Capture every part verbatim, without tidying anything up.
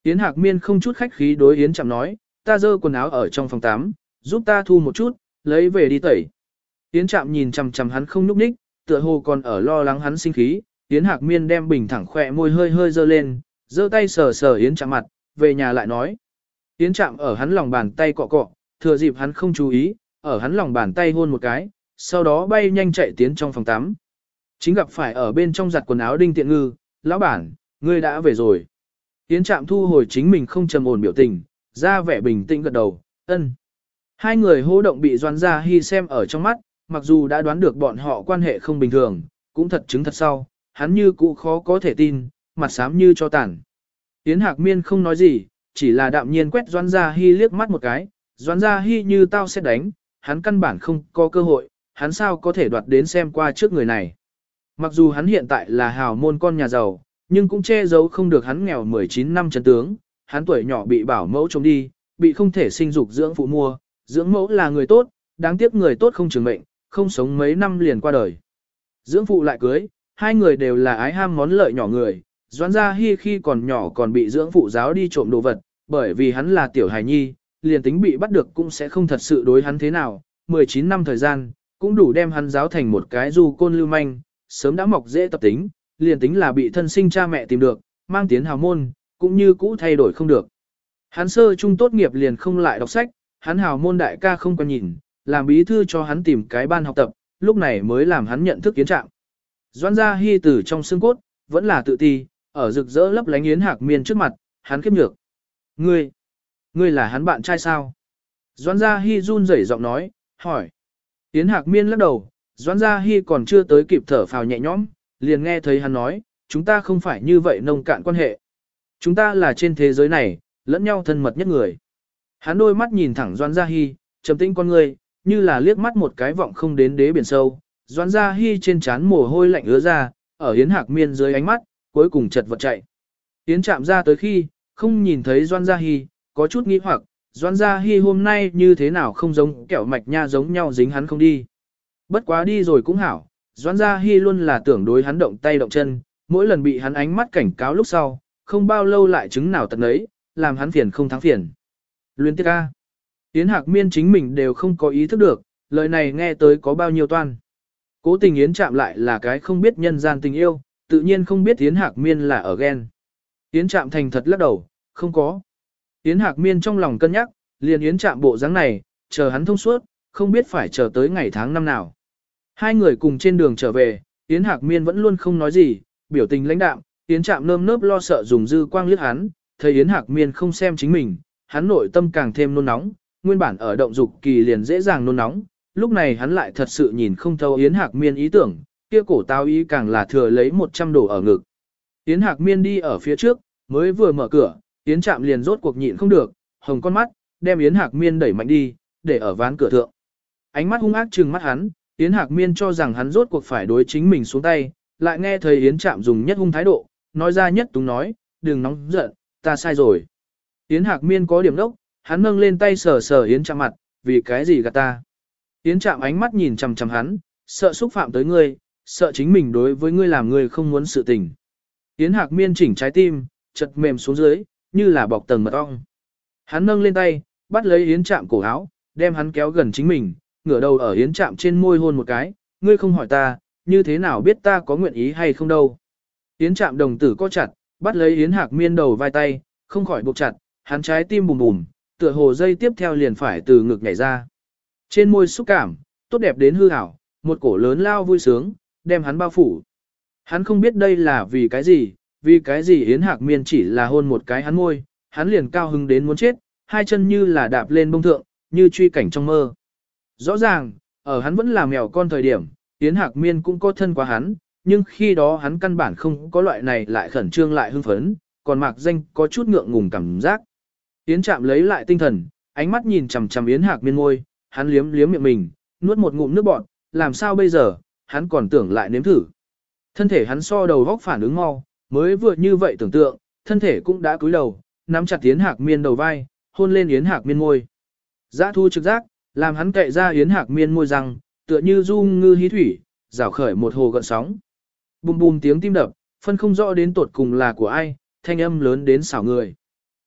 Yến Hạc Miên không chút khách khí đối Yến Trạm nói, ta dơ quần áo ở trong phòng tắm, giúp ta thu một chút, lấy về đi tẩy. Yến Trạm nhìn chằm chằm hắn không nhúc nhích, tựa hồ còn ở lo lắng hắn sinh khí. Yến Hạc Miên đem bình thẳng khỏe môi hơi hơi dơ lên, dơ tay sờ sờ Yến Trạm mặt, về nhà lại nói. Yến Trạm ở hắn lòng bàn tay cọ cọ, thừa dịp hắn không chú ý, ở hắn lòng bàn tay hôn một cái, sau đó bay nhanh chạy tiến trong phòng tắm. Chính gặp phải ở bên trong giặt quần áo Đinh Tiện Ngư, lão bản, ngươi đã về rồi. Yến Trạm thu hồi chính mình không trầm ổn biểu tình, ra vẻ bình tĩnh gật đầu, ân. Hai người hô động bị Doãn Gia Hi xem ở trong mắt, mặc dù đã đoán được bọn họ quan hệ không bình thường, cũng thật chứng thật sau, hắn như cũ khó có thể tin, mặt xám như cho tàn. Yến Hạc Miên không nói gì, chỉ là đạm nhiên quét Doãn Gia Hi liếc mắt một cái, Doãn Gia Hi như tao sẽ đánh, hắn căn bản không có cơ hội, hắn sao có thể đoạt đến xem qua trước người này. Mặc dù hắn hiện tại là hào môn con nhà giàu, nhưng cũng che giấu không được hắn nghèo mười chín năm chân tướng, hắn tuổi nhỏ bị bảo mẫu trông đi, bị không thể sinh dục dưỡng phụ mua, dưỡng mẫu là người tốt, đáng tiếc người tốt không trường mệnh, không sống mấy năm liền qua đời. Dưỡng phụ lại cưới, hai người đều là ái ham món lợi nhỏ người, Doãn Gia Hi khi còn nhỏ còn bị dưỡng phụ giáo đi trộm đồ vật, bởi vì hắn là tiểu hài nhi, liền tính bị bắt được cũng sẽ không thật sự đối hắn thế nào, mười chín năm thời gian, cũng đủ đem hắn giáo thành một cái du côn lưu manh, sớm đã mọc dễ tập tính, liền tính là bị thân sinh cha mẹ tìm được, mang tiến hào môn, cũng như cũ thay đổi không được. Hắn sơ trung tốt nghiệp liền không lại đọc sách, hắn hào môn đại ca không có nhìn, làm bí thư cho hắn tìm cái ban học tập, lúc này mới làm hắn nhận thức Yến Trạm. Doãn Gia Hi từ trong xương cốt, vẫn là tự ti, ở rực rỡ lấp lánh Yến Hạc Miên trước mặt, hắn khiếp nhược. Ngươi, ngươi là hắn bạn trai sao? Doãn Gia Hi run rẩy giọng nói, hỏi. Yến Hạc Miên lắc đầu, Doãn Gia Hi còn chưa tới kịp thở phào nhẹ nhõm, liền nghe thấy hắn nói, chúng ta không phải như vậy nông cạn quan hệ. Chúng ta là trên thế giới này, lẫn nhau thân mật nhất người. Hắn đôi mắt nhìn thẳng Doãn Gia Hi, trầm tĩnh con người, như là liếc mắt một cái vọng không đến đế biển sâu. Doãn Gia Hi trên trán mồ hôi lạnh ứa ra, ở Yến Hạc Miên dưới ánh mắt, cuối cùng chật vật chạy. Yến Trạm ra tới khi, không nhìn thấy Doãn Gia Hi, có chút nghi hoặc, Doãn Gia Hi hôm nay như thế nào không giống kẹo mạch nha giống nhau dính hắn không đi. Bất quá đi rồi cũng hảo, Doãn Gia Hi luôn là tưởng đối hắn động tay động chân, mỗi lần bị hắn ánh mắt cảnh cáo lúc sau, không bao lâu lại chứng nào tận ấy, làm hắn phiền không thắng phiền. Luyến tiếc a. Yến Hạc Miên chính mình đều không có ý thức được, lời này nghe tới có bao nhiêu toan. Cố tình Yến Trạm lại là cái không biết nhân gian tình yêu, tự nhiên không biết Yến Hạc Miên là ở ghen. Yến Trạm thành thật lắc đầu, không có. Yến Hạc Miên trong lòng cân nhắc, liền Yến Trạm bộ dáng này, chờ hắn thông suốt, không biết phải chờ tới ngày tháng năm nào. Hai người cùng trên đường trở về, Yến Hạc Miên vẫn luôn không nói gì, biểu tình lãnh đạm, Yến Trạm nơm nớp lo sợ dùng dư quang liếc hắn, thấy Yến Hạc Miên không xem chính mình, hắn nội tâm càng thêm nôn nóng, nguyên bản ở động dục kỳ liền dễ dàng nôn nóng, lúc này hắn lại thật sự nhìn không thấu Yến Hạc Miên ý tưởng, kia cổ tao ý càng là thừa lấy một trăm đổ ở ngực. Yến Hạc Miên đi ở phía trước, mới vừa mở cửa, Yến Trạm liền rốt cuộc nhịn không được, hồng con mắt, đem Yến Hạc Miên đẩy mạnh đi, để ở ván cửa thượng. Ánh mắt hung ác trừng mắt hắn, Yến Hạc Miên cho rằng hắn rốt cuộc phải đối chính mình xuống tay, lại nghe thấy Yến Trạm dùng nhất hung thái độ, nói ra nhất túng nói, đừng nóng giận, ta sai rồi. Yến Hạc Miên có điểm đốc, hắn nâng lên tay sờ sờ Yến Trạm mặt, vì cái gì gạt ta. Yến Trạm ánh mắt nhìn chằm chằm hắn, sợ xúc phạm tới ngươi, sợ chính mình đối với ngươi làm ngươi không muốn sự tình. Yến Hạc Miên chỉnh trái tim, chật mềm xuống dưới, như là bọc tầng mật ong. Hắn nâng lên tay, bắt lấy Yến Trạm cổ áo, đem hắn kéo gần chính mình, ngửa đầu ở Yến Trạm trên môi hôn một cái, ngươi không hỏi ta, như thế nào biết ta có nguyện ý hay không đâu. Yến Trạm đồng tử co chặt, bắt lấy Yến Hạc Miên đầu vai tay, không khỏi buộc chặt, hắn trái tim bùm bùm, tựa hồ dây tiếp theo liền phải từ ngực nhảy ra. Trên môi xúc cảm, tốt đẹp đến hư ảo, một cổ lớn lao vui sướng, đem hắn bao phủ. Hắn không biết đây là vì cái gì, vì cái gì Yến Hạc Miên chỉ là hôn một cái hắn môi, hắn liền cao hứng đến muốn chết, hai chân như là đạp lên bông thượng, như truy cảnh trong mơ. Rõ ràng, ở hắn vẫn là mèo con thời điểm, Yến Hạc Miên cũng có thân quá hắn, nhưng khi đó hắn căn bản không có loại này lại khẩn trương lại hưng phấn, còn mạc danh có chút ngượng ngùng cảm giác. Yến Trạm lấy lại tinh thần, ánh mắt nhìn chằm chằm Yến Hạc Miên môi, hắn liếm liếm miệng mình, nuốt một ngụm nước bọt, làm sao bây giờ, hắn còn tưởng lại nếm thử. Thân thể hắn so đầu góc phản ứng mau, mới vừa như vậy tưởng tượng, thân thể cũng đã cúi đầu, nắm chặt Yến Hạc Miên đầu vai, hôn lên Yến Hạc Miên môi. Dã thu trực giác, làm hắn cậy ra Yến Hạc Miên môi răng, tựa như du ngư hí thủy, rảo khởi một hồ gợn sóng. Bùm bùm tiếng tim đập, phân không rõ đến tột cùng là của ai, thanh âm lớn đến xảo người.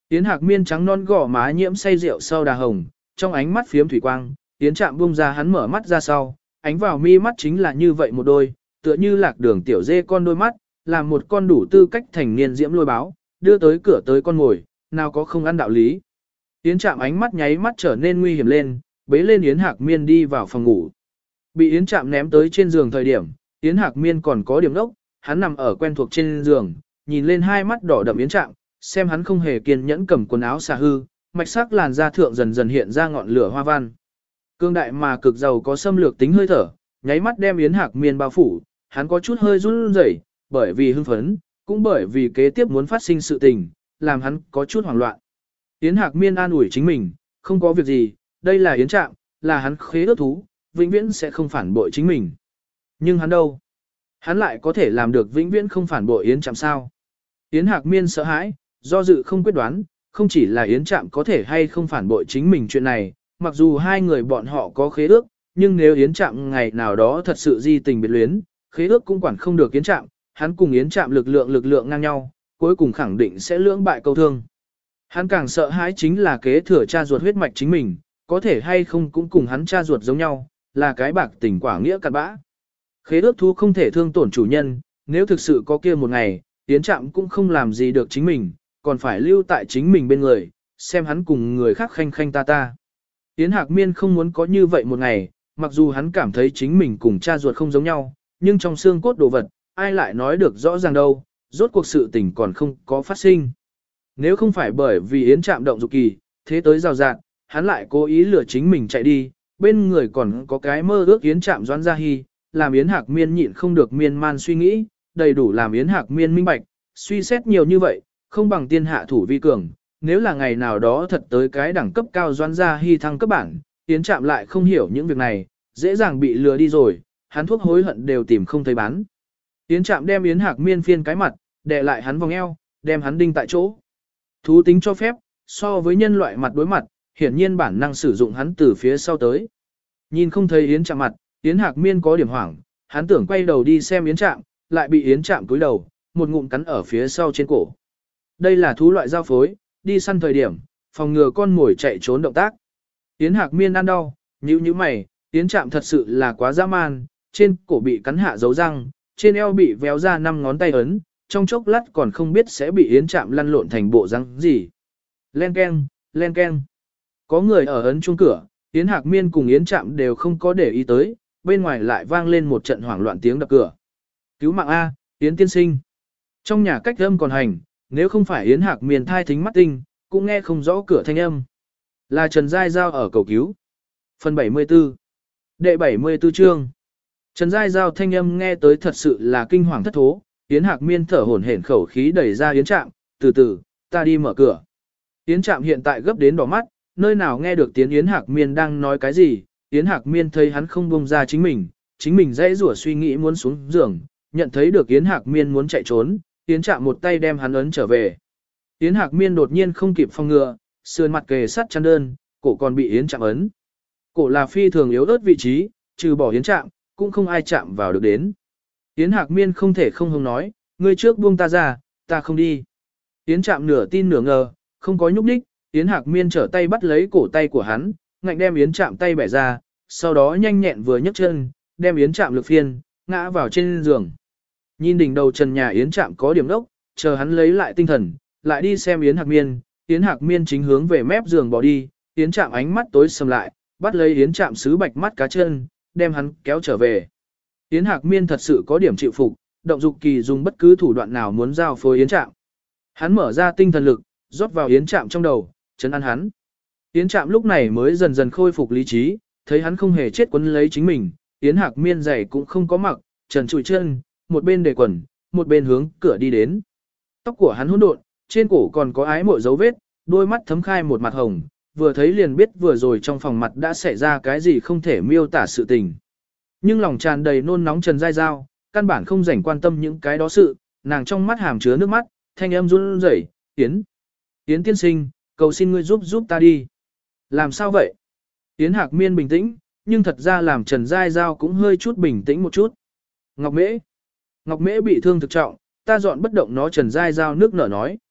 Yến Hạc Miên trắng non gò má nhiễm say rượu sau đà hồng, trong ánh mắt phiếm thủy quang, Yến Trạm buông ra hắn mở mắt ra sau, ánh vào mi mắt chính là như vậy một đôi, tựa như lạc đường tiểu dê con đôi mắt, làm một con đủ tư cách thành niên diễm lôi báo, đưa tới cửa tới con ngồi, nào có không ăn đạo lý. Yến Trạm ánh mắt nháy mắt trở nên nguy hiểm lên, bế lên Yến Hạc Miên đi vào phòng ngủ. Bị Yến Trạm ném tới trên giường thời điểm, Yến Hạc Miên còn có điểm đốc, hắn nằm ở quen thuộc trên giường, nhìn lên hai mắt đỏ đậm Yến Trạm, xem hắn không hề kiên nhẫn cầm quần áo xà hư, mạch sắc làn da thượng dần dần hiện ra ngọn lửa hoa văn. Cương đại mà cực giàu có xâm lược tính hơi thở, nháy mắt đem Yến Hạc Miên bao phủ, hắn có chút hơi run rẩy, bởi vì hưng phấn, cũng bởi vì kế tiếp muốn phát sinh sự tình, làm hắn có chút hoảng loạn. Yến Hạc Miên an ủi chính mình, không có việc gì, đây là Yến Trạm, là hắn khế ước thú, vĩnh viễn sẽ không phản bội chính mình. Nhưng hắn đâu? Hắn lại có thể làm được vĩnh viễn không phản bội Yến Trạm sao? Yến Hạc Miên sợ hãi, do dự không quyết đoán, không chỉ là Yến Trạm có thể hay không phản bội chính mình chuyện này, mặc dù hai người bọn họ có khế ước, nhưng nếu Yến Trạm ngày nào đó thật sự di tình biệt luyến, khế ước cũng quản không được Yến Trạm, hắn cùng Yến Trạm lực lượng lực lượng ngang nhau, cuối cùng khẳng định sẽ lưỡng bại câu thương. Hắn càng sợ hãi chính là kế thừa cha ruột huyết mạch chính mình, có thể hay không cũng cùng hắn cha ruột giống nhau, là cái bạc tình quả nghĩa cặn bã. Khế ước thú không thể thương tổn chủ nhân, nếu thực sự có kia một ngày, Yến Trạm cũng không làm gì được chính mình, còn phải lưu tại chính mình bên người, xem hắn cùng người khác khanh khanh ta ta. Yến Hạc Miên không muốn có như vậy một ngày, mặc dù hắn cảm thấy chính mình cùng cha ruột không giống nhau, nhưng trong xương cốt đồ vật, ai lại nói được rõ ràng đâu, rốt cuộc sự tình còn không có phát sinh. Nếu không phải bởi vì Yến Trạm động dục kỳ, thế tới rào rạng, hắn lại cố ý lừa chính mình chạy đi, bên người còn có cái mơ ước Yến Trạm Doãn Gia Hi, làm Yến Hạc Miên nhịn không được miên man suy nghĩ, đầy đủ làm Yến Hạc Miên minh bạch, suy xét nhiều như vậy, không bằng tiên hạ thủ vi cường, nếu là ngày nào đó thật tới cái đẳng cấp cao Doãn Gia Hi thăng cấp bản, Yến Trạm lại không hiểu những việc này, dễ dàng bị lừa đi rồi, hắn thuốc hối hận đều tìm không thấy bán. Yến Trạm đem Yến Hạc Miên phiên cái mặt, đè lại hắn vòng eo, đem hắn đinh tại chỗ. Thú tính cho phép, so với nhân loại mặt đối mặt, hiển nhiên bản năng sử dụng hắn từ phía sau tới. Nhìn không thấy Yến Trạm mặt, Yến Hạc Miên có điểm hoảng, hắn tưởng quay đầu đi xem Yến Trạm, lại bị Yến Trạm cúi đầu, một ngụm cắn ở phía sau trên cổ. Đây là thú loại giao phối, đi săn thời điểm, phòng ngừa con mồi chạy trốn động tác. Yến Hạc Miên ăn đau, nhíu nhíu mày, Yến Trạm thật sự là quá dã man, trên cổ bị cắn hạ dấu răng, trên eo bị véo ra năm ngón tay ấn, trong chốc lát còn không biết sẽ bị Yến Trạm lăn lộn thành bộ răng gì. Len keng, len keng. Có người ở ấn chuông cửa, Yến Hạc Miên cùng Yến Trạm đều không có để ý tới, bên ngoài lại vang lên một trận hoảng loạn tiếng đập cửa. Cứu mạng A, Yến tiên sinh. Trong nhà cách âm còn hành, nếu không phải Yến Hạc Miên thai thính mắt tinh, cũng nghe không rõ cửa thanh âm. Là Trần Giai Giao ở cầu cứu. Phần bảy mươi tư. Đệ bảy mươi tư chương. Trần Giai Giao thanh âm nghe tới thật sự là kinh hoàng thất thố, Yến Hạc Miên thở hổn hển khẩu khí đẩy ra Yến Trạm, từ từ, ta đi mở cửa. Yến Trạm hiện tại gấp đến đỏ mắt, nơi nào nghe được tiếng Yến Hạc Miên đang nói cái gì, Yến Hạc Miên thấy hắn không buông ra chính mình, chính mình dãy rủa suy nghĩ muốn xuống giường, nhận thấy được Yến Hạc Miên muốn chạy trốn, Yến Trạm một tay đem hắn ấn trở về. Yến Hạc Miên đột nhiên không kịp phòng ngừa, sườn mặt kề sát chăn đơn, cổ còn bị Yến Trạm ấn. Cổ là phi thường yếu ớt vị trí, trừ bỏ Yến Trạm, cũng không ai chạm vào được đến. Yến Hạc Miên không thể không hông nói, ngươi trước buông ta ra, ta không đi. Yến Trạm nửa tin nửa ngờ, không có nhúc nhích, Yến Hạc Miên trở tay bắt lấy cổ tay của hắn, ngạnh đem Yến Trạm tay bẻ ra, sau đó nhanh nhẹn vừa nhấc chân, đem Yến Trạm lực phiên, ngã vào trên giường. Nhìn đỉnh đầu trần nhà Yến Trạm có điểm đốc, chờ hắn lấy lại tinh thần, lại đi xem Yến Hạc Miên, Yến Hạc Miên chính hướng về mép giường bỏ đi, Yến Trạm ánh mắt tối sầm lại, bắt lấy Yến Trạm sứ bạch mắt cá chân, đem hắn kéo trở về. Yến Hạc Miên thật sự có điểm chịu phục, động dục kỳ dùng bất cứ thủ đoạn nào muốn giao phối Yến Trạm. Hắn mở ra tinh thần lực, rót vào Yến Trạm trong đầu, chấn an hắn. Yến Trạm lúc này mới dần dần khôi phục lý trí, thấy hắn không hề chết quấn lấy chính mình, Yến Hạc Miên giày cũng không có mặc, trần trụi chân, một bên để quần, một bên hướng cửa đi đến. Tóc của hắn hỗn độn, trên cổ còn có ái mội dấu vết, đôi mắt thấm khai một mặt hồng, vừa thấy liền biết vừa rồi trong phòng mặt đã xảy ra cái gì không thể miêu tả sự tình. Nhưng lòng tràn đầy nôn nóng Trần Giai Giao, căn bản không rảnh quan tâm những cái đó sự, nàng trong mắt hàm chứa nước mắt, thanh âm run rẩy, "Yến, Yến tiên sinh, cầu xin ngươi giúp giúp ta đi." "Làm sao vậy?" Yến Hạc Miên bình tĩnh, nhưng thật ra làm Trần Giai Giao cũng hơi chút bình tĩnh một chút. "Ngọc Mễ, Ngọc Mễ bị thương thực trọng, ta dọn bất động nó." Trần Giai Giao nước nở nói.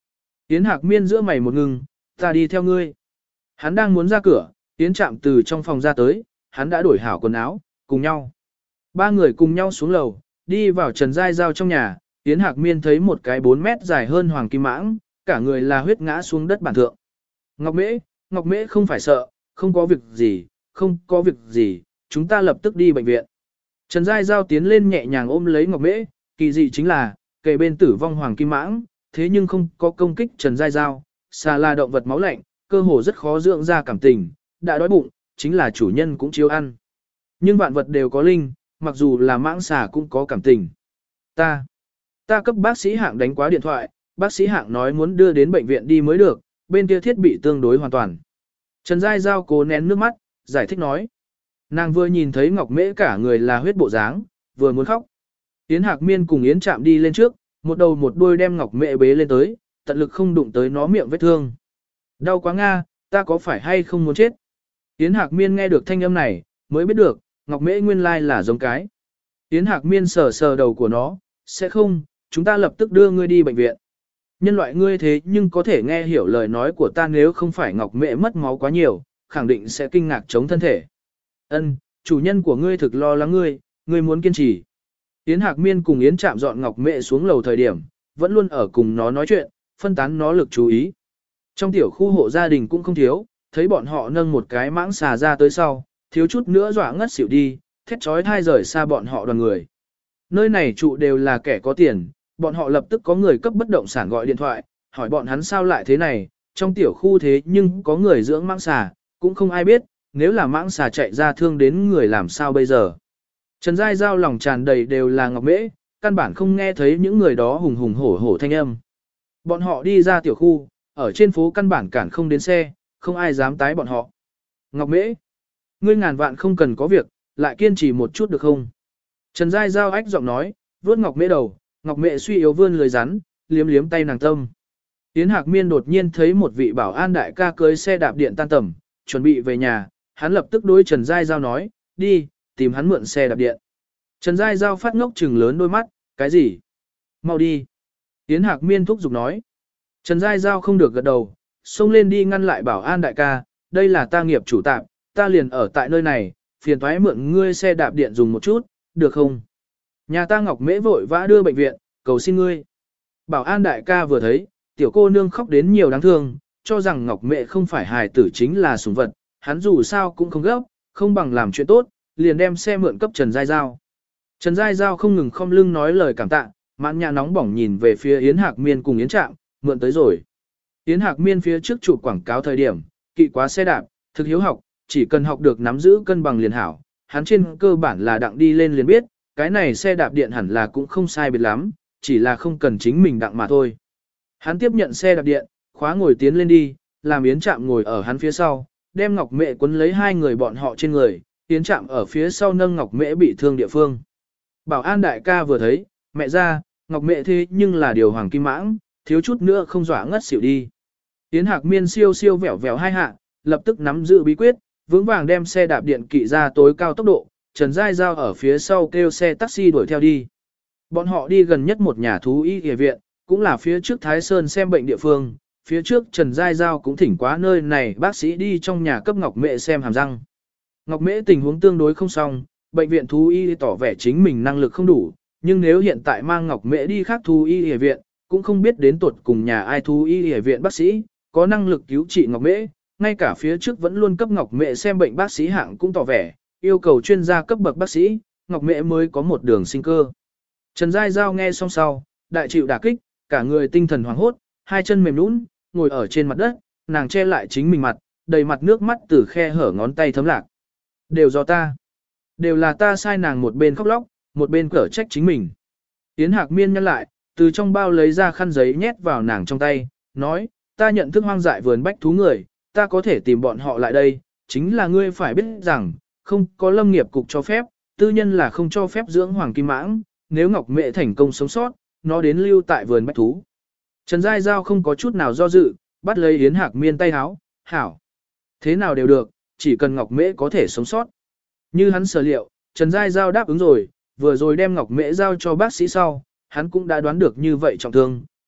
Yến Hạc Miên giữa mày một ngừng, ta đi theo ngươi. Hắn đang muốn ra cửa, Yến Trạm từ trong phòng ra tới, hắn đã đổi hảo quần áo, cùng nhau. Ba người cùng nhau xuống lầu, đi vào Trần Giai Giao trong nhà, Yến Hạc Miên thấy một cái bốn mét dài hơn hoàng kim mãng, cả người là huyết ngã xuống đất bản thượng. Ngọc Mễ, Ngọc Mễ không phải sợ, không có việc gì, không có việc gì, chúng ta lập tức đi bệnh viện. Trần Giai Giao tiến lên nhẹ nhàng ôm lấy Ngọc Mễ, kỳ dị chính là, kề bên tử vong hoàng kim mãng, thế nhưng không có công kích Trần Giai Giao, xà là động vật máu lạnh, cơ hồ rất khó dưỡng ra cảm tình, đã đói bụng, chính là chủ nhân cũng chiếu ăn. Nhưng vạn vật đều có linh, mặc dù là mãng xà cũng có cảm tình. Ta, ta cấp bác sĩ Hạng đánh quá điện thoại, bác sĩ Hạng nói muốn đưa đến bệnh viện đi mới được, bên kia thiết bị tương đối hoàn toàn. Trần Giai Giao cố nén nước mắt, giải thích nói. Nàng vừa nhìn thấy Ngọc Mễ cả người là huyết bộ dáng, vừa muốn khóc. Yến Hạc Miên cùng Yến Trạm đi lên trước, một đầu một đuôi đem Ngọc Mễ bế lên tới, tận lực không đụng tới nó miệng vết thương. Đau quá Nga, ta có phải hay không muốn chết? Yến Hạc Miên nghe được thanh âm này, mới biết được, Ngọc Mễ nguyên lai là giống cái. Yến Hạc Miên sờ sờ đầu của nó, sẽ không, chúng ta lập tức đưa ngươi đi bệnh viện. Nhân loại ngươi thế nhưng có thể nghe hiểu lời nói của ta, nếu không phải Ngọc Mễ mất máu quá nhiều, khẳng định sẽ kinh ngạc chống thân thể. Ân, chủ nhân của ngươi thực lo lắng ngươi, ngươi muốn kiên trì. Yến Hạc Miên cùng Yến Trạm dọn Ngọc Mễ xuống lầu thời điểm, vẫn luôn ở cùng nó nói chuyện, phân tán nó lực chú ý. Trong tiểu khu hộ gia đình cũng không thiếu, thấy bọn họ nâng một cái mãng xà ra tới sau, thiếu chút nữa dọa ngất xỉu đi, thét chói tai rời xa bọn họ đoàn người. Nơi này trụ đều là kẻ có tiền, bọn họ lập tức có người cấp bất động sản gọi điện thoại, hỏi bọn hắn sao lại thế này, trong tiểu khu thế nhưng có người dưỡng mãng xà, cũng không ai biết, nếu là mãng xà chạy ra thương đến người làm sao bây giờ. Trần Giai Giao lòng tràn đầy đều là Ngọc Mễ, căn bản không nghe thấy những người đó hùng hùng hổ hổ thanh âm. Bọn họ đi ra tiểu khu, ở trên phố căn bản cản không đến xe, không ai dám tái bọn họ. Ngọc Mễ, ngươi ngàn vạn không cần có việc, lại kiên trì một chút được không? Trần Giai Giao ách giọng nói, vuốt Ngọc Mễ đầu, Ngọc Mễ suy yếu vươn lười rắn, liếm liếm tay nàng tâm. Yến Hạc Miên đột nhiên thấy một vị bảo an đại ca cưới xe đạp điện tan tầm, chuẩn bị về nhà, hắn lập tức đối Trần Giai Giao nói, đi, tìm hắn mượn xe đạp điện. Trần Giai Giao phát ngốc trừng lớn đôi mắt, cái gì? Mau đi. Yến Hạc Miên thúc giục nói. Trần Giai Giao không được gật đầu, xông lên đi ngăn lại bảo an đại ca, đây là ta nghiệp chủ tạm, ta liền ở tại nơi này, phiền thoái mượn ngươi xe đạp điện dùng một chút, được không? Nhà ta Ngọc Mễ vội vã đưa bệnh viện, cầu xin ngươi. Bảo an đại ca vừa thấy, tiểu cô nương khóc đến nhiều đáng thương, cho rằng Ngọc Mễ không phải hài tử chính là sủng vật, hắn dù sao cũng không gấp, không bằng làm chuyện tốt, liền đem xe mượn cấp Trần Giai Giao. Trần Giai Giao không ngừng không lưng nói lời cảm tạ, mãn nhà nóng bỏng nhìn về phía Yến Hạc Miên cùng Yến Trạm, mượn tới rồi. Yến Hạc Miên phía trước chụp quảng cáo thời điểm, kỵ quá xe đạp, thực hiếu học, chỉ cần học được nắm giữ cân bằng liền hảo, hắn trên cơ bản là đặng đi lên liền biết, cái này xe đạp điện hẳn là cũng không sai biệt lắm, chỉ là không cần chính mình đặng mà thôi. Hắn tiếp nhận xe đạp điện, khóa ngồi tiến lên đi, làm Yến Trạm ngồi ở hắn phía sau, đem Ngọc Mễ quấn lấy hai người bọn họ trên người, Yến Trạm ở phía sau nâng Ngọc Mễ bị thương địa phương. Bảo an đại ca vừa thấy, mẹ ra, Ngọc Mễ thế nhưng là điều hoàng kim mãng, thiếu chút nữa không dọa ngất xỉu đi. Yến Hạc Miên siêu siêu vẻo vẻo hai hạ, lập tức nắm giữ bí quyết, vững vàng đem xe đạp điện kỵ ra tối cao tốc độ, Trần Giai Giao ở phía sau kêu xe taxi đuổi theo đi. Bọn họ đi gần nhất một nhà thú y y viện, cũng là phía trước Thái Sơn xem bệnh địa phương, phía trước Trần Giai Giao cũng thỉnh quá nơi này bác sĩ đi trong nhà cấp Ngọc Mễ xem hàm răng. Ngọc Mễ tình huống tương đối không xong, bệnh viện thú y tỏ vẻ chính mình năng lực không đủ, nhưng nếu hiện tại mang Ngọc Mễ đi khác thú y y viện, cũng không biết đến tuột cùng nhà ai thú y y viện bác sĩ, có năng lực cứu trị Ngọc Mễ, ngay cả phía trước vẫn luôn cấp Ngọc Mễ xem bệnh bác sĩ Hạng cũng tỏ vẻ, yêu cầu chuyên gia cấp bậc bác sĩ, Ngọc Mễ mới có một đường sinh cơ. Trần Giai Giao nghe xong sau, đại chịu đả kích, cả người tinh thần hoảng hốt, hai chân mềm nhũn, ngồi ở trên mặt đất, nàng che lại chính mình mặt, đầy mặt nước mắt từ khe hở ngón tay thấm lạc. Đều do ta. Đều là ta sai, nàng một bên khóc lóc, một bên cở trách chính mình. Yến Hạc Miên nhăn lại, từ trong bao lấy ra khăn giấy nhét vào nàng trong tay, nói, ta nhận thức hoang dại vườn bách thú người, ta có thể tìm bọn họ lại đây, chính là ngươi phải biết rằng, không có lâm nghiệp cục cho phép, tư nhân là không cho phép dưỡng hoàng kim mãng, nếu Ngọc Mễ thành công sống sót, nó đến lưu tại vườn bách thú. Trần Giai Giao không có chút nào do dự, bắt lấy Yến Hạc Miên tay háo, hảo. Thế nào đều được, chỉ cần Ngọc Mễ có thể sống sót. Như hắn sở liệu, Trần Giai Giao đáp ứng rồi, vừa rồi đem Ngọc Mễ giao cho bác sĩ sau, hắn cũng đã đoán được như vậy trọng thương,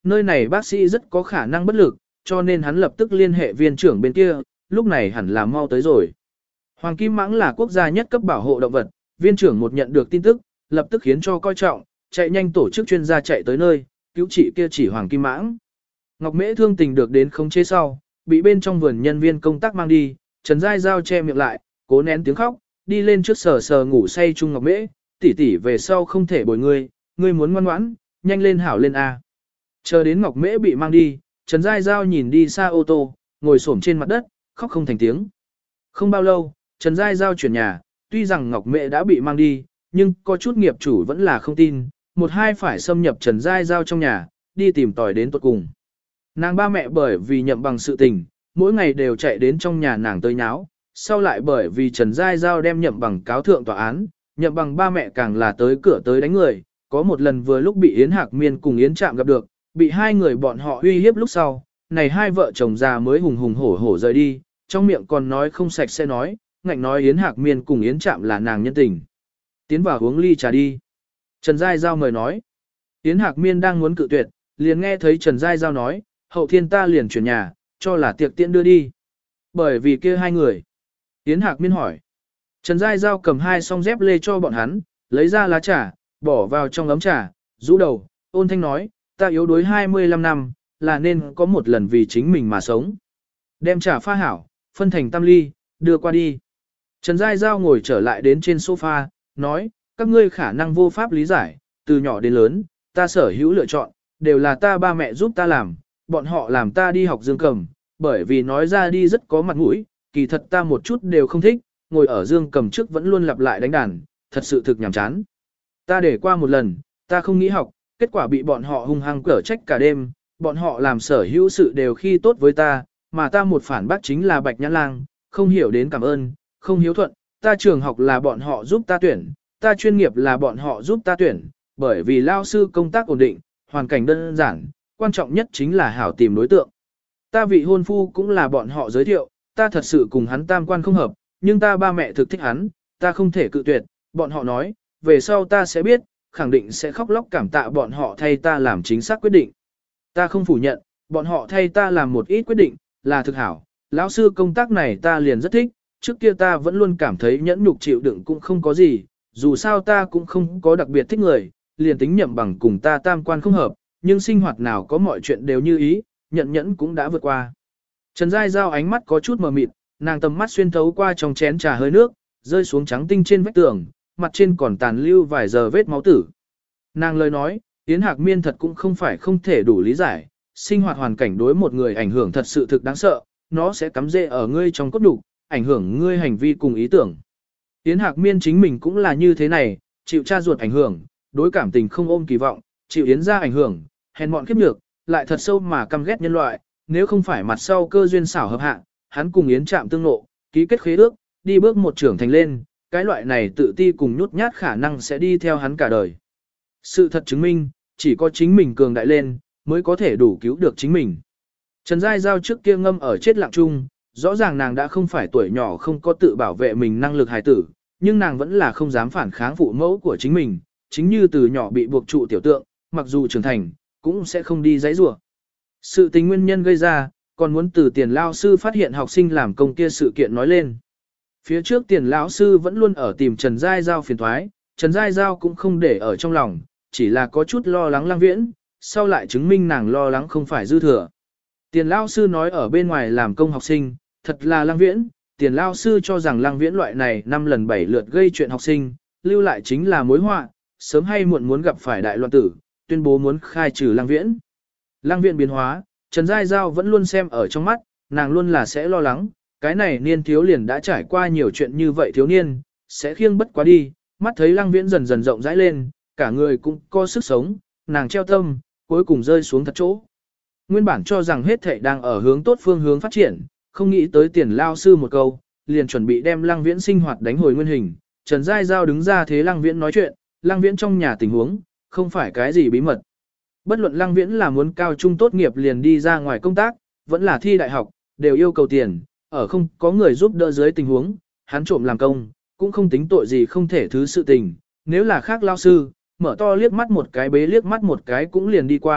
nơi này bác sĩ rất có khả năng bất lực, cho nên hắn lập tức liên hệ viên trưởng bên kia, lúc này hẳn là mau tới rồi. Hoàng kim mãng là quốc gia nhất cấp bảo hộ động vật, viên trưởng một nhận được tin tức, lập tức khiến cho coi trọng, chạy nhanh tổ chức chuyên gia chạy tới nơi, cứu trị kia chỉ hoàng kim mãng. Ngọc Mễ thương tình được đến khống chế sau, bị bên trong vườn nhân viên công tác mang đi, Trần Giai Giao che miệng lại, cố nén tiếng khóc, đi lên trước sờ sờ ngủ say chung Ngọc Mễ, tỷ tỷ về sau không thể bồi ngươi, ngươi muốn ngoan ngoãn, nhanh lên hảo lên a. Chờ đến Ngọc Mễ bị mang đi, Trần Giai Giao nhìn đi xa ô tô, ngồi xổm trên mặt đất, khóc không thành tiếng. Không bao lâu, Trần Giai Giao chuyển nhà, tuy rằng Ngọc Mễ đã bị mang đi, nhưng có chút nghiệp chủ vẫn là không tin, một hai phải xâm nhập Trần Giai Giao trong nhà, đi tìm tòi đến tuột cùng. Nàng ba mẹ bởi vì nhậm bằng sự tình, mỗi ngày đều chạy đến trong nhà nàng tới nháo, sau lại bởi vì Trần Giai Giao đem nhậm bằng cáo thượng tòa án, nhậm bằng ba mẹ càng là tới cửa tới đánh người, có một lần vừa lúc bị Yến Hạc Miên cùng Yến Trạm gặp được, bị hai người bọn họ uy hiếp lúc sau, này hai vợ chồng già mới hùng hùng hổ hổ rời đi, trong miệng còn nói không sạch sẽ nói, ngạnh nói Yến Hạc Miên cùng Yến Trạm là nàng nhân tình. Tiến vào uống ly trà đi. Trần Giai Giao mời nói. Yến Hạc Miên đang muốn cự tuyệt, liền nghe thấy Trần Giai Giao nói, hậu thiên ta liền chuyển nhà, cho là tiệc tiễn đưa đi. Bởi vì kia hai người. Yến Hạc Miên hỏi. Trần Giai Giao cầm hai song dép lê cho bọn hắn, lấy ra lá trà, bỏ vào trong ấm trà, rũ đầu, ôn thanh nói, ta yếu đuối hai mươi lăm năm, là nên có một lần vì chính mình mà sống. Đem trà pha hảo, phân thành tam ly, đưa qua đi. Trần Giai Giao ngồi trở lại đến trên sofa, nói, các ngươi khả năng vô pháp lý giải, từ nhỏ đến lớn, ta sở hữu lựa chọn, đều là ta ba mẹ giúp ta làm, bọn họ làm ta đi học dương cầm, bởi vì nói ra đi rất có mặt mũi, kỳ thật ta một chút đều không thích, ngồi ở dương cầm trước vẫn luôn lặp lại đánh đàn, thật sự thực nhàm chán. Ta để qua một lần, ta không nghĩ học, kết quả bị bọn họ hung hăng cở trách cả đêm, bọn họ làm sở hữu sự đều khi tốt với ta, mà ta một phản bác chính là Bạch Nhãn Lang, không hiểu đến cảm ơn, không hiếu thuận, ta trường học là bọn họ giúp ta tuyển, ta chuyên nghiệp là bọn họ giúp ta tuyển, bởi vì lao sư công tác ổn định, hoàn cảnh đơn giản, quan trọng nhất chính là hảo tìm đối tượng. Ta vị hôn phu cũng là bọn họ giới thiệu, ta thật sự cùng hắn tam quan không hợp, nhưng ta ba mẹ thực thích hắn, ta không thể cự tuyệt, bọn họ nói, về sau ta sẽ biết, khẳng định sẽ khóc lóc cảm tạ bọn họ thay ta làm chính xác quyết định. Ta không phủ nhận, bọn họ thay ta làm một ít quyết định, là thực hảo, lão sư công tác này ta liền rất thích, trước kia ta vẫn luôn cảm thấy nhẫn nhục chịu đựng cũng không có gì, dù sao ta cũng không có đặc biệt thích người, liền tính nhậm bằng cùng ta tam quan không hợp, nhưng sinh hoạt nào có mọi chuyện đều như ý, nhận nhẫn cũng đã vượt qua. Trần Giai Giao ánh mắt có chút mờ mịt, nàng tầm mắt xuyên thấu qua trong chén trà hơi nước, rơi xuống trắng tinh trên vách tường, mặt trên còn tàn lưu vài giờ vết máu tử. Nàng lời nói, Yến Hạc Miên thật cũng không phải không thể đủ lý giải, sinh hoạt hoàn cảnh đối một người ảnh hưởng thật sự thực đáng sợ, nó sẽ cắm rễ ở ngươi trong cốt đủ, ảnh hưởng ngươi hành vi cùng ý tưởng. Yến Hạc Miên chính mình cũng là như thế này, chịu cha ruột ảnh hưởng, đối cảm tình không ôm kỳ vọng, chịu Yến gia ảnh hưởng, hèn mọn khiếp nhược, lại thật sâu mà căm ghét nhân loại, nếu không phải mặt sau cơ duyên xảo hợp hạ, hắn cùng Yến Trạm tương ngộ, ký kết khế ước, đi bước một trưởng thành lên, cái loại này tự ti cùng nhút nhát khả năng sẽ đi theo hắn cả đời. Sự thật chứng minh, chỉ có chính mình cường đại lên, mới có thể đủ cứu được chính mình. Trần Giai Giao trước kia ngâm ở chết lặng chung, rõ ràng nàng đã không phải tuổi nhỏ không có tự bảo vệ mình năng lực hài tử, nhưng nàng vẫn là không dám phản kháng phụ mẫu của chính mình, chính như từ nhỏ bị buộc trụ tiểu tượng, mặc dù trưởng thành, cũng sẽ không đi giãy giụa. Sự tình nguyên nhân gây ra, còn muốn từ tiền lao sư phát hiện học sinh làm công kia sự kiện nói lên. Phía trước tiền lão sư vẫn luôn ở tìm Trần Giai Giao phiền thoái, Trần Giai Giao cũng không để ở trong lòng, chỉ là có chút lo lắng Lăng Viễn, sau lại chứng minh nàng lo lắng không phải dư thừa. Tiền lão sư nói ở bên ngoài làm công học sinh, thật là Lăng Viễn, tiền lão sư cho rằng Lăng Viễn loại này năm lần bảy lượt gây chuyện học sinh, lưu lại chính là mối họa, sớm hay muộn muốn gặp phải đại loạn tử, tuyên bố muốn khai trừ Lăng Viễn. Lăng Viễn biến hóa, Trần Giai Giao vẫn luôn xem ở trong mắt, nàng luôn là sẽ lo lắng, cái này niên thiếu liền đã trải qua nhiều chuyện như vậy thiếu niên, sẽ khiêng bất quá đi, mắt thấy Lăng Viễn dần dần rộng rãi lên, cả người cũng có sức sống, nàng treo tâm, cuối cùng rơi xuống thật chỗ. Nguyên bản cho rằng hết thảy đang ở hướng tốt phương hướng phát triển, không nghĩ tới tiền lao sư một câu, liền chuẩn bị đem Lăng Viễn sinh hoạt đánh hồi nguyên hình. Trần Giai Giao đứng ra thế Lăng Viễn nói chuyện, Lăng Viễn trong nhà tình huống, không phải cái gì bí mật. Bất luận Lăng Viễn là muốn cao trung tốt nghiệp liền đi ra ngoài công tác, vẫn là thi đại học, đều yêu cầu tiền, ở không có người giúp đỡ dưới tình huống, hắn trộm làm công, cũng không tính tội gì không thể thứ sự tình. Nếu là khác lao sư, mở to liếc mắt một cái bế liếc mắt một cái cũng liền đi qua,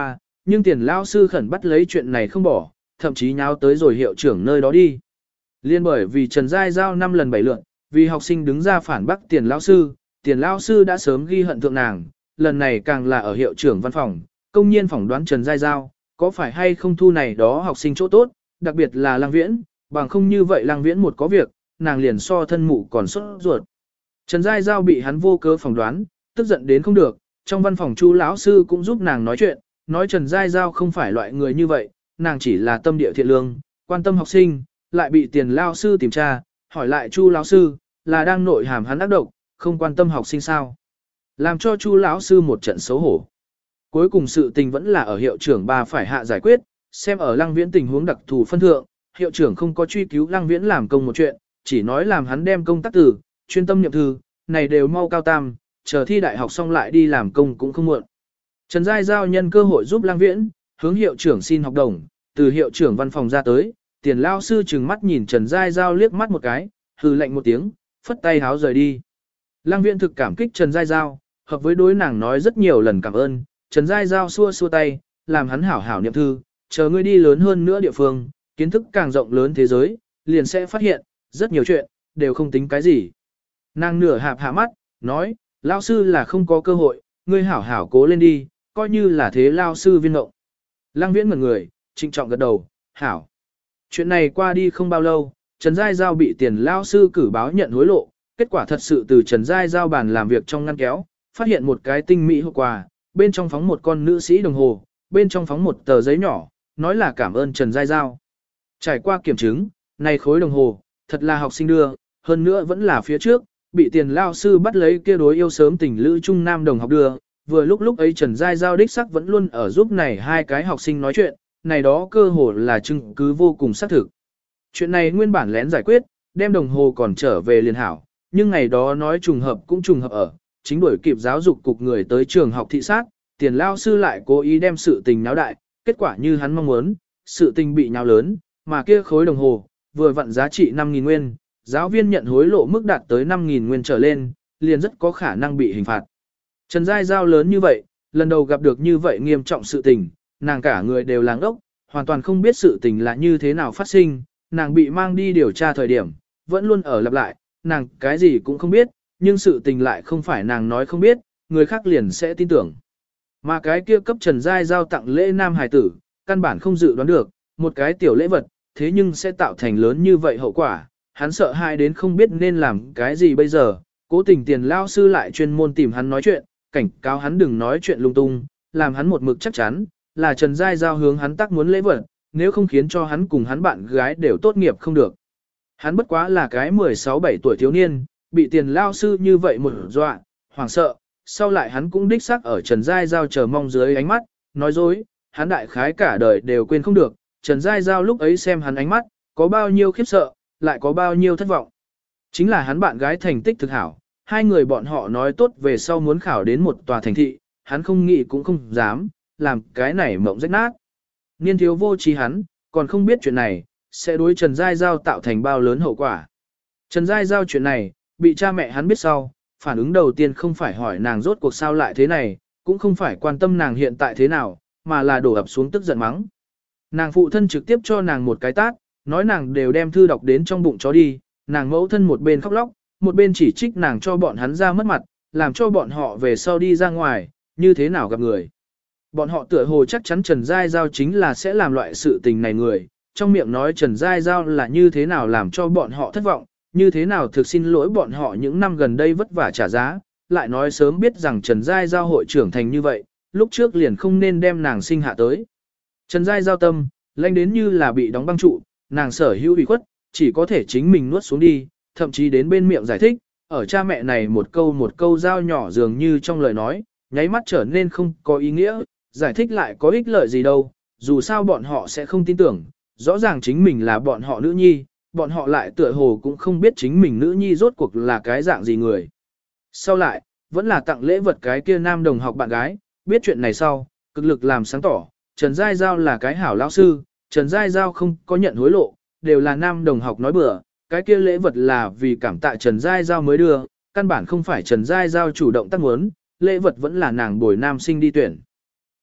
nhưng tiền lao sư khẩn bắt lấy chuyện này không bỏ, thậm chí nháo tới rồi hiệu trưởng nơi đó đi. Liên bởi vì Trần Giai Giao năm lần bảy lượn, vì học sinh đứng ra phản bác tiền lao sư, tiền lao sư đã sớm ghi hận thượng nàng, lần này càng là ở hiệu trưởng văn phòng, công nhiên phỏng đoán Trần Giai Giao, có phải hay không thu này đó học sinh chỗ tốt, đặc biệt là Lăng Viễn, bằng không như vậy Lăng Viễn một có việc, nàng liền so thân mụ còn sốt ruột. Trần Giai Giao bị hắn vô cớ phỏng đoán, tức giận đến không được, trong văn phòng Chu lão sư cũng giúp nàng nói chuyện, nói Trần Giai Giao không phải loại người như vậy, nàng chỉ là tâm địa thiện lương, quan tâm học sinh, lại bị tiền lao sư tìm tra, hỏi lại Chu lão sư, là đang nội hàm hắn ác độc, không quan tâm học sinh sao. Làm cho Chu lão sư một trận xấu hổ. Cuối cùng sự tình vẫn là ở hiệu trưởng ba phải hạ giải quyết, xem ở Lăng Viễn tình huống đặc thù phân thượng, hiệu trưởng không có truy cứu Lăng Viễn làm công một chuyện, chỉ nói làm hắn đem công tác tử, chuyên tâm nhậm thư, này đều mau cao tam, chờ thi đại học xong lại đi làm công cũng không muộn. Trần Giai Giao nhân cơ hội giúp Lăng Viễn, hướng hiệu trưởng xin học đồng, từ hiệu trưởng văn phòng ra tới, tiền lao sư trừng mắt nhìn Trần Giai Giao liếc mắt một cái, hừ lạnh một tiếng, phất tay háo rời đi. Lăng Viễn thực cảm kích Trần Giai Giao, hợp với đối nàng nói rất nhiều lần cảm ơn, Trần Giai Giao xua xua tay, làm hắn hảo hảo niệm thư, chờ ngươi đi lớn hơn nữa địa phương, kiến thức càng rộng lớn thế giới, liền sẽ phát hiện, rất nhiều chuyện, đều không tính cái gì. Nàng nửa hạp hạ mắt, nói, lao sư là không có cơ hội, ngươi hảo hảo cố lên đi, coi như là thế lao sư viên ngộng. Lăng Viễn ngẩn người, trịnh trọng gật đầu, hảo. Chuyện này qua đi không bao lâu, Trần Giai Giao bị tiền lao sư cử báo nhận hối lộ, kết quả thật sự từ Trần Giai Giao bàn làm việc trong ngăn kéo, phát hiện một cái tinh mỹ hộp quà, bên trong phóng một con nữ sĩ đồng hồ, bên trong phóng một tờ giấy nhỏ, nói là cảm ơn Trần Giai Giao. Trải qua kiểm chứng, này khối đồng hồ, thật là học sinh đưa, hơn nữa vẫn là phía trước, bị tiền lao sư bắt lấy kia đối yêu sớm tình lữ trung nam đồng học đưa, vừa lúc lúc ấy Trần Giai Giao đích sắc vẫn luôn ở giúp này hai cái học sinh nói chuyện, này đó cơ hồ là chứng cứ vô cùng xác thực. Chuyện này nguyên bản lén giải quyết, đem đồng hồ còn trở về liền hảo, nhưng ngày đó nói trùng hợp cũng trùng hợp ở, chính đuổi kịp giáo dục cục người tới trường học thị sát, tiền lao sư lại cố ý đem sự tình náo đại, kết quả như hắn mong muốn, sự tình bị nháo lớn, mà kia khối đồng hồ, vừa vặn giá trị năm nghìn nguyên, giáo viên nhận hối lộ mức đạt tới năm nghìn nguyên trở lên, liền rất có khả năng bị hình phạt. Trần Giai Giao lớn như vậy, lần đầu gặp được như vậy nghiêm trọng sự tình, nàng cả người đều làng ốc, hoàn toàn không biết sự tình là như thế nào phát sinh, nàng bị mang đi điều tra thời điểm, vẫn luôn ở lặp lại, nàng cái gì cũng không biết, nhưng sự tình lại không phải nàng nói không biết, người khác liền sẽ tin tưởng. Mà cái kia cấp Trần Giai Giao tặng lễ nam hài tử, căn bản không dự đoán được, một cái tiểu lễ vật, thế nhưng sẽ tạo thành lớn như vậy hậu quả, hắn sợ hãi đến không biết nên làm cái gì bây giờ, cố tình tiền lao sư lại chuyên môn tìm hắn nói chuyện, cảnh cáo hắn đừng nói chuyện lung tung, làm hắn một mực chắc chắn, là Trần Giai Giao hướng hắn tác muốn lễ vật, nếu không khiến cho hắn cùng hắn bạn gái đều tốt nghiệp không được. Hắn bất quá là cái mười sáu bảy tuổi thiếu niên, bị tiền lao sư như vậy một dọa, hoảng sợ, sau lại hắn cũng đích xác ở Trần Giai Giao chờ mong dưới ánh mắt, nói dối, hắn đại khái cả đời đều quên không được, Trần Giai Giao lúc ấy xem hắn ánh mắt, có bao nhiêu khiếp sợ, lại có bao nhiêu thất vọng. Chính là hắn bạn gái thành tích thực hảo, hai người bọn họ nói tốt về sau muốn khảo đến một tòa thành thị, hắn không nghĩ cũng không dám, làm cái này mộng rách nát. Niên thiếu vô trí hắn, còn không biết chuyện này, sẽ đối Trần Giai Giao tạo thành bao lớn hậu quả. Trần Giai Giao chuyện này, bị cha mẹ hắn biết sau, phản ứng đầu tiên không phải hỏi nàng rốt cuộc sao lại thế này, cũng không phải quan tâm nàng hiện tại thế nào, mà là đổ ập xuống tức giận mắng. Nàng phụ thân trực tiếp cho nàng một cái tát, nói nàng đều đem thư đọc đến trong bụng chó đi, nàng mẫu thân một bên khóc lóc, một bên chỉ trích nàng cho bọn hắn ra mất mặt, làm cho bọn họ về sau đi ra ngoài, như thế nào gặp người. Bọn họ tựa hồ chắc chắn Trần Giai Giao chính là sẽ làm loại sự tình này người, trong miệng nói Trần Giai Giao là như thế nào làm cho bọn họ thất vọng, như thế nào thực xin lỗi bọn họ những năm gần đây vất vả trả giá, lại nói sớm biết rằng Trần Giai Giao hội trưởng thành như vậy, lúc trước liền không nên đem nàng sinh hạ tới. Trần Giai Giao tâm, lanh đến như là bị đóng băng trụ, nàng sở hữu ủy khuất, chỉ có thể chính mình nuốt xuống đi, thậm chí đến bên miệng giải thích, ở cha mẹ này một câu một câu giao nhỏ dường như trong lời nói, nháy mắt trở nên không có ý nghĩa, giải thích lại có ích lợi gì đâu, dù sao bọn họ sẽ không tin tưởng, rõ ràng chính mình là bọn họ nữ nhi, bọn họ lại tựa hồ cũng không biết chính mình nữ nhi rốt cuộc là cái dạng gì người. Sau lại, vẫn là tặng lễ vật cái kia nam đồng học bạn gái, biết chuyện này sau, cực lực làm sáng tỏ, Trần Giai Giao là cái hảo lão sư, Trần Giai Giao không có nhận hối lộ, đều là nam đồng học nói bừa, cái kia lễ vật là vì cảm tạ Trần Giai Giao mới đưa, căn bản không phải Trần Giai Giao chủ động tác muốn, lễ vật vẫn là nàng bồi nam sinh đi tuyển.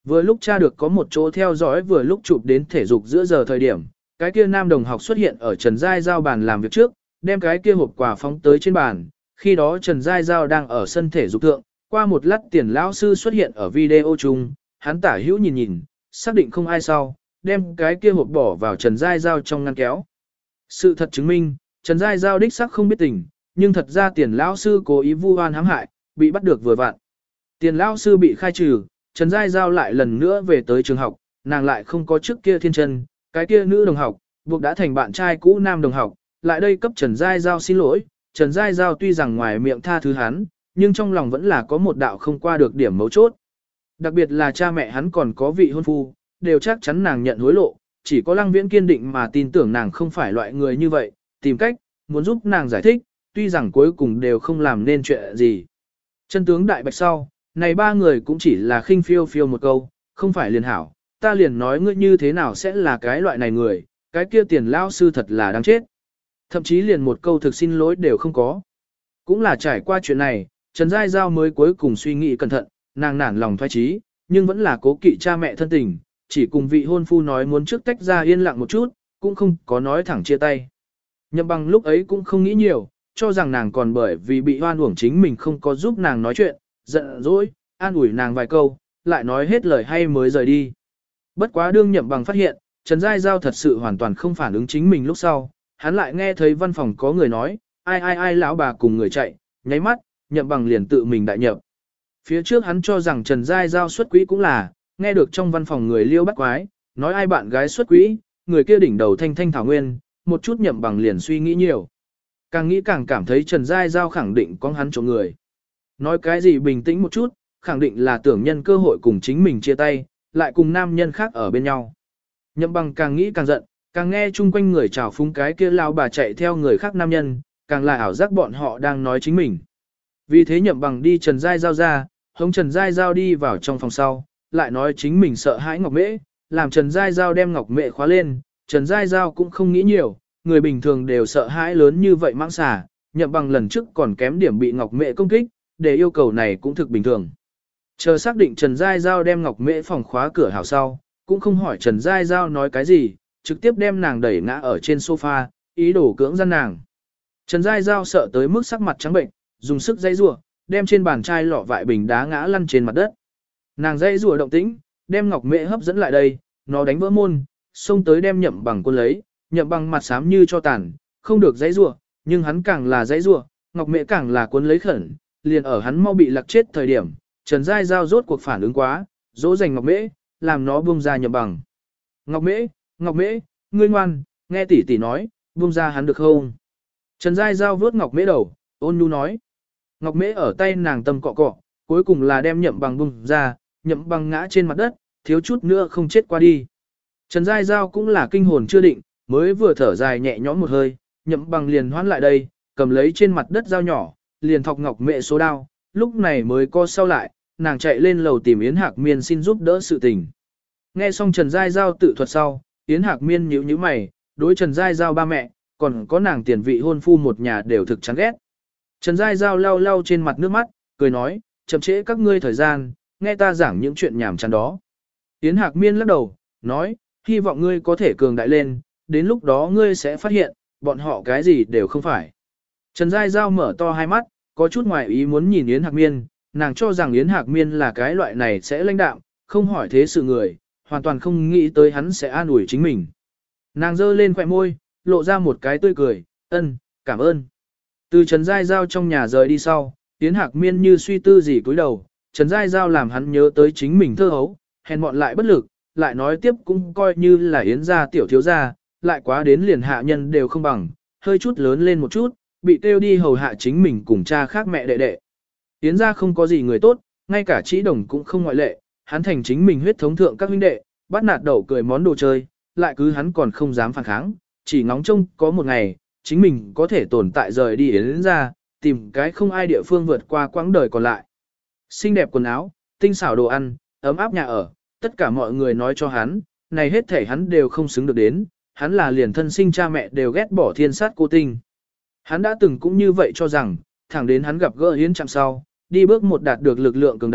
Vừa lúc tra được có một chỗ theo dõi vừa lúc chụp đến thể dục giữa giờ thời điểm, cái kia nam đồng học xuất hiện ở Trần Giai Giao bàn làm việc trước, đem cái kia hộp quà phóng tới trên bàn, khi đó Trần Giai Giao đang ở sân thể dục thượng, qua một lát tiền lão sư xuất hiện ở video chung, hắn tả hữu nhìn nhìn, xác định không ai sau, đem cái kia hộp bỏ vào Trần Giai Giao trong ngăn kéo. Sự thật chứng minh, Trần Giai Giao đích xác không biết tình, nhưng thật ra tiền lão sư cố ý vu oan hãm hại, bị bắt được vừa vặn. Tiền lão sư bị khai trừ, Trần Giai Giao lại lần nữa về tới trường học, nàng lại không có trước kia thiên chân, cái kia nữ đồng học, buộc đã thành bạn trai cũ nam đồng học, lại đây cấp Trần Giai Giao xin lỗi. Trần Giai Giao tuy rằng ngoài miệng tha thứ hắn, nhưng trong lòng vẫn là có một đạo không qua được điểm mấu chốt. Đặc biệt là cha mẹ hắn còn có vị hôn phu, đều chắc chắn nàng nhận hối lộ, chỉ có Lăng Viễn kiên định mà tin tưởng nàng không phải loại người như vậy, tìm cách, muốn giúp nàng giải thích, tuy rằng cuối cùng đều không làm nên chuyện gì. Chân tướng đại bạch sau, này ba người cũng chỉ là khinh phiêu phiêu một câu, không phải liền hảo, ta liền nói ngươi như thế nào sẽ là cái loại này người, cái kia tiền lao sư thật là đáng chết. Thậm chí liền một câu thực xin lỗi đều không có. Cũng là trải qua chuyện này, Trần Giai Giao mới cuối cùng suy nghĩ cẩn thận, nàng nản lòng thoái trí, nhưng vẫn là cố kỵ cha mẹ thân tình, chỉ cùng vị hôn phu nói muốn trước tách ra yên lặng một chút, cũng không có nói thẳng chia tay. Nhậm Bằng lúc ấy cũng không nghĩ nhiều, cho rằng nàng còn bởi vì bị hoan uổng chính mình không có giúp nàng nói chuyện, giận dỗi, an ủi nàng vài câu, lại nói hết lời hay mới rời đi. Bất quá đương Nhậm Bằng phát hiện, Trần Giai Giao thật sự hoàn toàn không phản ứng chính mình lúc sau, hắn lại nghe thấy văn phòng có người nói, ai ai ai lão bà cùng người chạy, nháy mắt, Nhậm Bằng liền tự mình đại nhập. Phía trước hắn cho rằng Trần Giai Giao xuất quỹ cũng là, nghe được trong văn phòng người liêu bắt quái, nói ai bạn gái xuất quỹ, người kia đỉnh đầu thanh thanh thảo nguyên, một chút Nhậm Bằng liền suy nghĩ nhiều. Càng nghĩ càng cảm thấy Trần Giai Giao khẳng định có hắn chỗ người. Nói cái gì bình tĩnh một chút, khẳng định là tưởng nhân cơ hội cùng chính mình chia tay, lại cùng nam nhân khác ở bên nhau. Nhậm Bằng càng nghĩ càng giận, càng nghe chung quanh người chào phúng cái kia lao bà chạy theo người khác nam nhân, càng là ảo giác bọn họ đang nói chính mình. Vì thế Nhậm Bằng đi Trần Giai Giao ra, hống Trần Giai Giao đi vào trong phòng sau, lại nói chính mình sợ hãi Ngọc Mễ, làm Trần Giai Giao đem Ngọc Mễ khóa lên, Trần Giai Giao cũng không nghĩ nhiều, người bình thường đều sợ hãi lớn như vậy mãng xà, Nhậm Bằng lần trước còn kém điểm bị Ngọc Mễ công kích, để yêu cầu này cũng thực bình thường. Chờ xác định Trần Giai Giao đem Ngọc Mễ phòng khóa cửa hào sau, cũng không hỏi Trần Giai Giao nói cái gì, trực tiếp đem nàng đẩy ngã ở trên sofa, ý đồ cưỡng gian nàng. Trần Giai Giao sợ tới mức sắc mặt trắng bệnh, dùng sức dây rủa, đem trên bàn chai lọ vại bình đá ngã lăn trên mặt đất. Nàng dây rủa động tĩnh, đem Ngọc Mễ hấp dẫn lại đây, nó đánh vỡ môn, xông tới đem Nhậm Bằng quân lấy, Nhậm Bằng mặt xám như cho tàn, không được dây rủa, nhưng hắn càng là dây rủa, Ngọc Mễ càng là cuốn lấy khẩn, liền ở hắn mau bị lạc chết thời điểm, Trần Giai Giao rốt cuộc phản ứng quá, dỗ dành Ngọc Mễ, làm nó buông ra Nhậm Bằng. Ngọc Mễ, Ngọc Mễ, ngươi ngoan, nghe tỷ tỷ nói, buông ra hắn được không? Trần Giai Giao vớt Ngọc Mễ đầu, ôn nhu nói. Ngọc Mễ ở tay nàng tâm cọ cọ, cuối cùng là đem Nhậm Bằng buông ra, Nhậm Bằng ngã trên mặt đất, thiếu chút nữa không chết qua đi. Trần Giai Giao cũng là kinh hồn chưa định, mới vừa thở dài nhẹ nhõm một hơi, Nhậm Bằng liền hoán lại đây, cầm lấy trên mặt đất dao nhỏ, liền thọc Ngọc Mễ số đao, lúc này mới co sau lại, nàng chạy lên lầu tìm Yến Hạc Miên xin giúp đỡ sự tình. Nghe xong Trần Giai Giao tự thuật sau, Yến Hạc Miên nhíu nhíu mày, đối Trần Giai Giao ba mẹ, còn có nàng tiền vị hôn phu một nhà đều thực chán ghét. Trần Giai Giao lau lau trên mặt nước mắt, cười nói, chậm trễ các ngươi thời gian, nghe ta giảng những chuyện nhảm chán đó. Yến Hạc Miên lắc đầu, nói, hy vọng ngươi có thể cường đại lên, đến lúc đó ngươi sẽ phát hiện, bọn họ cái gì đều không phải. Trần Giai Giao mở to hai mắt, có chút ngoài ý muốn nhìn Yến Hạc Miên, nàng cho rằng Yến Hạc Miên là cái loại này sẽ lãnh đạm, không hỏi thế sự người, hoàn toàn không nghĩ tới hắn sẽ an ủi chính mình. Nàng giơ lên khóe môi, lộ ra một cái tươi cười, ân, cảm ơn. Từ Trần Giai Giao trong nhà rời đi sau, Yến Hạc Miên như suy tư gì cúi đầu, Trần Giai Giao làm hắn nhớ tới chính mình thơ hấu, hèn mọn lại bất lực, lại nói tiếp cũng coi như là Yến gia tiểu thiếu gia, lại quá đến liền hạ nhân đều không bằng, hơi chút lớn lên một chút, bị kêu đi hầu hạ chính mình cùng cha khác mẹ đệ đệ. Yến gia không có gì người tốt, ngay cả Trí Đồng cũng không ngoại lệ, hắn thành chính mình huyết thống thượng các huynh đệ, bắt nạt đậu cười món đồ chơi, lại cứ hắn còn không dám phản kháng, chỉ ngóng trông có một ngày, chính mình có thể tồn tại rời đi Yến gia, tìm cái không ai địa phương vượt qua quãng đời còn lại. Xinh đẹp quần áo, tinh xảo đồ ăn, ấm áp nhà ở, tất cả mọi người nói cho hắn, này hết thể hắn đều không xứng được đến, hắn là liền thân sinh cha mẹ đều ghét bỏ thiên sát cô tinh. Hắn đã từng cũng như vậy cho rằng, thẳng đến hắn gặp gỡ Yến Trạm sau, đi bước một đạt được lực lượng cường đại,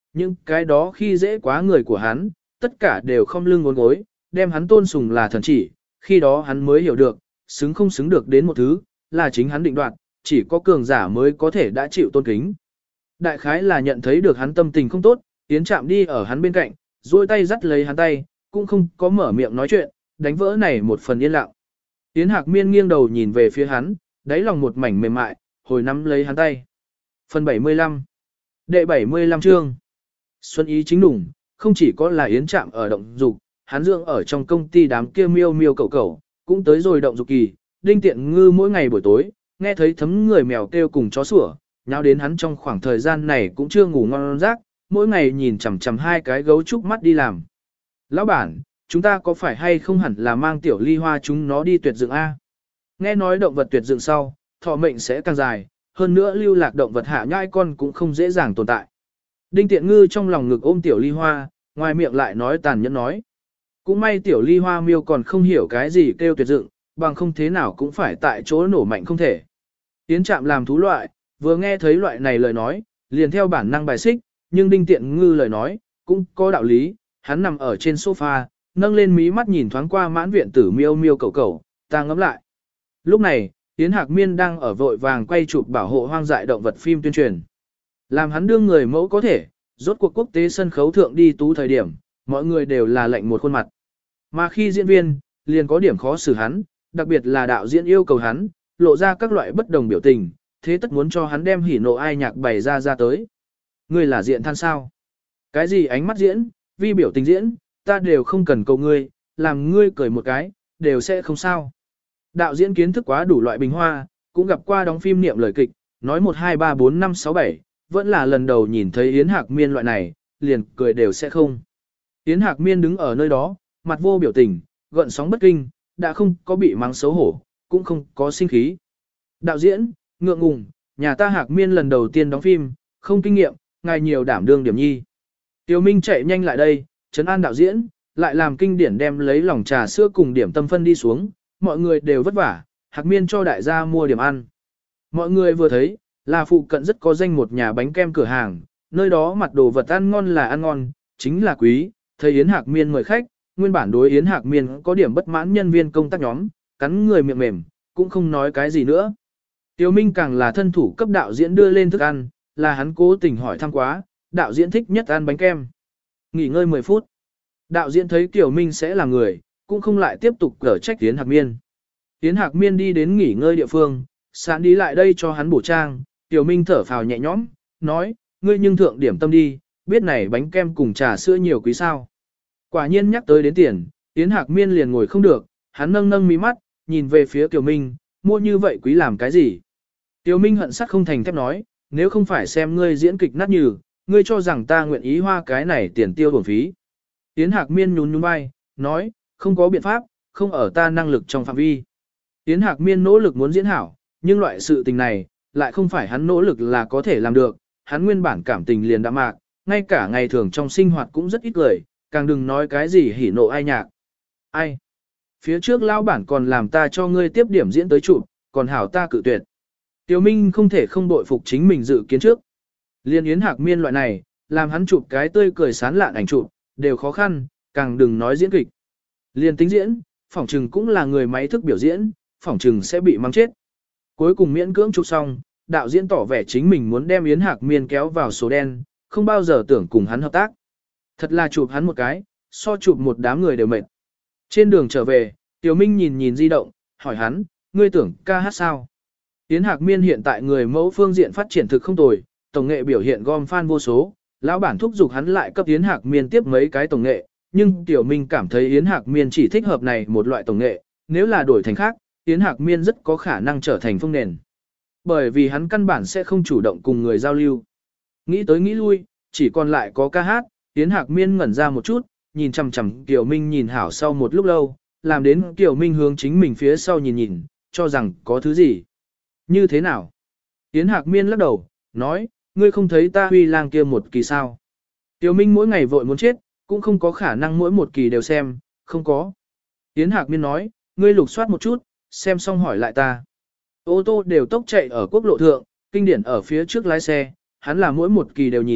Nhưng cái đó khi dễ quá người của hắn, tất cả đều không lưng ngốn gối, đem hắn tôn sùng là thần chỉ, khi đó hắn mới hiểu được, xứng không xứng được đến một thứ, là chính hắn định đoạt, chỉ có cường giả mới có thể đã chịu tôn kính. Đại khái là nhận thấy được hắn tâm tình không tốt, Yến Trạm đi ở hắn bên cạnh, duỗi tay dắt lấy hắn tay, cũng không có mở miệng nói chuyện, đánh vỡ này một phần yên lặng. Yến Hạc Miên nghiêng đầu nhìn về phía hắn, đáy lòng một mảnh mềm mại, hồi nắm lấy hắn tay. Phần bảy mươi lăm Đệ bảy mươi lăm chương Xuân ý chính đủng, không chỉ có là Yến Trạm ở động dục, hắn dưỡng ở trong công ty đám kia miêu miêu cẩu cẩu, cũng tới rồi động dục kỳ, Đinh Tiện Ngư mỗi ngày buổi tối, nghe thấy thấm người mèo kêu cùng chó sủa, nháo đến hắn trong khoảng thời gian này cũng chưa ngủ ngon giấc, mỗi ngày nhìn chằm chằm hai cái gấu trúc mắt đi làm. Lão bản, chúng ta có phải hay không hẳn là mang tiểu ly hoa chúng nó đi tuyệt dựng A? Nghe nói động vật tuyệt dựng sau, thọ mệnh sẽ càng dài, hơn nữa lưu lạc động vật hạ nhai con cũng không dễ dàng tồn tại. Đinh Tiện Ngư trong lòng ngực ôm tiểu ly hoa, ngoài miệng lại nói tàn nhẫn nói. Cũng may tiểu ly hoa miêu còn không hiểu cái gì kêu tuyệt dựng, bằng không thế nào cũng phải tại chỗ nổ mạnh không thể. Yến Trạm làm thú loại, vừa nghe thấy loại này lời nói, liền theo bản năng bài xích, nhưng Đinh Tiện Ngư lời nói, cũng có đạo lý, hắn nằm ở trên sofa, nâng lên mí mắt nhìn thoáng qua mãn viện tử miêu miêu cầu cầu, ta ngắm lại. Lúc này, Yến Hạc Miên đang ở vội vàng quay chụp bảo hộ hoang dại động vật phim tuyên truyền. Làm hắn đương người mẫu có thể, rốt cuộc quốc tế sân khấu thượng đi tú thời điểm, mọi người đều là lệnh một khuôn mặt. Mà khi diễn viên, liền có điểm khó xử hắn, đặc biệt là đạo diễn yêu cầu hắn, lộ ra các loại bất đồng biểu tình, thế tất muốn cho hắn đem hỉ nộ ai nhạc bày ra ra tới. Ngươi là diện than sao? Cái gì ánh mắt diễn, vi biểu tình diễn, ta đều không cần cầu ngươi, làm ngươi cười một cái, đều sẽ không sao. Đạo diễn kiến thức quá đủ loại bình hoa, cũng gặp qua đóng phim niệm lời kịch, nói một hai ba bốn năm sáu bảy, vẫn là lần đầu nhìn thấy Yến Hạc Miên loại này, liền cười đều sẽ không. Yến Hạc Miên đứng ở nơi đó, mặt vô biểu tình, gợn sóng bất kinh, đã không có bị mắng xấu hổ, cũng không có sinh khí. Đạo diễn, ngượng ngùng, nhà ta Hạc Miên lần đầu tiên đóng phim, không kinh nghiệm, ngài nhiều đảm đương điểm nhi. Tiêu Minh chạy nhanh lại đây, trấn an đạo diễn, lại làm kinh điển đem lấy lòng trà sữa cùng điểm tâm phân đi xuống, mọi người đều vất vả, Hạc Miên cho đại gia mua điểm ăn. Mọi người vừa thấy, là phụ cận rất có danh một nhà bánh kem cửa hàng, nơi đó mặt đồ vật ăn ngon là ăn ngon, chính là quý, thấy Yến Hạc Miên mời khách, nguyên bản đối Yến Hạc Miên có điểm bất mãn nhân viên công tác nhóm, cắn người miệng mềm, cũng không nói cái gì nữa. Tiêu Minh càng là thân thủ cấp đạo diễn đưa lên thức ăn, là hắn cố tình hỏi thăm quá, đạo diễn thích nhất ăn bánh kem. Nghỉ ngơi mười phút. Đạo diễn thấy Tiểu Minh sẽ là người, cũng không lại tiếp tục cở trách Yến Hạc Miên. Yến Hạc Miên đi đến nghỉ ngơi địa phương, sẵn đi lại đây cho hắn bổ trang, Tiểu Minh thở phào nhẹ nhõm, nói, ngươi nhưng thượng điểm tâm đi, biết này bánh kem cùng trà sữa nhiều quý sao. Quả nhiên nhắc tới đến tiền, Yến Hạc Miên liền ngồi không được, hắn nâng nâng mí mắt, nhìn về phía Tiểu Minh, mua như vậy quý làm cái gì. Tiểu Minh hận sắt không thành thép nói, nếu không phải xem ngươi diễn kịch nát nhừ, ngươi cho rằng ta nguyện ý hoa cái này tiền tiêu bổng phí. Yến Hạc Miên nhún nhún vai, nói, không có biện pháp, không ở ta năng lực trong phạm vi. Yến Hạc Miên nỗ lực muốn diễn hảo, nhưng loại sự tình này, lại không phải hắn nỗ lực là có thể làm được, hắn nguyên bản cảm tình liền đã mạc, ngay cả ngày thường trong sinh hoạt cũng rất ít lời, càng đừng nói cái gì hỉ nộ ai nhạc. Ai? Phía trước lão bản còn làm ta cho ngươi tiếp điểm diễn tới chụp, còn hảo ta cự tuyệt. Tiểu Minh không thể không bội phục chính mình dự kiến trước. Liên Yến Hạc Miên loại này, làm hắn chụp cái tươi cười sán lạn ảnh chụp, đều khó khăn, càng đừng nói diễn kịch. Liên tính diễn, phỏng trừng cũng là người máy thức biểu diễn, phỏng trừng sẽ bị mắng chết. Cuối cùng miễn cưỡng chụp xong, đạo diễn tỏ vẻ chính mình muốn đem Yến Hạc Miên kéo vào số đen, không bao giờ tưởng cùng hắn hợp tác. Thật là chụp hắn một cái, so chụp một đám người đều mệt. Trên đường trở về, Tiểu Minh nhìn nhìn di động, hỏi hắn, ngươi tưởng ca hát sao? Yến Hạc Miên hiện tại người mẫu phương diện phát triển thực không tồi, tổng nghệ biểu hiện gom fan vô số, lão bản thúc giục hắn lại cấp Yến Hạc Miên tiếp mấy cái tổng nghệ, nhưng Tiểu Minh cảm thấy Yến Hạc Miên chỉ thích hợp này một loại tổng nghệ, nếu là đổi thành khác, Yến Hạc Miên rất có khả năng trở thành phương nền. Bởi vì hắn căn bản sẽ không chủ động cùng người giao lưu. Nghĩ tới nghĩ lui, chỉ còn lại có ca hát, Yến Hạc Miên ngẩn ra một chút, nhìn chằm chằm Tiểu Minh nhìn hảo sau một lúc lâu, làm đến Tiểu Minh hướng chính mình phía sau nhìn nhìn, cho rằng có thứ gì. Như thế nào? Yến Hạc Miên lắc đầu, nói, ngươi không thấy ta huy lang kia một kỳ sao? Tiểu Minh mỗi ngày vội muốn chết, cũng không có khả năng mỗi một kỳ đều xem, không có. Yến Hạc Miên nói, ngươi lục soát một chút, xem xong hỏi lại ta. Ô tô đều tốc chạy ở quốc lộ thượng, kinh điển ở phía trước lái xe, hắn là mỗi một kỳ đều nhìn,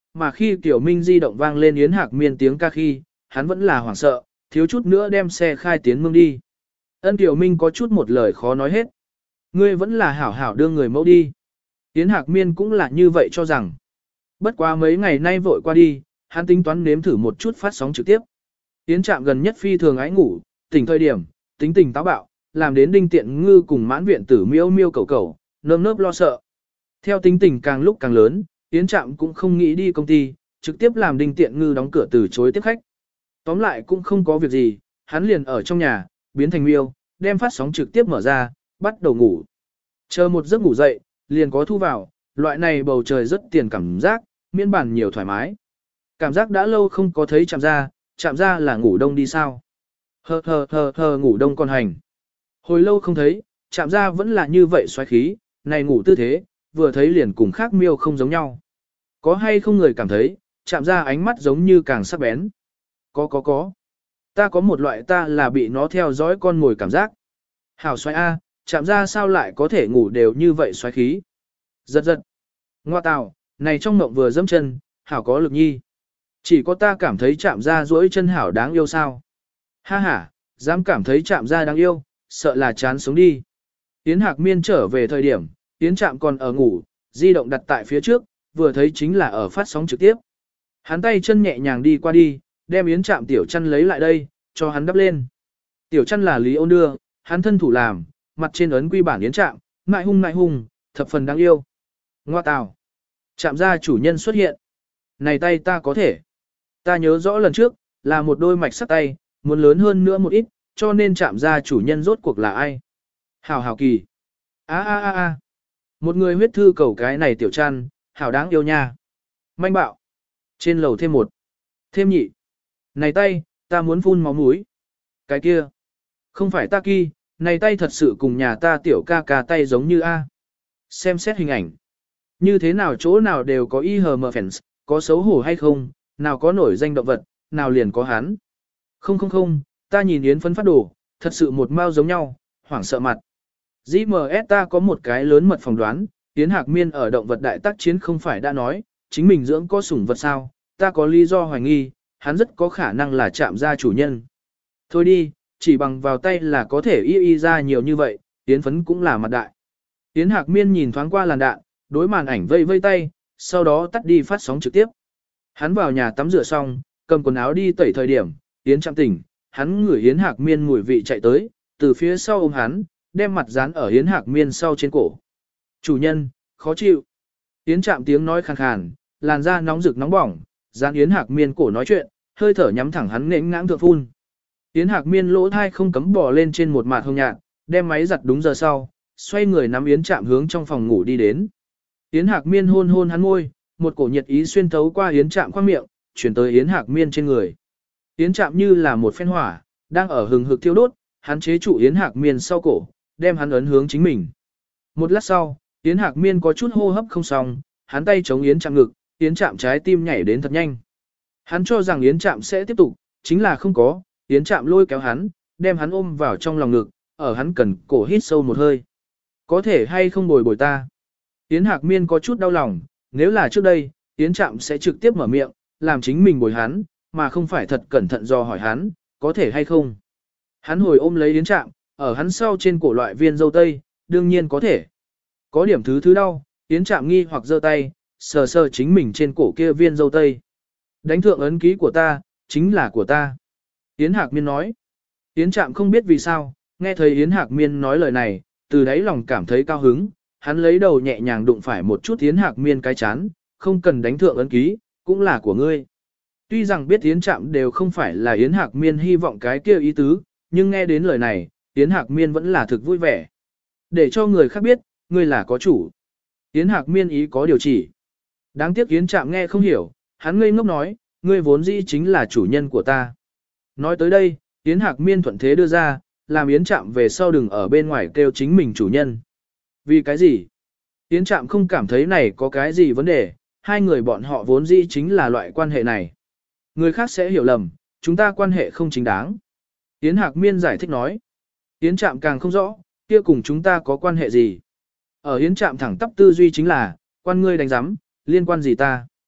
mà khi Tiểu Minh di động vang lên Yến Hạc Miên tiếng ca khi, hắn vẫn là hoảng sợ, thiếu chút nữa đem xe khai tiến mương đi. Ân Tiểu Minh có chút một lời khó nói hết. Ngươi vẫn là hảo hảo đưa người mẫu đi. Yến Hạc Miên cũng là như vậy cho rằng. Bất quá mấy ngày nay vội qua đi, hắn tính toán nếm thử một chút phát sóng trực tiếp. Yến Trạm gần nhất phi thường ái ngủ, tỉnh thời điểm, tính tình táo bạo, làm đến Đinh Tiện Ngư cùng mãn viện tử miêu miêu cầu cầu, nơm nớp lo sợ. Theo tính tình càng lúc càng lớn, Yến Trạm cũng không nghĩ đi công ty, trực tiếp làm Đinh Tiện Ngư đóng cửa từ chối tiếp khách. Tóm lại cũng không có việc gì, hắn liền ở trong nhà, biến thành miêu, đem phát sóng trực tiếp mở ra, bắt đầu ngủ. Chờ một giấc ngủ dậy, liền có thu vào, loại này bầu trời rất tiền cảm giác, miễn bản nhiều thoải mái. Cảm giác đã lâu không có thấy chạm ra, chạm ra là ngủ đông đi sao. Hờ hờ hờ hờ ngủ đông còn hành. Hồi lâu không thấy, chạm ra vẫn là như vậy xoáy khí, này ngủ tư thế, vừa thấy liền cùng khác miêu không giống nhau. Có hay không người cảm thấy, chạm ra ánh mắt giống như càng sắc bén. Có có có. Ta có một loại ta là bị nó theo dõi con ngồi cảm giác. Hảo xoáy A, chạm ra sao lại có thể ngủ đều như vậy xoáy khí. Giật giật. Ngoa tào, này trong mộng vừa dẫm chân, hảo có lực nhi. Chỉ có ta cảm thấy chạm ra duỗi chân hảo đáng yêu sao. Ha ha, dám cảm thấy chạm ra đáng yêu, sợ là chán sống đi. Yến Hạc Miên trở về thời điểm, Yến Trạm còn ở ngủ, di động đặt tại phía trước, vừa thấy chính là ở phát sóng trực tiếp. Hắn tay chân nhẹ nhàng đi qua đi, đem Yến Trạm tiểu chăn lấy lại đây, cho hắn đắp lên. Tiểu chăn là Lý Ôn đưa, hắn thân thủ làm, mặt trên ấn quy bản Yến Trạm, ngại hung ngại hung, thập phần đáng yêu. Ngoa tào. Trạm ra chủ nhân xuất hiện. Này tay ta có thể. Ta nhớ rõ lần trước, là một đôi mạch sắt tay, muốn lớn hơn nữa một ít, cho nên chạm ra chủ nhân rốt cuộc là ai. Hảo hảo kỳ. A a a a. Một người huyết thư cầu cái này tiểu chăn, hảo đáng yêu nha. Manh bạo. Trên lầu thêm một. Thêm nhị. Này tay, ta muốn phun máu mũi. Cái kia. Không phải ta kỳ, này tay thật sự cùng nhà ta tiểu ca ca tay giống như A. Xem xét hình ảnh. Như thế nào chỗ nào đều có i hờ mờ fans, có xấu hổ hay không, nào có nổi danh động vật, nào liền có hắn. Không không không, ta nhìn Yến Phấn phát đồ, thật sự một mao giống nhau, hoảng sợ mặt. giê em ét ta có một cái lớn mật phỏng đoán, Yến Hạc Miên ở động vật đại tác chiến không phải đã nói, chính mình dưỡng có sủng vật sao, ta có lý do hoài nghi, hắn rất có khả năng là chạm ra chủ nhân. Thôi đi, chỉ bằng vào tay là có thể y y ra nhiều như vậy, Yến Phấn cũng là mặt đại. Yến Hạc Miên nhìn thoáng qua làn đạn, đối màn ảnh vây vây tay, sau đó tắt đi phát sóng trực tiếp. Hắn vào nhà tắm rửa xong, cầm quần áo đi tẩy thời điểm, Yến Trạm tỉnh, hắn ngửi Yến Hạc Miên mùi vị chạy tới, từ phía sau ôm hắn, đem mặt dán ở Yến Hạc Miên sau trên cổ. Chủ nhân, khó chịu. Yến Trạm tiếng nói khàn khàn, làn da nóng rực nóng bỏng, dán Yến Hạc Miên cổ nói chuyện, hơi thở nhắm thẳng hắn nghẽn ngãng thượng phun. Yến Hạc Miên lỗ thai không cấm bò lên trên một mạt hồng nhạt, đem máy giặt đúng giờ sau, xoay người nắm Yến Trạm hướng trong phòng ngủ đi đến. Yến Hạc Miên hôn hôn hắn môi, một cổ nhiệt ý xuyên thấu qua Yến Trạm khoang miệng, chuyển tới Yến Hạc Miên trên người. Yến Trạm như là một phen hỏa, đang ở hừng hực thiêu đốt, hắn chế trụ Yến Hạc Miên sau cổ, đem hắn ấn hướng chính mình. Một lát sau, Yến Hạc Miên có chút hô hấp không xong, hắn tay chống Yến Trạm ngực, Yến Trạm trái tim nhảy đến thật nhanh. Hắn cho rằng Yến Trạm sẽ tiếp tục, chính là không có, Yến Trạm lôi kéo hắn, đem hắn ôm vào trong lòng ngực, ở hắn cần cổ hít sâu một hơi. Có thể hay không bồi bồi ta? Yến Hạc Miên có chút đau lòng, nếu là trước đây, Yến Trạm sẽ trực tiếp mở miệng, làm chính mình bồi hắn, mà không phải thật cẩn thận do hỏi hắn, có thể hay không. Hắn hồi ôm lấy Yến Trạm, ở hắn sau trên cổ loại viên dâu tây, đương nhiên có thể. Có điểm thứ thứ đau, Yến Trạm nghi hoặc giơ tay, sờ sờ chính mình trên cổ kia viên dâu tây. Đánh thượng ấn ký của ta, chính là của ta. Yến Hạc Miên nói. Yến Trạm không biết vì sao, nghe thấy Yến Hạc Miên nói lời này, từ đáy lòng cảm thấy cao hứng, hắn lấy đầu nhẹ nhàng đụng phải một chút Yến Hạc Miên cái chán, không cần đánh thượng ấn ký, cũng là của ngươi. Tuy rằng biết Yến Trạm đều không phải là Yến Hạc Miên hy vọng cái kia ý tứ, nhưng nghe đến lời này, Yến Hạc Miên vẫn là thực vui vẻ. Để cho người khác biết, ngươi là có chủ. Yến Hạc Miên ý có điều chỉ. Đáng tiếc Yến Trạm nghe không hiểu, hắn ngây ngốc nói, ngươi vốn dĩ chính là chủ nhân của ta. Nói tới đây, Yến Hạc Miên thuận thế đưa ra, làm Yến Trạm về sau đừng ở bên ngoài kêu chính mình chủ nhân. Vì cái gì? Yến Trạm không cảm thấy này có cái gì vấn đề, hai người bọn họ vốn dĩ chính là loại quan hệ này. Người khác sẽ hiểu lầm, chúng ta quan hệ không chính đáng. Yến Hạc Miên giải thích nói. Yến Trạm càng không rõ, kia cùng chúng ta có quan hệ gì. Ở Yến Trạm thẳng tắp tư duy chính là, quan ngươi đánh giám, liên quan gì ta.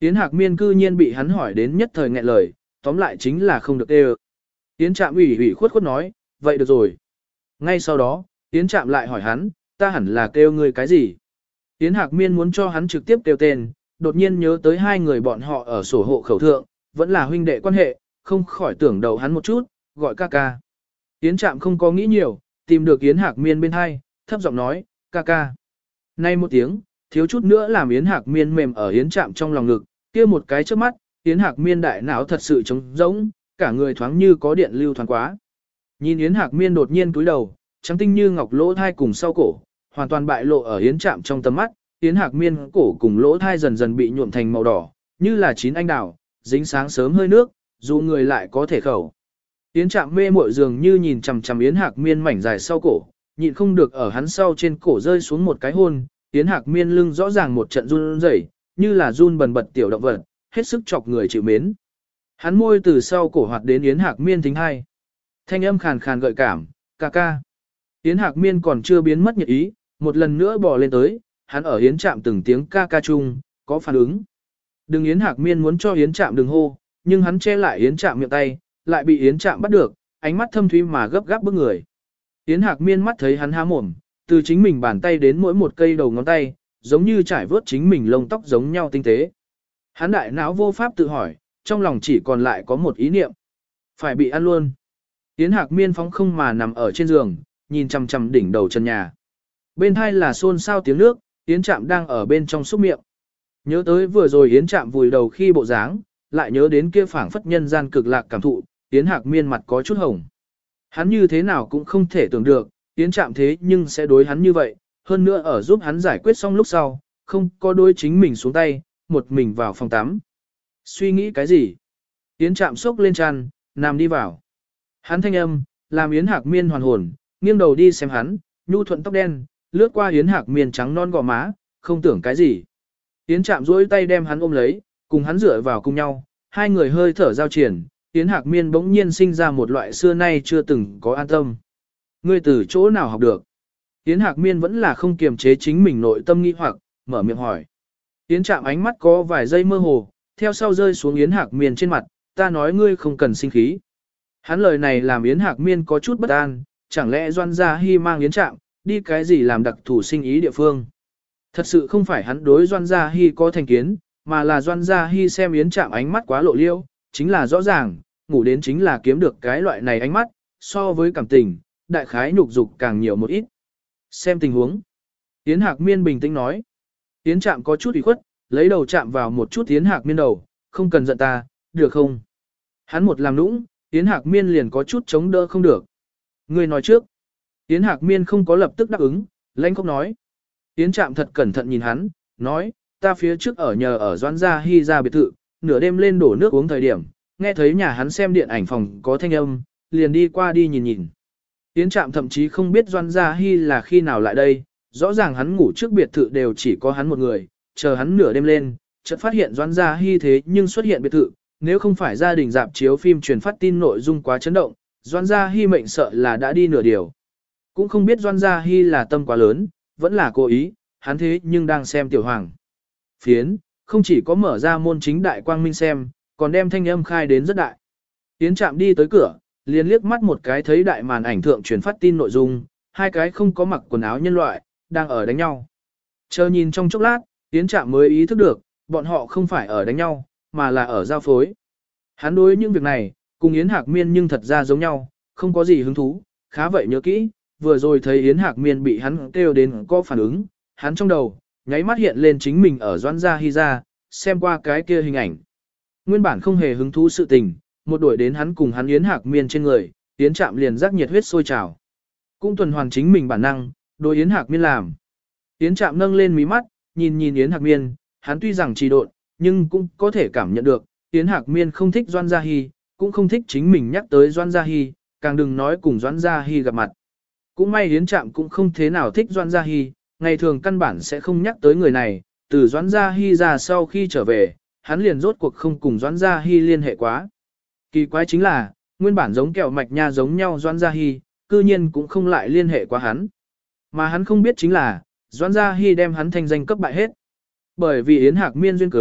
Yến Hạc Miên cư nhiên bị hắn hỏi đến nhất thời nghẹn lời, tóm lại chính là không được đê ơ. Yến Trạm ủy ủy khuất khuất nói, vậy được rồi. Ngay sau đó, Yến Trạm lại hỏi hắn, ta hẳn là kêu ngươi cái gì? Yến Hạc Miên muốn cho hắn trực tiếp kêu tên, đột nhiên nhớ tới hai người bọn họ ở sổ hộ khẩu thượng, vẫn là huynh đệ quan hệ, không khỏi tưởng đầu hắn một chút, gọi ca ca. Yến Trạm không có nghĩ nhiều, tìm được Yến Hạc Miên bên hai, thấp giọng nói, ca ca. Nay một tiếng, thiếu chút nữa làm Yến Hạc Miên mềm ở Yến Trạm trong lòng ngực, kia một cái trước mắt, Yến Hạc Miên đại não thật sự trống rỗng, cả người thoáng như có điện lưu thoáng quá. Nhìn Yến Hạc Miên đột nhiên cúi đầu, trắng tinh như ngọc lỗ thai cùng sau cổ, hoàn toàn bại lộ ở Yến Trạm trong tầm mắt, Yến Hạc Miên cổ cùng lỗ thai dần dần bị nhuộm thành màu đỏ, như là chín anh đào, dính sáng sớm hơi nước, dù người lại có thể khẩu. Yến Trạm mê muội dường như nhìn chằm chằm Yến Hạc Miên mảnh dài sau cổ, nhịn không được ở hắn sau trên cổ rơi xuống một cái hôn, Yến Hạc Miên lưng rõ ràng một trận run rẩy, như là run bần bật tiểu động vật, hết sức chọc người chịu mến. Hắn môi từ sau cổ hoạt đến Yến Hạc Miên thính hai. Thanh âm khàn khàn gợi cảm, ca ca. Yến Hạc Miên còn chưa biến mất nhiệt ý, một lần nữa bò lên tới, hắn ở Yến Trạm từng tiếng ca ca chung, có phản ứng. Đừng Yến Hạc Miên muốn cho Yến Trạm đừng hô, nhưng hắn che lại Yến Trạm miệng tay, lại bị Yến Trạm bắt được, ánh mắt thâm thúy mà gấp gáp bức người. Yến Hạc Miên mắt thấy hắn há mồm, từ chính mình bàn tay đến mỗi một cây đầu ngón tay, giống như trải vớt chính mình lông tóc giống nhau tinh tế. Hắn đại não vô pháp tự hỏi, trong lòng chỉ còn lại có một ý niệm. Phải bị ăn luôn. Yến Hạc Miên phóng không mà nằm ở trên giường, nhìn chằm chằm đỉnh đầu chân nhà. Bên hai là xôn xao tiếng nước, Yến Trạm đang ở bên trong xúc miệng. Nhớ tới vừa rồi Yến Trạm vùi đầu khi bộ dáng, lại nhớ đến kia phảng phất nhân gian cực lạc cảm thụ, Yến Hạc Miên mặt có chút hồng. Hắn như thế nào cũng không thể tưởng được, Yến Trạm thế nhưng sẽ đối hắn như vậy, hơn nữa ở giúp hắn giải quyết xong lúc sau, không có đối chính mình xuống tay, một mình vào phòng tắm. Suy nghĩ cái gì? Yến Trạm sốc lên chăn, nằm đi vào. Hắn thanh âm, làm Yến Hạc Miên hoàn hồn, nghiêng đầu đi xem hắn, nhu thuận tóc đen, lướt qua Yến Hạc Miên trắng non gò má, không tưởng cái gì. Yến Trạm duỗi tay đem hắn ôm lấy, cùng hắn dựa vào cùng nhau, hai người hơi thở giao triển, Yến Hạc Miên bỗng nhiên sinh ra một loại xưa nay chưa từng có an tâm. Ngươi từ chỗ nào học được? Yến Hạc Miên vẫn là không kiềm chế chính mình nội tâm nghi hoặc, mở miệng hỏi. Yến Trạm ánh mắt có vài giây mơ hồ, theo sau rơi xuống Yến Hạc Miên trên mặt, ta nói ngươi không cần sinh khí. Hắn lời này làm Yến Hạc Miên có chút bất an, chẳng lẽ Doan Gia Hi mang Yến Trạm, đi cái gì làm đặc thủ sinh ý địa phương. Thật sự không phải hắn đối Doan Gia Hi có thành kiến, mà là Doan Gia Hi xem Yến Trạm ánh mắt quá lộ liêu, chính là rõ ràng, ngủ đến chính là kiếm được cái loại này ánh mắt, so với cảm tình, đại khái nhục dục càng nhiều một ít. Xem tình huống. Yến Hạc Miên bình tĩnh nói. Yến Trạm có chút ủy khuất, lấy đầu chạm vào một chút Yến Hạc Miên đầu, không cần giận ta, được không? Hắn một làm nũng, Yến Hạc Miên liền có chút chống đỡ không được. Ngươi nói trước. Yến Hạc Miên không có lập tức đáp ứng, lãnh không nói. Yến Trạm thật cẩn thận nhìn hắn, nói, ta phía trước ở nhờ ở Doan Gia Hi ra biệt thự, nửa đêm lên đổ nước uống thời điểm, nghe thấy nhà hắn xem điện ảnh phòng có thanh âm, liền đi qua đi nhìn nhìn. Yến Trạm thậm chí không biết Doan Gia Hi là khi nào lại đây, rõ ràng hắn ngủ trước biệt thự đều chỉ có hắn một người, chờ hắn nửa đêm lên, chợt phát hiện Doan Gia Hi thế nhưng xuất hiện biệt thự, nếu không phải gia đình dạp chiếu phim truyền phát tin nội dung quá chấn động, Doan Gia Hi mệnh sợ là đã đi nửa điều. Cũng không biết Doan Gia Hi là tâm quá lớn, vẫn là cố ý, hắn thế nhưng đang xem Tiểu Hoàng. Phiến, không chỉ có mở ra môn chính đại quang minh xem, còn đem thanh âm khai đến rất đại. Yến Trạm đi tới cửa, liền liếc mắt một cái thấy đại màn ảnh thượng truyền phát tin nội dung, hai cái không có mặc quần áo nhân loại, đang ở đánh nhau. Chờ nhìn trong chốc lát, Yến Trạm mới ý thức được, bọn họ không phải ở đánh nhau, mà là ở giao phối. Hắn đối những việc này, cùng Yến Hạc Miên nhưng thật ra giống nhau, không có gì hứng thú, khá vậy nhớ kỹ, vừa rồi thấy Yến Hạc Miên bị hắn kêu đến có phản ứng, hắn trong đầu, nháy mắt hiện lên chính mình ở Doan Gia Hi ra, xem qua cái kia hình ảnh. Nguyên bản không hề hứng thú sự tình, một đuổi đến hắn cùng hắn Yến Hạc Miên trên người, Yến Trạm liền giác nhiệt huyết sôi trào. Cũng tuần hoàn chính mình bản năng, đối Yến Hạc Miên làm. Yến Trạm nâng lên mí mắt, nhìn nhìn Yến Hạc Miên, hắn tuy rằng trì độn, nhưng cũng có thể cảm nhận được, Yến Hạc Miên không thích Doan Gia Hi, cũng không thích chính mình nhắc tới Doan Gia Hi, càng đừng nói cùng Doan Gia Hi gặp mặt. Cũng may Yến Trạm cũng không thế nào thích Doan Gia Hi, ngày thường căn bản sẽ không nhắc tới người này, từ Doan Gia Hi ra sau khi trở về, hắn liền rốt cuộc không cùng Doan Gia Hi liên hệ quá. Kỳ quái chính là, nguyên bản giống kẹo mạch nha giống nhau Doan Gia Hi, cư nhiên cũng không lại liên hệ quá hắn. Mà hắn không biết chính là, Doan Gia Hi đem hắn thành danh cấp bại hết. Bởi vì Yến Hạc Miên duyên cớ,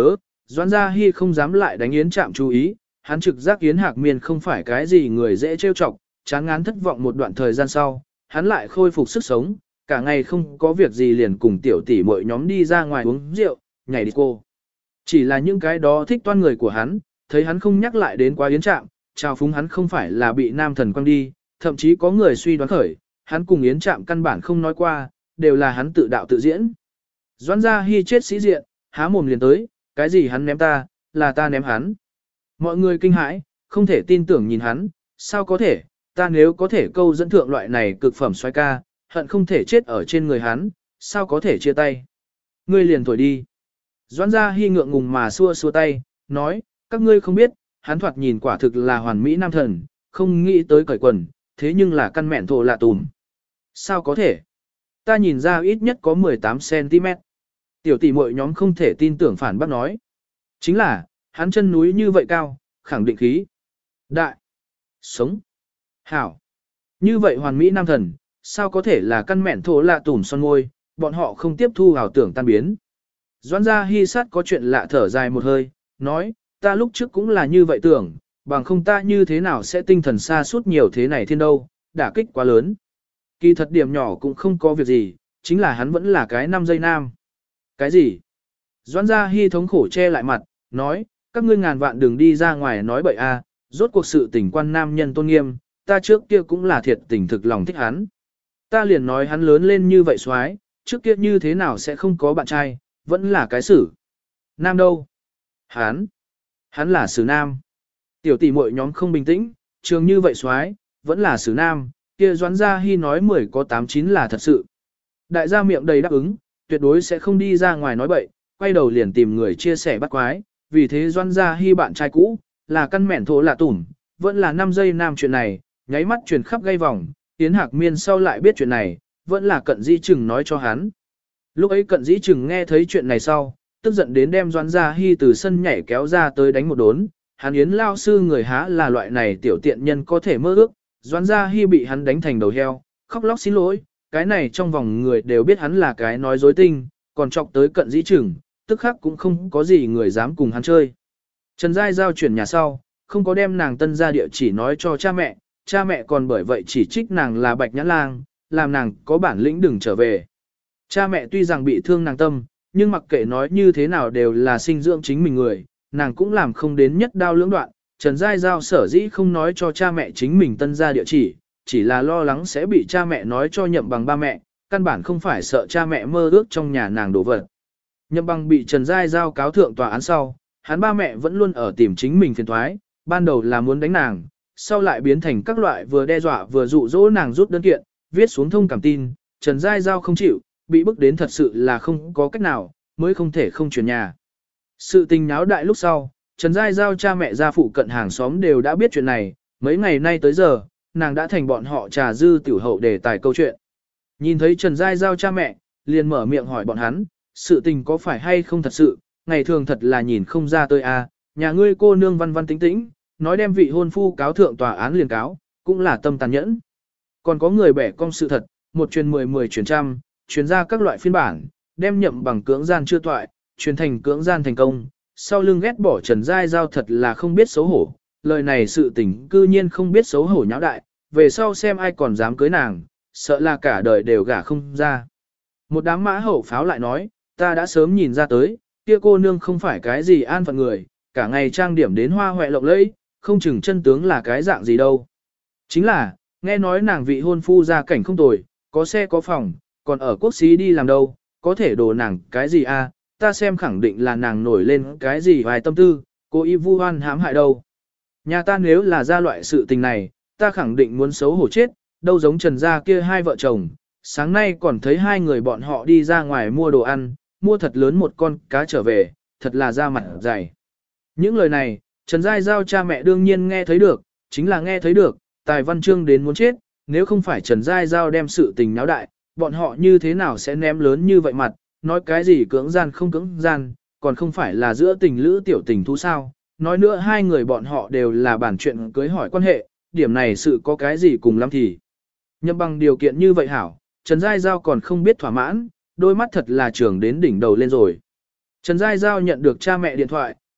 Doãn Gia Hi không dám lại đánh Yến Trạm chú ý, hắn trực giác Yến Hạc Miên không phải cái gì người dễ trêu chọc, chán ngán thất vọng một đoạn thời gian sau, hắn lại khôi phục sức sống, cả ngày không có việc gì liền cùng tiểu tỷ muội nhóm đi ra ngoài uống rượu, nhảy đi cô. Chỉ là những cái đó thích toan người của hắn, thấy hắn không nhắc lại đến quá Yến Trạm, chào phúng hắn không phải là bị nam thần quăng đi, thậm chí có người suy đoán khởi, hắn cùng Yến Trạm căn bản không nói qua, đều là hắn tự đạo tự diễn. Doãn Gia Hi chết sĩ diện, há mồm liền tới, cái gì hắn ném ta, là ta ném hắn. Mọi người kinh hãi, không thể tin tưởng nhìn hắn, sao có thể, ta nếu có thể câu dẫn thượng loại này cực phẩm xoay ca, hận không thể chết ở trên người hắn, sao có thể chia tay. Ngươi liền thổi đi. Doãn Gia Hi ngượng ngùng mà xua xua tay, nói, các ngươi không biết, hắn thoạt nhìn quả thực là hoàn mỹ nam thần, không nghĩ tới cởi quần, thế nhưng là căn mẹn thổ lạ tùm. Sao có thể? Ta nhìn ra ít nhất có mười tám xăng ti mét. Tiểu tỷ muội nhóm không thể tin tưởng phản bác nói. Chính là, hắn chân núi như vậy cao, khẳng định khí. Đại. Sống. Hảo. Như vậy hoàn mỹ nam thần, sao có thể là căn mẹn thổ lạ tùm son môi, bọn họ không tiếp thu ảo tưởng tan biến. Doãn Gia Hi sát có chuyện lạ thở dài một hơi, nói, ta lúc trước cũng là như vậy tưởng, bằng không ta như thế nào sẽ tinh thần xa suốt nhiều thế này thiên đâu, đả kích quá lớn. Kỳ thật điểm nhỏ cũng không có việc gì, chính là hắn vẫn là cái năm giây nam. Cái gì? Doãn Gia Hi thống khổ che lại mặt, nói, các ngươi ngàn vạn đừng đi ra ngoài nói bậy a, rốt cuộc sự tình quan nam nhân tôn nghiêm, ta trước kia cũng là thiệt tình thực lòng thích hắn. Ta liền nói hắn lớn lên như vậy xoái, trước kia như thế nào sẽ không có bạn trai, vẫn là cái xử. Nam đâu? Hắn. Hắn là xử nam. Tiểu tỷ muội nhóm không bình tĩnh, trường như vậy xoái, vẫn là xử nam, kia Doãn Gia Hi nói mười có tám chín là thật sự. Đại gia miệng đầy đáp ứng, tuyệt đối sẽ không đi ra ngoài nói bậy, quay đầu liền tìm người chia sẻ bắt quái, vì thế Doãn Gia Hi bạn trai cũ, là căn mẻn thổ lạ tủm, vẫn là năm giây nam chuyện này, nháy mắt truyền khắp gây vòng, Yến Hạc Miên sau lại biết chuyện này, vẫn là Cận Dĩ Trừng nói cho hắn. Lúc ấy Cận Dĩ Trừng nghe thấy chuyện này sau, tức giận đến đem Doãn Gia Hi từ sân nhảy kéo ra tới đánh một đốn, hắn Yến lao sư người há là loại này tiểu tiện nhân có thể mơ ước, Doãn Gia Hi bị hắn đánh thành đầu heo, khóc lóc xin lỗi, cái này trong vòng người đều biết hắn là cái nói dối tinh, còn chọc tới Cận Dĩ Trừng, tức khắc cũng không có gì người dám cùng hắn chơi. Trần Giai Giao chuyển nhà sau, không có đem nàng tân gia địa chỉ nói cho cha mẹ, cha mẹ còn bởi vậy chỉ trích nàng là bạch nhãn lang, làm nàng có bản lĩnh đừng trở về. Cha mẹ tuy rằng bị thương nàng tâm, nhưng mặc kệ nói như thế nào đều là sinh dưỡng chính mình người, nàng cũng làm không đến nhất đao lưỡng đoạn. Trần Giai Giao sở dĩ không nói cho cha mẹ chính mình tân gia địa chỉ, chỉ là lo lắng sẽ bị cha mẹ nói cho Nhậm Bằng ba mẹ, căn bản không phải sợ cha mẹ mơ ước trong nhà nàng đổ vật. Nhậm Bằng bị Trần Giai Giao cáo thượng tòa án sau, hắn ba mẹ vẫn luôn ở tìm chính mình phiền toái, ban đầu là muốn đánh nàng, sau lại biến thành các loại vừa đe dọa vừa dụ dỗ nàng rút đơn kiện, viết xuống thông cảm tin, Trần Giai Giao không chịu, bị bức đến thật sự là không có cách nào, mới không thể không chuyển nhà. Sự tình náo đại lúc sau, Trần Giai Giao cha mẹ gia phụ cận hàng xóm đều đã biết chuyện này, mấy ngày nay tới giờ, nàng đã thành bọn họ trà dư tiểu hậu để tài câu chuyện. Nhìn thấy Trần Giai Giao cha mẹ, liền mở miệng hỏi bọn hắn, sự tình có phải hay không thật sự, ngày thường thật là nhìn không ra tôi à, nhà ngươi cô nương văn văn tính tĩnh, nói đem vị hôn phu cáo thượng tòa án liền cáo, cũng là tâm tàn nhẫn. Còn có người bẻ cong sự thật, một truyền mười mười truyền trăm, truyền ra các loại phiên bản, đem Nhậm Bằng cưỡng gian chưa toại, truyền thành cưỡng gian thành công, sau lưng ghét bỏ Trần Giai Giao thật là không biết xấu hổ, lời này sự tình cư nhiên không biết xấu hổ nháo đại, về sau xem ai còn dám cưới nàng, sợ là cả đời đều gả không ra. Một đám mã hậu pháo lại nói, ta đã sớm nhìn ra tới, kia cô nương không phải cái gì an phận người, cả ngày trang điểm đến hoa hoẹ lộng lẫy, không chừng chân tướng là cái dạng gì đâu. Chính là, nghe nói nàng vị hôn phu gia cảnh không tồi, có xe có phòng, còn ở quốc xí đi làm đâu, có thể đồ nàng cái gì à, ta xem khẳng định là nàng nổi lên cái gì vài tâm tư, cô y vu hoan hãm hại đâu. Nhà ta nếu là ra loại sự tình này, ta khẳng định muốn xấu hổ chết, đâu giống Trần gia kia hai vợ chồng, sáng nay còn thấy hai người bọn họ đi ra ngoài mua đồ ăn, mua thật lớn một con cá trở về, thật là da mặt dày. Những lời này, Trần Giai Giao cha mẹ đương nhiên nghe thấy được, chính là nghe thấy được, Tài Văn Chương đến muốn chết, nếu không phải Trần Giai Giao đem sự tình náo đại, bọn họ như thế nào sẽ ném lớn như vậy mặt, nói cái gì cưỡng gian không cưỡng gian, còn không phải là giữa tình lữ tiểu tình thú sao, nói nữa hai người bọn họ đều là bản chuyện cưới hỏi quan hệ, điểm này sự có cái gì cùng lắm thì. Nhậm Bằng điều kiện như vậy hảo, Trần Giai Giao còn không biết thỏa mãn, đôi mắt thật là trưởng đến đỉnh đầu lên rồi. Trần Giai Giao nhận được cha mẹ điện thoại,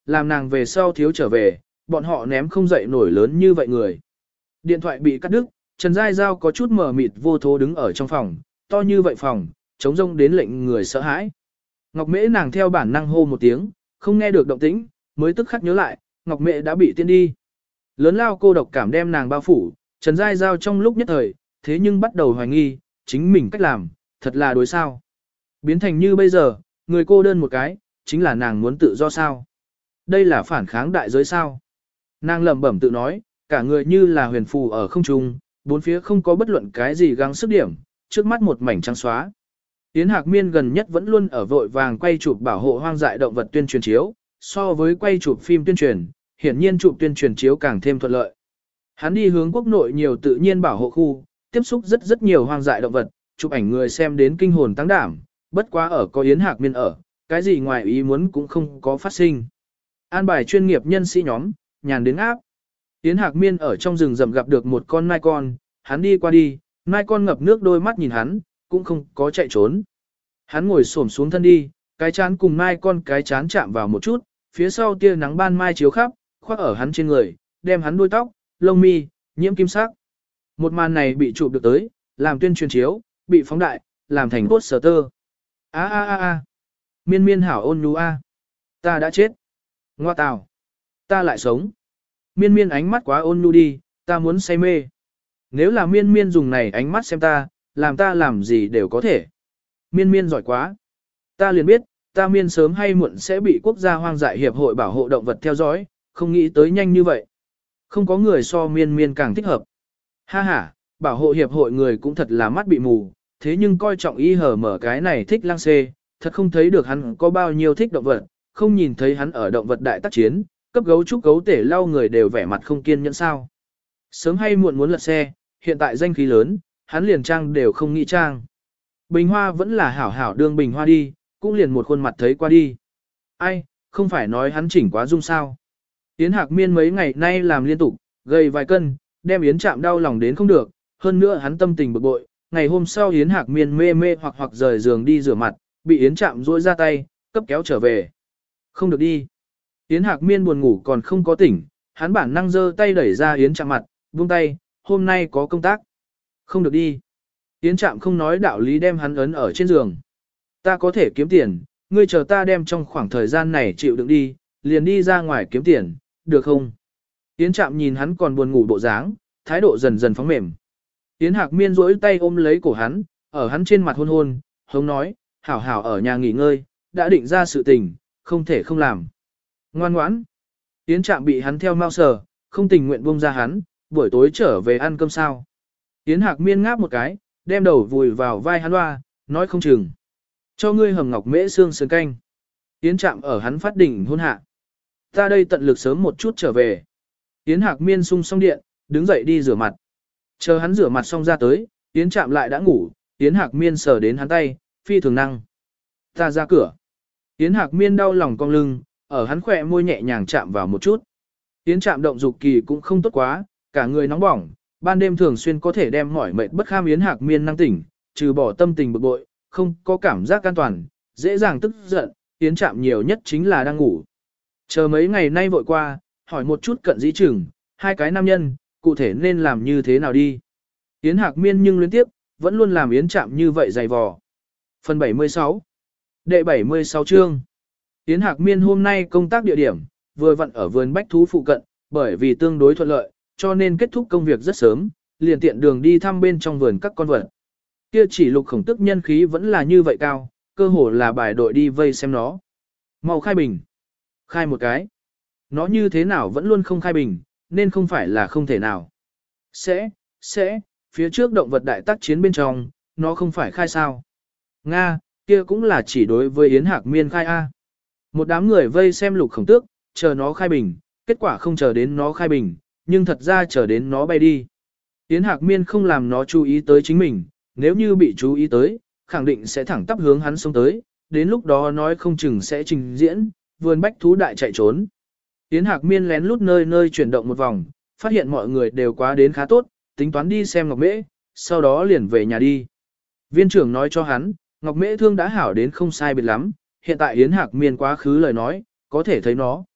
làm nàng về sau thiếu trở về, bọn họ ném không dậy nổi lớn như vậy người. Điện thoại bị cắt đứt, Trần Giai Giao có chút mờ mịt vô thố đứng ở trong phòng, to như vậy phòng, trống rông đến lệnh người sợ hãi. Ngọc Mễ nàng theo bản năng hô một tiếng, không nghe được động tĩnh, mới tức khắc nhớ lại, Ngọc Mễ đã bị tiên đi. Lớn lao cô độc cảm đem nàng bao phủ, Trần Giai Giao trong lúc nhất thời, thế nhưng bắt đầu hoài nghi, chính mình cách làm, thật là đối sao. Biến thành như bây giờ, người cô đơn một cái, chính là nàng muốn tự do sao. Đây là phản kháng đại giới sao. Nàng lẩm bẩm tự nói, cả người như là huyền phù ở không trung, bốn phía không có bất luận cái gì gắng sức điểm, trước mắt một mảnh trắng xóa. Yến Hạc Miên gần nhất vẫn luôn ở vội vàng quay chụp bảo hộ hoang dại động vật tuyên truyền chiếu, so với quay chụp phim tuyên truyền, hiển nhiên chụp tuyên truyền chiếu càng thêm thuận lợi. Hắn đi hướng quốc nội nhiều tự nhiên bảo hộ khu, tiếp xúc rất rất nhiều hoang dại động vật, chụp ảnh người xem đến kinh hồn tăng đảm, bất quá ở có Yến Hạc Miên ở, cái gì ngoài ý muốn cũng không có phát sinh. An bài chuyên nghiệp nhân sĩ nhóm, nhàn đến áp. Yến Hạc Miên ở trong rừng rậm gặp được một con nai con, hắn đi qua đi, nai con ngập nước đôi mắt nhìn hắn, cũng không có chạy trốn. Hắn ngồi xổm xuống thân đi, cái chán cùng nai con cái chán chạm vào một chút, phía sau tia nắng ban mai chiếu khắp, khoác ở hắn trên người, đem hắn đuôi tóc, lông mi, nhiễm kim sắc. Một màn này bị chụp được tới, làm tuyên truyền chiếu, bị phóng đại, làm thành poster. A a a a. Miên miên hảo ôn nhu a. Ta đã chết. Ngoa tào. Ta lại sống. Miên miên ánh mắt quá ôn nhu đi, ta muốn say mê. Nếu là miên miên dùng này ánh mắt xem ta, làm ta làm gì đều có thể. Miên miên giỏi quá. Ta liền biết, ta miên sớm hay muộn sẽ bị quốc gia hoang dại hiệp hội bảo hộ động vật theo dõi, không nghĩ tới nhanh như vậy. Không có người so miên miên càng thích hợp. Ha ha, bảo hộ hiệp hội người cũng thật là mắt bị mù, thế nhưng coi trọng y hở mở cái này thích lang xê, thật không thấy được hắn có bao nhiêu thích động vật, không nhìn thấy hắn ở động vật đại tác chiến, cấp gấu trúc gấu tể lau người đều vẻ mặt không kiên nhẫn sao. Sớm hay muộn muốn lật xe, hiện tại danh khí lớn, hắn liền trang đều không nghĩ trang. Bình Hoa vẫn là hảo hảo đương Bình Hoa đi, cũng liền một khuôn mặt thấy qua đi. Ai, không phải nói hắn chỉnh quá dung sao. Yến Hạc Miên mấy ngày nay làm liên tục, gầy vài cân, đem Yến Trạm đau lòng đến không được, hơn nữa hắn tâm tình bực bội. Ngày hôm sau Yến Hạc Miên mê mê hoặc hoặc rời giường đi rửa mặt, bị Yến Trạm duỗi ra tay, cấp kéo trở về. Không được đi. Yến Hạc Miên buồn ngủ còn không có tỉnh, hắn bản năng giơ tay đẩy ra Yến Trạm mặt, buông tay, hôm nay có công tác. Không được đi. Yến Trạm không nói đạo lý đem hắn ấn ở trên giường. Ta có thể kiếm tiền, ngươi chờ ta đem trong khoảng thời gian này chịu đựng đi, liền đi ra ngoài kiếm tiền, được không? Yến Trạm nhìn hắn còn buồn ngủ bộ dáng, thái độ dần dần phóng mềm. Yến Hạc Miên duỗi tay ôm lấy cổ hắn, ở hắn trên mặt hôn hôn, hống nói, hảo hảo ở nhà nghỉ ngơi, đã định ra sự tình, không thể không làm. Ngoan ngoãn. Yến Trạm bị hắn theo mau sờ, không tình nguyện buông ra hắn, buổi tối trở về ăn cơm sao. Yến Hạc Miên ngáp một cái, đem đầu vùi vào vai hắn loa, nói không chừng. Cho ngươi hầm ngọc mễ xương sườn canh. Yến Trạm ở hắn phát đỉnh hôn hạ. Ta đây tận lực sớm một chút trở về. Yến Hạc Miên sung xong điện, đứng dậy đi rửa mặt. Chờ hắn rửa mặt xong ra tới, Yến Trạm lại đã ngủ, Yến Hạc Miên sờ đến hắn tay, phi thường năng. Ta ra cửa. Yến Hạc Miên đau lòng cong lưng, ở hắn khỏe môi nhẹ nhàng chạm vào một chút. Yến Trạm động dục kỳ cũng không tốt quá, cả người nóng bỏng, ban đêm thường xuyên có thể đem mỏi mệt bất kham Yến Hạc Miên năng tỉnh, trừ bỏ tâm tình bực bội, không có cảm giác an toàn, dễ dàng tức giận, Yến Trạm nhiều nhất chính là đang ngủ. Chờ mấy ngày nay vội qua, hỏi một chút cận dĩ chừng, hai cái nam nhân, cụ thể nên làm như thế nào đi. Yến Hạc Miên nhưng liên tiếp, vẫn luôn làm Yến Trạm như vậy dày vò. Phần bảy mươi sáu Đệ bảy mươi sáu chương Yến Hạc Miên hôm nay công tác địa điểm, vừa vặn ở vườn bách thú phụ cận, bởi vì tương đối thuận lợi, cho nên kết thúc công việc rất sớm, liền tiện đường đi thăm bên trong vườn các con vật. Kia chỉ lục khổng tức nhân khí vẫn là như vậy cao, cơ hồ là bài đội đi vây xem nó. Mau khai bình. Khai một cái. Nó như thế nào vẫn luôn không khai bình, nên không phải là không thể nào. Sẽ, sẽ, phía trước động vật đại tác chiến bên trong, nó không phải khai sao. Nga, kia cũng là chỉ đối với Yến Hạc Miên khai A. Một đám người vây xem lục khổng tước, chờ nó khai bình, kết quả không chờ đến nó khai bình, nhưng thật ra chờ đến nó bay đi. Yến Hạc Miên không làm nó chú ý tới chính mình, nếu như bị chú ý tới, khẳng định sẽ thẳng tắp hướng hắn xuống tới, đến lúc đó nói không chừng sẽ trình diễn, vườn bách thú đại chạy trốn. Yến Hạc Miên lén lút nơi nơi chuyển động một vòng, phát hiện mọi người đều quá đến khá tốt, tính toán đi xem Ngọc Mễ, sau đó liền về nhà đi. Viên trưởng nói cho hắn, Ngọc Mễ thương đã hảo đến không sai biệt lắm, hiện tại Yến Hạc Miên quá khứ lời nói, có thể thấy nó.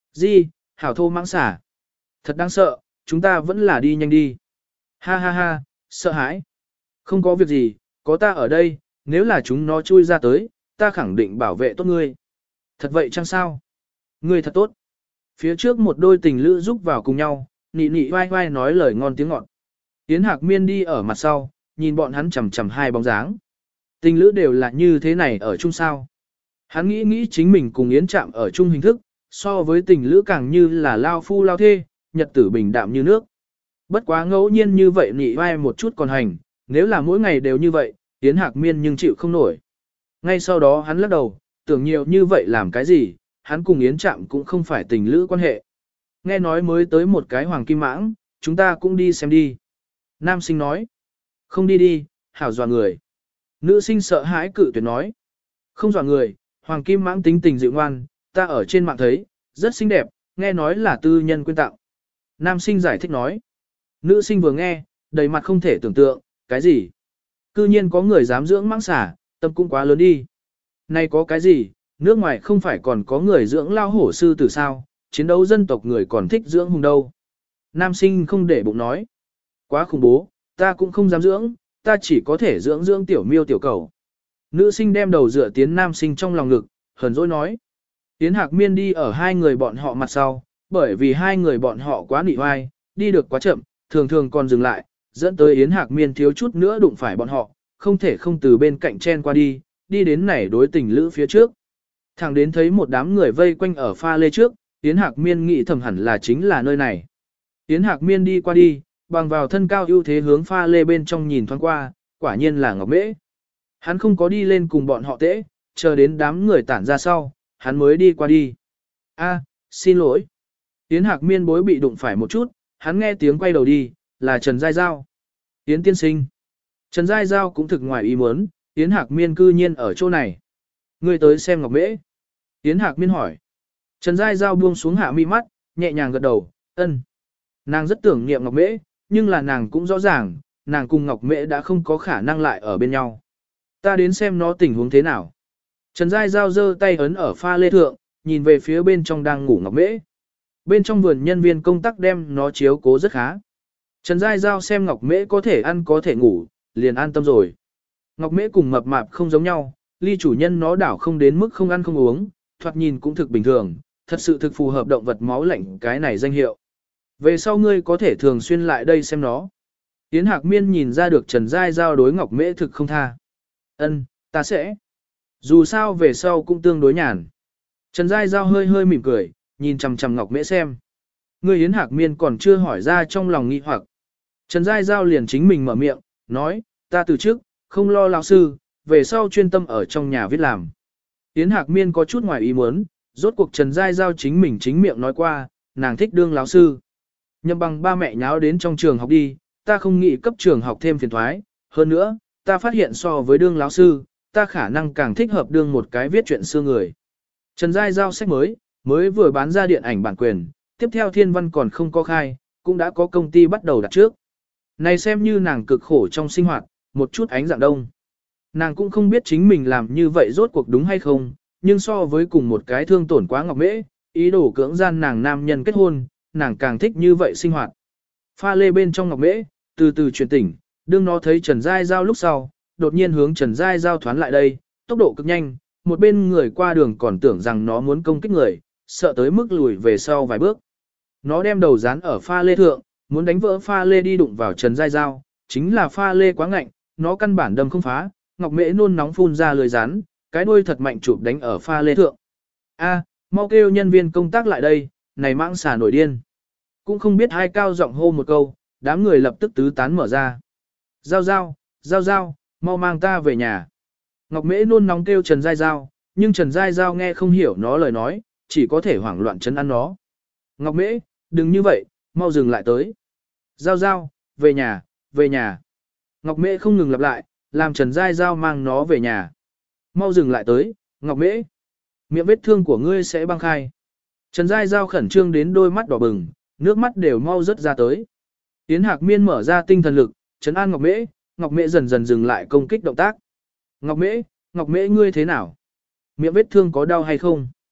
Gì, hảo thô mãng xả. Thật đáng sợ, chúng ta vẫn là đi nhanh đi. Ha ha ha, sợ hãi. Không có việc gì, có ta ở đây, nếu là chúng nó chui ra tới, ta khẳng định bảo vệ tốt ngươi. Thật vậy chăng sao? Ngươi thật tốt. Phía trước một đôi tình lữ giúp vào cùng nhau, nị nị vai vai nói lời ngon tiếng ngọt. Yến Hạc Miên đi ở mặt sau, nhìn bọn hắn chầm chầm hai bóng dáng. Tình lữ đều là như thế này ở chung sao. Hắn nghĩ nghĩ chính mình cùng Yến Trạm ở chung hình thức, so với tình lữ càng như là lao phu lao thê, nhật tử bình đạm như nước. Bất quá ngẫu nhiên như vậy nị vai một chút còn hành, nếu là mỗi ngày đều như vậy, Yến Hạc Miên nhưng chịu không nổi. Ngay sau đó hắn lắc đầu, tưởng nhiều như vậy làm cái gì, hắn cùng Yến Trạm cũng không phải tình lữ quan hệ. Nghe nói mới tới một cái hoàng kim mãng, chúng ta cũng đi xem đi. Nam sinh nói, không đi đi, hảo dọa người. Nữ sinh sợ hãi cự tuyệt nói, không dọa người, hoàng kim mãng tính tình dịu ngoan, ta ở trên mạng thấy, rất xinh đẹp, nghe nói là tư nhân quyên tặng. Nam sinh giải thích nói, nữ sinh vừa nghe, đầy mặt không thể tưởng tượng, cái gì? Cư nhiên có người dám dưỡng mãng xả, tâm cũng quá lớn đi. Này có cái gì, nước ngoài không phải còn có người dưỡng lao hổ sư từ sao, chiến đấu dân tộc người còn thích dưỡng hùng đâu. Nam sinh không để bụng nói, quá khủng bố, ta cũng không dám dưỡng, ta chỉ có thể dưỡng dưỡng tiểu miêu tiểu cầu. Nữ sinh đem đầu dựa tiến nam sinh trong lòng ngực, hờn dỗi nói. Tiến Hạc Miên đi ở hai người bọn họ mặt sau, bởi vì hai người bọn họ quá nị oai, đi được quá chậm, thường thường còn dừng lại, dẫn tới Yến Hạc Miên thiếu chút nữa đụng phải bọn họ, không thể không từ bên cạnh chen qua đi, đi đến nảy đối tình lữ phía trước. Thẳng đến thấy một đám người vây quanh ở pha lê trước, Yến Hạc Miên nghĩ thầm hẳn là chính là nơi này. Yến Hạc Miên đi qua đi, bằng vào thân cao ưu thế hướng pha lê bên trong nhìn thoáng qua, quả nhiên là Ngọc Mễ. Hắn không có đi lên cùng bọn họ tễ, chờ đến đám người tản ra sau, hắn mới đi qua đi. A, xin lỗi. Yến Hạc Miên bối bị đụng phải một chút, hắn nghe tiếng quay đầu đi, là Trần Giai Giao. Yến tiên sinh. Trần Giai Giao cũng thực ngoài ý muốn, Yến Hạc Miên cư nhiên ở chỗ này. Ngươi tới xem Ngọc Mễ. Yến Hạc Miên hỏi. Trần Giai Giao buông xuống hạ mi mắt, nhẹ nhàng gật đầu, ân. Nàng rất tưởng niệm Ngọc Mễ, nhưng là nàng cũng rõ ràng, nàng cùng Ngọc Mễ đã không có khả năng lại ở bên nhau. Ta đến xem nó tình huống thế nào. Trần Giai Giao giơ tay ấn ở pha lê thượng, nhìn về phía bên trong đang ngủ Ngọc Mễ. Bên trong vườn nhân viên công tác đem nó chiếu cố rất khá. Trần Giai Giao xem Ngọc Mễ có thể ăn có thể ngủ, liền an tâm rồi. Ngọc Mễ cùng mập mạp không giống nhau, ly chủ nhân nó đảo không đến mức không ăn không uống, thoạt nhìn cũng thực bình thường, thật sự thực phù hợp động vật máu lạnh cái này danh hiệu. Về sau ngươi có thể thường xuyên lại đây xem nó. Yến Hạc Miên nhìn ra được Trần Giai Giao đối Ngọc Mễ thực không tha. Ân, ta sẽ. Dù sao về sau cũng tương đối nhàn. Trần Giai Giao hơi hơi mỉm cười, nhìn chằm chằm Ngọc Mễ xem. Ngươi Yến Hạc Miên còn chưa hỏi ra trong lòng nghi hoặc. Trần Giai Giao liền chính mình mở miệng, nói, ta từ trước, không lo lão sư, về sau chuyên tâm ở trong nhà viết làm. Yến Hạc Miên có chút ngoài ý muốn, rốt cuộc Trần Giai Giao chính mình chính miệng nói qua, nàng thích đương lão sư. Nhậm bằng ba mẹ nháo đến trong trường học đi, ta không nghĩ cấp trường học thêm phiền thoái, hơn nữa, ta phát hiện so với đương lão sư, ta khả năng càng thích hợp đương một cái viết chuyện xưa người. Trần Giai Giao sách mới, mới vừa bán ra điện ảnh bản quyền, tiếp theo thiên văn còn không có khai, cũng đã có công ty bắt đầu đặt trước. Này xem như nàng cực khổ trong sinh hoạt, một chút ánh dạng đông. Nàng cũng không biết chính mình làm như vậy rốt cuộc đúng hay không, nhưng so với cùng một cái thương tổn quá Ngọc Mễ, ý đồ cưỡng gian nàng nam nhân kết hôn, nàng càng thích như vậy sinh hoạt. Pha lê bên trong Ngọc Mễ, từ từ chuyển tỉnh, đương nó thấy Trần Giai Giao lúc sau, đột nhiên hướng Trần Giai Giao thoán lại đây, tốc độ cực nhanh, một bên người qua đường còn tưởng rằng nó muốn công kích người, sợ tới mức lùi về sau vài bước. Nó đem đầu dán ở pha lê thượng, muốn đánh vỡ pha lê đi đụng vào Trần Giai Giao, chính là pha lê quá ngạnh, nó căn bản đâm không phá, Ngọc Mễ nôn nóng phun ra lưỡi rắn, cái đuôi thật mạnh chụp đánh ở pha lê thượng. A, mau kêu nhân viên công tác lại đây, này mãng xà nổi điên. Cũng không biết hai cao giọng hô một câu, đám người lập tức tứ tán mở ra. Giao giao, giao giao, mau mang ta về nhà. Ngọc Mễ nôn nóng kêu Trần Giai Giao, nhưng Trần Giai Giao nghe không hiểu nó lời nói, chỉ có thể hoảng loạn chấn ăn nó. Ngọc Mễ, đừng như vậy, mau dừng lại tới. Giao giao, về nhà, về nhà. Ngọc Mễ không ngừng lặp lại, làm Trần Giai Giao mang nó về nhà. Mau dừng lại tới, Ngọc Mễ. Miệng vết thương của ngươi sẽ băng khai. Trần Giai Giao khẩn trương đến đôi mắt đỏ bừng, nước mắt đều mau rớt ra tới. Yến Hạc Miên mở ra tinh thần lực, trấn an Ngọc Mễ, Ngọc Mễ dần dần dừng lại công kích động tác. Ngọc Mễ, Ngọc Mễ ngươi thế nào? Miệng vết thương có đau hay không?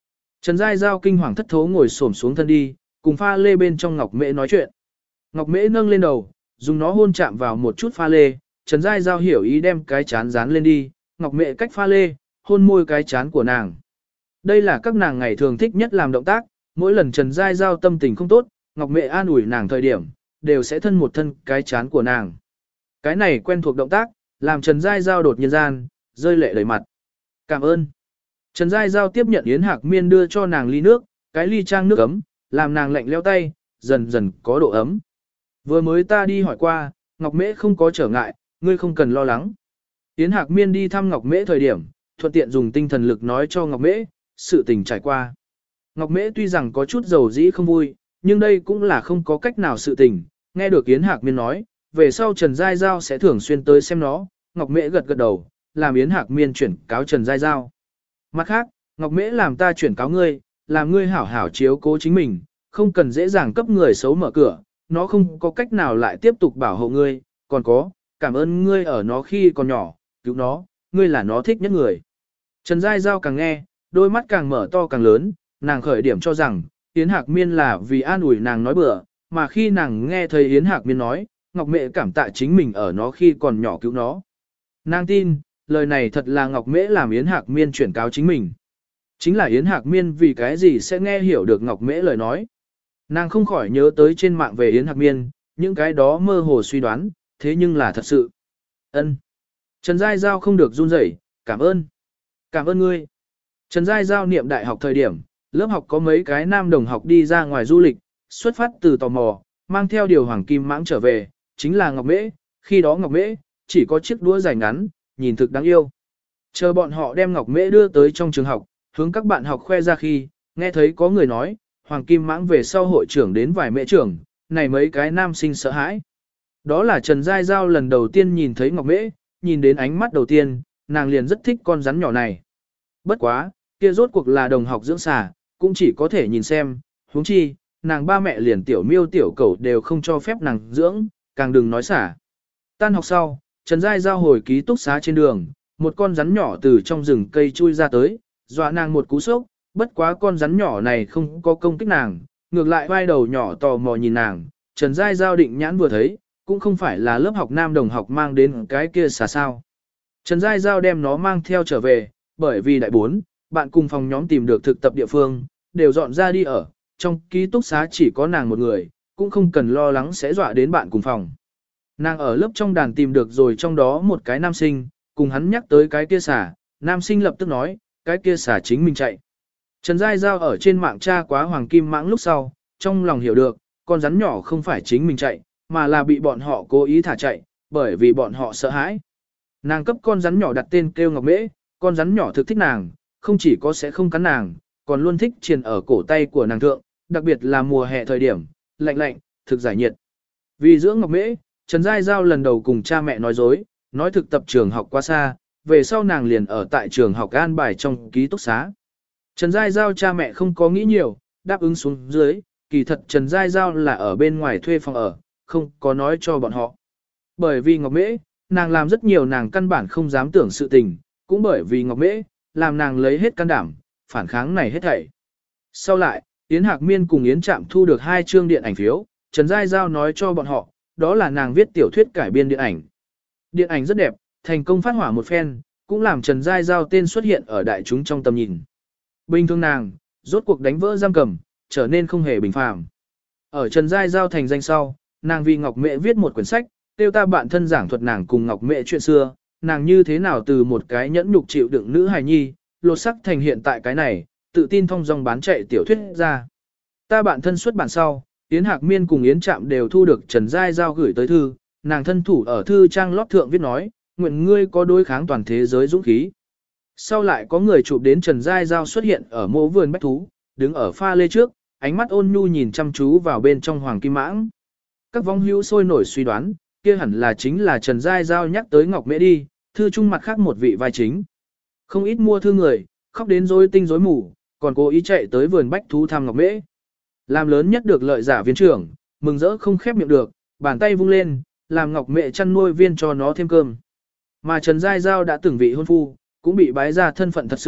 Trần Giai Giao kinh hoàng thất thố ngồi xổm xuống thân đi, cùng pha lê bên trong Ngọc Mễ nói chuyện. Ngọc Mễ nâng lên đầu, dùng nó hôn chạm vào một chút pha lê, Trần Giai Giao hiểu ý đem cái chán dán lên đi, Ngọc Mễ cách pha lê, hôn môi cái chán của nàng. Đây là các nàng ngày thường thích nhất làm động tác, mỗi lần Trần Giai Giao tâm tình không tốt, Ngọc Mễ an ủi nàng thời điểm, đều sẽ thân một thân cái chán của nàng. Cái này quen thuộc động tác, làm Trần Giai Giao đột nhiên gian, rơi lệ đầy mặt. Cảm ơn. Trần Giai Giao tiếp nhận Yến Hạc Miên đưa cho nàng ly nước, cái ly trang nước ấm, làm nàng lạnh leo tay, dần dần có độ ấm. Vừa mới ta đi hỏi qua, Ngọc Mễ không có trở ngại, ngươi không cần lo lắng. Yến Hạc Miên đi thăm Ngọc Mễ thời điểm, thuận tiện dùng tinh thần lực nói cho Ngọc Mễ, sự tình trải qua. Ngọc Mễ tuy rằng có chút dầu dĩ không vui, nhưng đây cũng là không có cách nào sự tình, nghe được Yến Hạc Miên nói, về sau Trần Giai Giao sẽ thường xuyên tới xem nó, Ngọc Mễ gật gật đầu, làm Yến Hạc Miên chuyển cáo Trần Giai Giao. Mặt khác, Ngọc Mễ làm ta chuyển cáo ngươi, làm ngươi hảo hảo chiếu cố chính mình, không cần dễ dàng cấp người xấu mở cửa, nó không có cách nào lại tiếp tục bảo hộ ngươi, còn có, cảm ơn ngươi ở nó khi còn nhỏ, cứu nó, ngươi là nó thích nhất người. Trần Giai Giao càng nghe, đôi mắt càng mở to càng lớn, nàng khởi điểm cho rằng, Yến Hạc Miên là vì an ủi nàng nói bừa, mà khi nàng nghe thấy Yến Hạc Miên nói, Ngọc Mễ cảm tạ chính mình ở nó khi còn nhỏ cứu nó. Nàng tin, lời này thật là Ngọc Mễ làm Yến Hạc Miên chuyển cáo chính mình. Chính là Yến Hạc Miên vì cái gì sẽ nghe hiểu được Ngọc Mễ lời nói. Nàng không khỏi nhớ tới trên mạng về Yến Hạc Miên, những cái đó mơ hồ suy đoán, thế nhưng là thật sự. Ân. Trần Giai Giao không được run rẩy, cảm ơn. Cảm ơn ngươi. Trần Giai Giao niệm đại học thời điểm, lớp học có mấy cái nam đồng học đi ra ngoài du lịch, xuất phát từ tò mò, mang theo điều hoàng kim mãng trở về, chính là Ngọc Mễ, khi đó Ngọc Mễ, chỉ có chiếc đũa dài ngắn, nhìn thực đáng yêu. Chờ bọn họ đem Ngọc Mễ đưa tới trong trường học, hướng các bạn học khoe ra khi, nghe thấy có người nói, hoàng kim mãng về sau hội trưởng đến vài mẹ trưởng, này mấy cái nam sinh sợ hãi. Đó là Trần Giai Giao lần đầu tiên nhìn thấy Ngọc Mễ, nhìn đến ánh mắt đầu tiên, nàng liền rất thích con rắn nhỏ này. Bất quá, kia rốt cuộc là đồng học dưỡng xà, cũng chỉ có thể nhìn xem, huống chi, nàng ba mẹ liền tiểu miêu tiểu cẩu đều không cho phép nàng dưỡng, càng đừng nói xả. Tan học sau, Trần Giai Giao hồi ký túc xá trên đường, một con rắn nhỏ từ trong rừng cây chui ra tới, dọa nàng một cú sốc, bất quá con rắn nhỏ này không có công kích nàng, ngược lại vai đầu nhỏ tò mò nhìn nàng, Trần Giai Giao định nhãn vừa thấy, cũng không phải là lớp học nam đồng học mang đến cái kia xà sao. Trần Giai Giao đem nó mang theo trở về, bởi vì đại bốn, bạn cùng phòng nhóm tìm được thực tập địa phương, đều dọn ra đi ở, trong ký túc xá chỉ có nàng một người, cũng không cần lo lắng sẽ dọa đến bạn cùng phòng. Nàng ở lớp trong đàn tìm được rồi trong đó một cái nam sinh, cùng hắn nhắc tới cái kia xà, nam sinh lập tức nói, cái kia xà chính mình chạy. Trần Giai Giao ở trên mạng tra quá hoàng kim mãng lúc sau, trong lòng hiểu được, con rắn nhỏ không phải chính mình chạy, mà là bị bọn họ cố ý thả chạy, bởi vì bọn họ sợ hãi. Nàng cấp con rắn nhỏ đặt tên kêu Ngọc Mễ, con rắn nhỏ thực thích nàng, không chỉ có sẽ không cắn nàng, còn luôn thích triền ở cổ tay của nàng thượng, đặc biệt là mùa hè thời điểm, lạnh lạnh, thực giải nhiệt. Vì dưỡng Ngọc Mễ, Trần Giai Giao lần đầu cùng cha mẹ nói dối, nói thực tập trường học quá xa, về sau nàng liền ở tại trường học an bài trong ký túc xá. Trần Giai Giao cha mẹ không có nghĩ nhiều, đáp ứng xuống dưới, kỳ thật Trần Giai Giao là ở bên ngoài thuê phòng ở, không có nói cho bọn họ. Bởi vì Ngọc Mễ, nàng làm rất nhiều nàng căn bản không dám tưởng sự tình, cũng bởi vì Ngọc Mễ, làm nàng lấy hết can đảm, phản kháng này hết thảy. Sau lại, Yến Hạc Miên cùng Yến Trạm thu được hai chương điện ảnh phiếu, Trần Giai Giao nói cho bọn họ, đó là nàng viết tiểu thuyết cải biên điện ảnh. Điện ảnh rất đẹp, thành công phát hỏa một phen, cũng làm Trần Giai Giao tên xuất hiện ở đại chúng trong tầm nhìn. Bình thường nàng, rốt cuộc đánh vỡ giam cầm, trở nên không hề bình phàm. Ở Trần Giai Giao thành danh sau, nàng vì Ngọc Mễ viết một quyển sách, tiêu ta bạn thân giảng thuật nàng cùng Ngọc Mễ chuyện xưa, nàng như thế nào từ một cái nhẫn nhục chịu đựng nữ hài nhi, lột sắc thành hiện tại cái này, tự tin thông dong bán chạy tiểu thuyết ra. Ta bạn thân xuất bản sau, Yến Hạc Miên cùng Yến Trạm đều thu được Trần Giai Giao gửi tới thư, nàng thân thủ ở thư trang lót thượng viết nói, nguyện ngươi có đối kháng toàn thế giới dũng khí. Sau lại có người chụp đến Trần Giai Giao xuất hiện ở mộ vườn bách thú, đứng ở pha lê trước, ánh mắt ôn nhu nhìn chăm chú vào bên trong hoàng kim mãng. Các vong hữu sôi nổi suy đoán, kia hẳn là chính là Trần Giai Giao nhắc tới Ngọc Mễ đi, thư trung mặt khác một vị vai chính. Không ít mua thư người, khóc đến rối tinh rối mù, còn cố ý chạy tới vườn bách thú thăm Ngọc Mễ. Làm lớn nhất được lợi giả viên trưởng, mừng rỡ không khép miệng được, bàn tay vung lên, làm Ngọc Mễ chăn nuôi viên cho nó thêm cơm. Mà Trần Giai Giao đã từng vị hôn phu, cũng bị bái ra thân phận thật sự,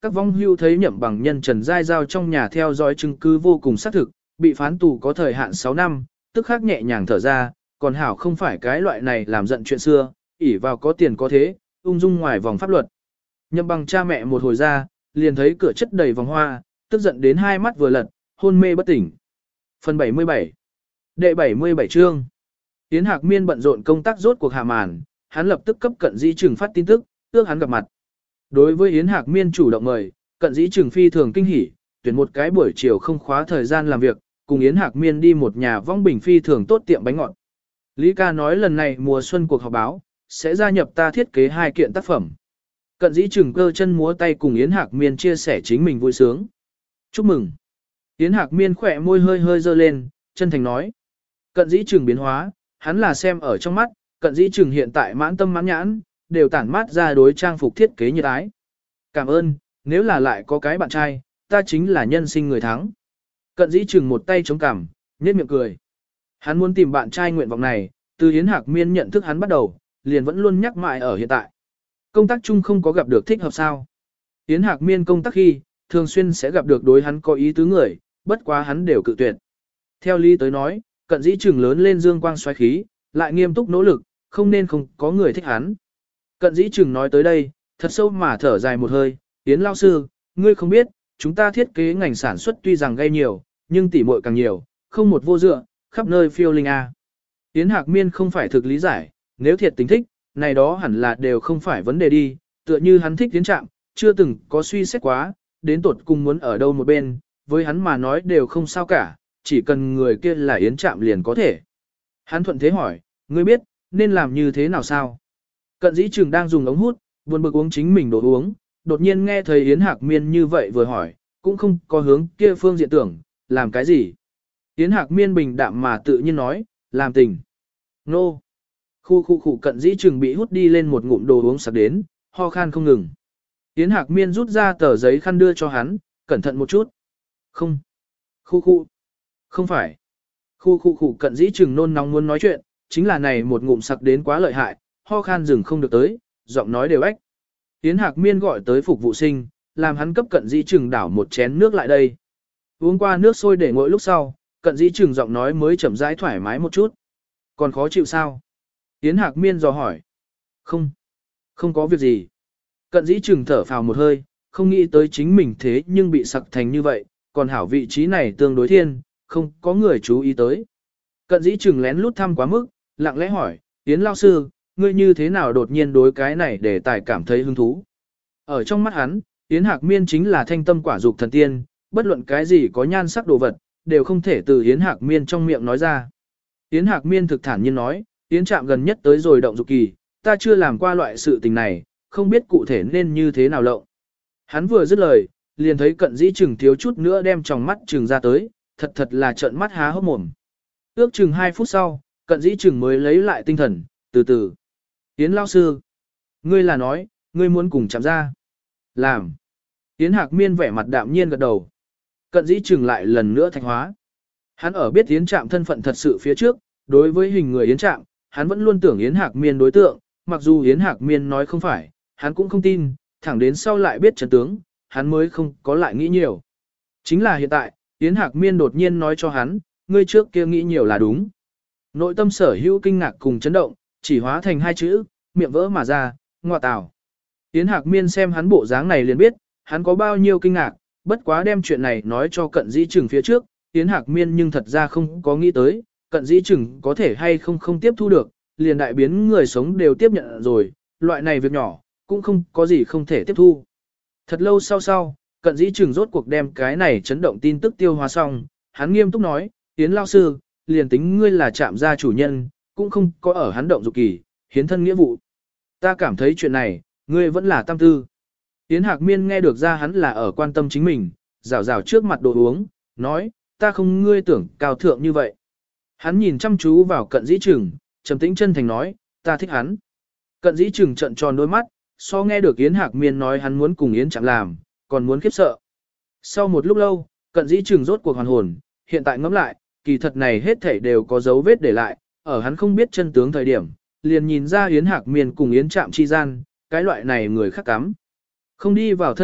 Các vong hưu thấy Nhậm Bằng nhân Trần Giai Giao trong nhà theo dõi chứng cứ vô cùng xác thực, bị phán tù có thời hạn sáu năm, tức khắc nhẹ nhàng thở ra, còn hảo không phải cái loại này làm giận chuyện xưa, ỷ vào có tiền có thế, ung dung ngoài vòng pháp luật. Nhậm Bằng cha mẹ một hồi ra, liền thấy cửa chất đầy vòng hoa, tức giận đến hai mắt vừa lật, hôn mê bất tỉnh. Phần bảy mươi bảy. Đệ bảy mươi bảy chương. Yến Hạc Miên bận rộn công tác rốt cuộc hạ màn, hắn lập tức cấp Cận Dĩ Trừng phát tin tức, ước hắn gặp mặt. Đối với Yến Hạc Miên chủ động mời, Cận Dĩ Trừng phi thường kinh hỉ, tuyển một cái buổi chiều không khóa thời gian làm việc, cùng Yến Hạc Miên đi một nhà vong bình phi thường tốt tiệm bánh ngọt. Lý ca nói lần này mùa xuân cuộc họp báo, sẽ gia nhập ta thiết kế hai kiện tác phẩm. Cận Dĩ Trừng cơ chân múa tay cùng Yến Hạc Miên chia sẻ chính mình vui sướng. Chúc mừng. Yến Hạc Miên khỏe môi hơi hơi dơ lên, chân thành nói. Cận Dĩ Trừng biến hóa, hắn là xem ở trong mắt, Cận Dĩ Trừng hiện tại mãn tâm mãn nhãn, đều tản mát ra đối trang phục thiết kế như ái. Cảm ơn, nếu là lại có cái bạn trai, ta chính là nhân sinh người thắng. Cận Dĩ Trừng một tay chống cằm, nhếch miệng cười. Hắn muốn tìm bạn trai nguyện vọng này, từ Yến Hạc Miên nhận thức hắn bắt đầu, liền vẫn luôn nhắc mãi ở hiện tại. Công tác chung không có gặp được thích hợp sao. Yến Hạc Miên công tác khi, thường xuyên sẽ gặp được đối hắn có ý tứ người, bất quá hắn đều cự tuyệt. Theo lý tới nói, Cận Dĩ Trừng lớn lên dương quang xoáy khí, lại nghiêm túc nỗ lực, không nên không có người thích hắn. Cận Dĩ Trừng nói tới đây, thật sâu mà thở dài một hơi, Yến lao sư, ngươi không biết, chúng ta thiết kế ngành sản xuất tuy rằng gây nhiều, nhưng tỉ muội càng nhiều, không một vô dựa, khắp nơi phiêu linh a. Yến Hạc Miên không phải thực lý giải, nếu thiệt tình thích, này đó hẳn là đều không phải vấn đề đi, tựa như hắn thích tiến trạng, chưa từng có suy xét quá, đến tột cùng muốn ở đâu một bên, với hắn mà nói đều không sao cả, chỉ cần người kia là Yến Trạm liền có thể. Hắn thuận thế hỏi, ngươi biết, nên làm như thế nào sao? Cận Dĩ Trừng đang dùng ống hút, buồn bực uống chính mình đồ uống, đột nhiên nghe thấy Yến Hạc Miên như vậy vừa hỏi, cũng không có hướng kia phương diện tưởng, làm cái gì? Yến Hạc Miên bình đạm mà tự nhiên nói, làm tình. Nô. Khu khu khu Cận Dĩ Trừng bị hút đi lên một ngụm đồ uống sặc đến, ho khan không ngừng. Yến Hạc Miên rút ra tờ giấy khăn đưa cho hắn, cẩn thận một chút. Không. Khu khu. Không phải. Khu khu khu Cận Dĩ Trừng nôn nóng muốn nói chuyện, chính là này một ngụm sặc đến quá lợi hại, ho khan dừng không được tới, giọng nói đều ếch. Yến Hạc Miên gọi tới phục vụ sinh, làm hắn cấp Cận Dĩ Trừng đảo một chén nước lại đây. Uống qua nước sôi để nguội lúc sau, Cận Dĩ Trừng giọng nói mới chậm rãi thoải mái một chút. Còn khó chịu sao? Yến Hạc Miên dò hỏi. Không. Không có việc gì. Cận Dĩ Trừng thở phào một hơi, không nghĩ tới chính mình thế nhưng bị sặc thành như vậy, còn hảo vị trí này tương đối thiên, không có người chú ý tới. Cận Dĩ Trừng lén lút thăm quá mức, lặng lẽ hỏi, Yến lao sư, ngươi như thế nào đột nhiên đối cái này để tài cảm thấy hứng thú? Ở trong mắt hắn, Yến Hạc Miên chính là thanh tâm quả dục thần tiên, bất luận cái gì có nhan sắc đồ vật, đều không thể từ Yến Hạc Miên trong miệng nói ra. Yến Hạc Miên thực thản nhiên nói, Yến Trạm gần nhất tới rồi động dục kỳ, ta chưa làm qua loại sự tình này, không biết cụ thể nên như thế nào lộng. Hắn vừa dứt lời, liền thấy Cận Dĩ Trừng thiếu chút nữa đem tròng mắt trừng ra tới, thật thật là trợn mắt há hốc mồm. Ước chừng hai phút sau, Cận Dĩ Trừng mới lấy lại tinh thần, từ từ. Yến lao sư, ngươi là nói, ngươi muốn cùng chạm ra. Làm. Yến Hạc Miên vẻ mặt đạm nhiên gật đầu. Cận Dĩ Trừng lại lần nữa thạch hóa. Hắn ở biết Yến Trạm thân phận thật sự phía trước, đối với hình người Yến Trạm, hắn vẫn luôn tưởng Yến Hạc Miên đối tượng, mặc dù Yến Hạc Miên nói không phải, hắn cũng không tin, thẳng đến sau lại biết chân tướng, hắn mới không có lại nghĩ nhiều. Chính là hiện tại, Yến Hạc Miên đột nhiên nói cho hắn, ngươi trước kia nghĩ nhiều là đúng. Nội tâm sở hữu kinh ngạc cùng chấn động, chỉ hóa thành hai chữ, miệng vỡ mà ra, ngọa tào. Yến Hạc Miên xem hắn bộ dáng này liền biết, hắn có bao nhiêu kinh ngạc, bất quá đem chuyện này nói cho Cận Dĩ Trừng phía trước, Yến Hạc Miên nhưng thật ra không có nghĩ tới, Cận Dĩ Trừng có thể hay không không tiếp thu được, liền đại biến người sống đều tiếp nhận rồi, loại này việc nhỏ, cũng không có gì không thể tiếp thu. Thật lâu sau sau, Cận Dĩ Trừng rốt cuộc đem cái này chấn động tin tức tiêu hóa xong, hắn nghiêm túc nói, Yến lao sư, liền tính ngươi là Trạm gia chủ nhân, cũng không có ở hắn động dục kỳ, hiến thân nghĩa vụ. Ta cảm thấy chuyện này, ngươi vẫn là tam tư. Yến Hạc Miên nghe được ra hắn là ở quan tâm chính mình, rào rào trước mặt đồ uống, nói, ta không ngươi tưởng cao thượng như vậy. Hắn nhìn chăm chú vào Cận Dĩ Trừng, trầm tĩnh chân thành nói, ta thích hắn. Cận Dĩ Trừng trợn tròn đôi mắt, so nghe được Yến Hạc Miên nói hắn muốn cùng Yến Trạm làm, còn muốn khiếp sợ. Sau một lúc lâu, Cận Dĩ Trừng rốt cuộc hoàn hồn, hiện tại ngẫm lại, kỳ thật này hết thảy đều có dấu vết để lại, ở hắn không biết chân tướng thời điểm, liền nhìn ra Yến Hạc Miên cùng Yến Trạm chi gian, cái loại này người khác cắm. Không đi vào thân mật,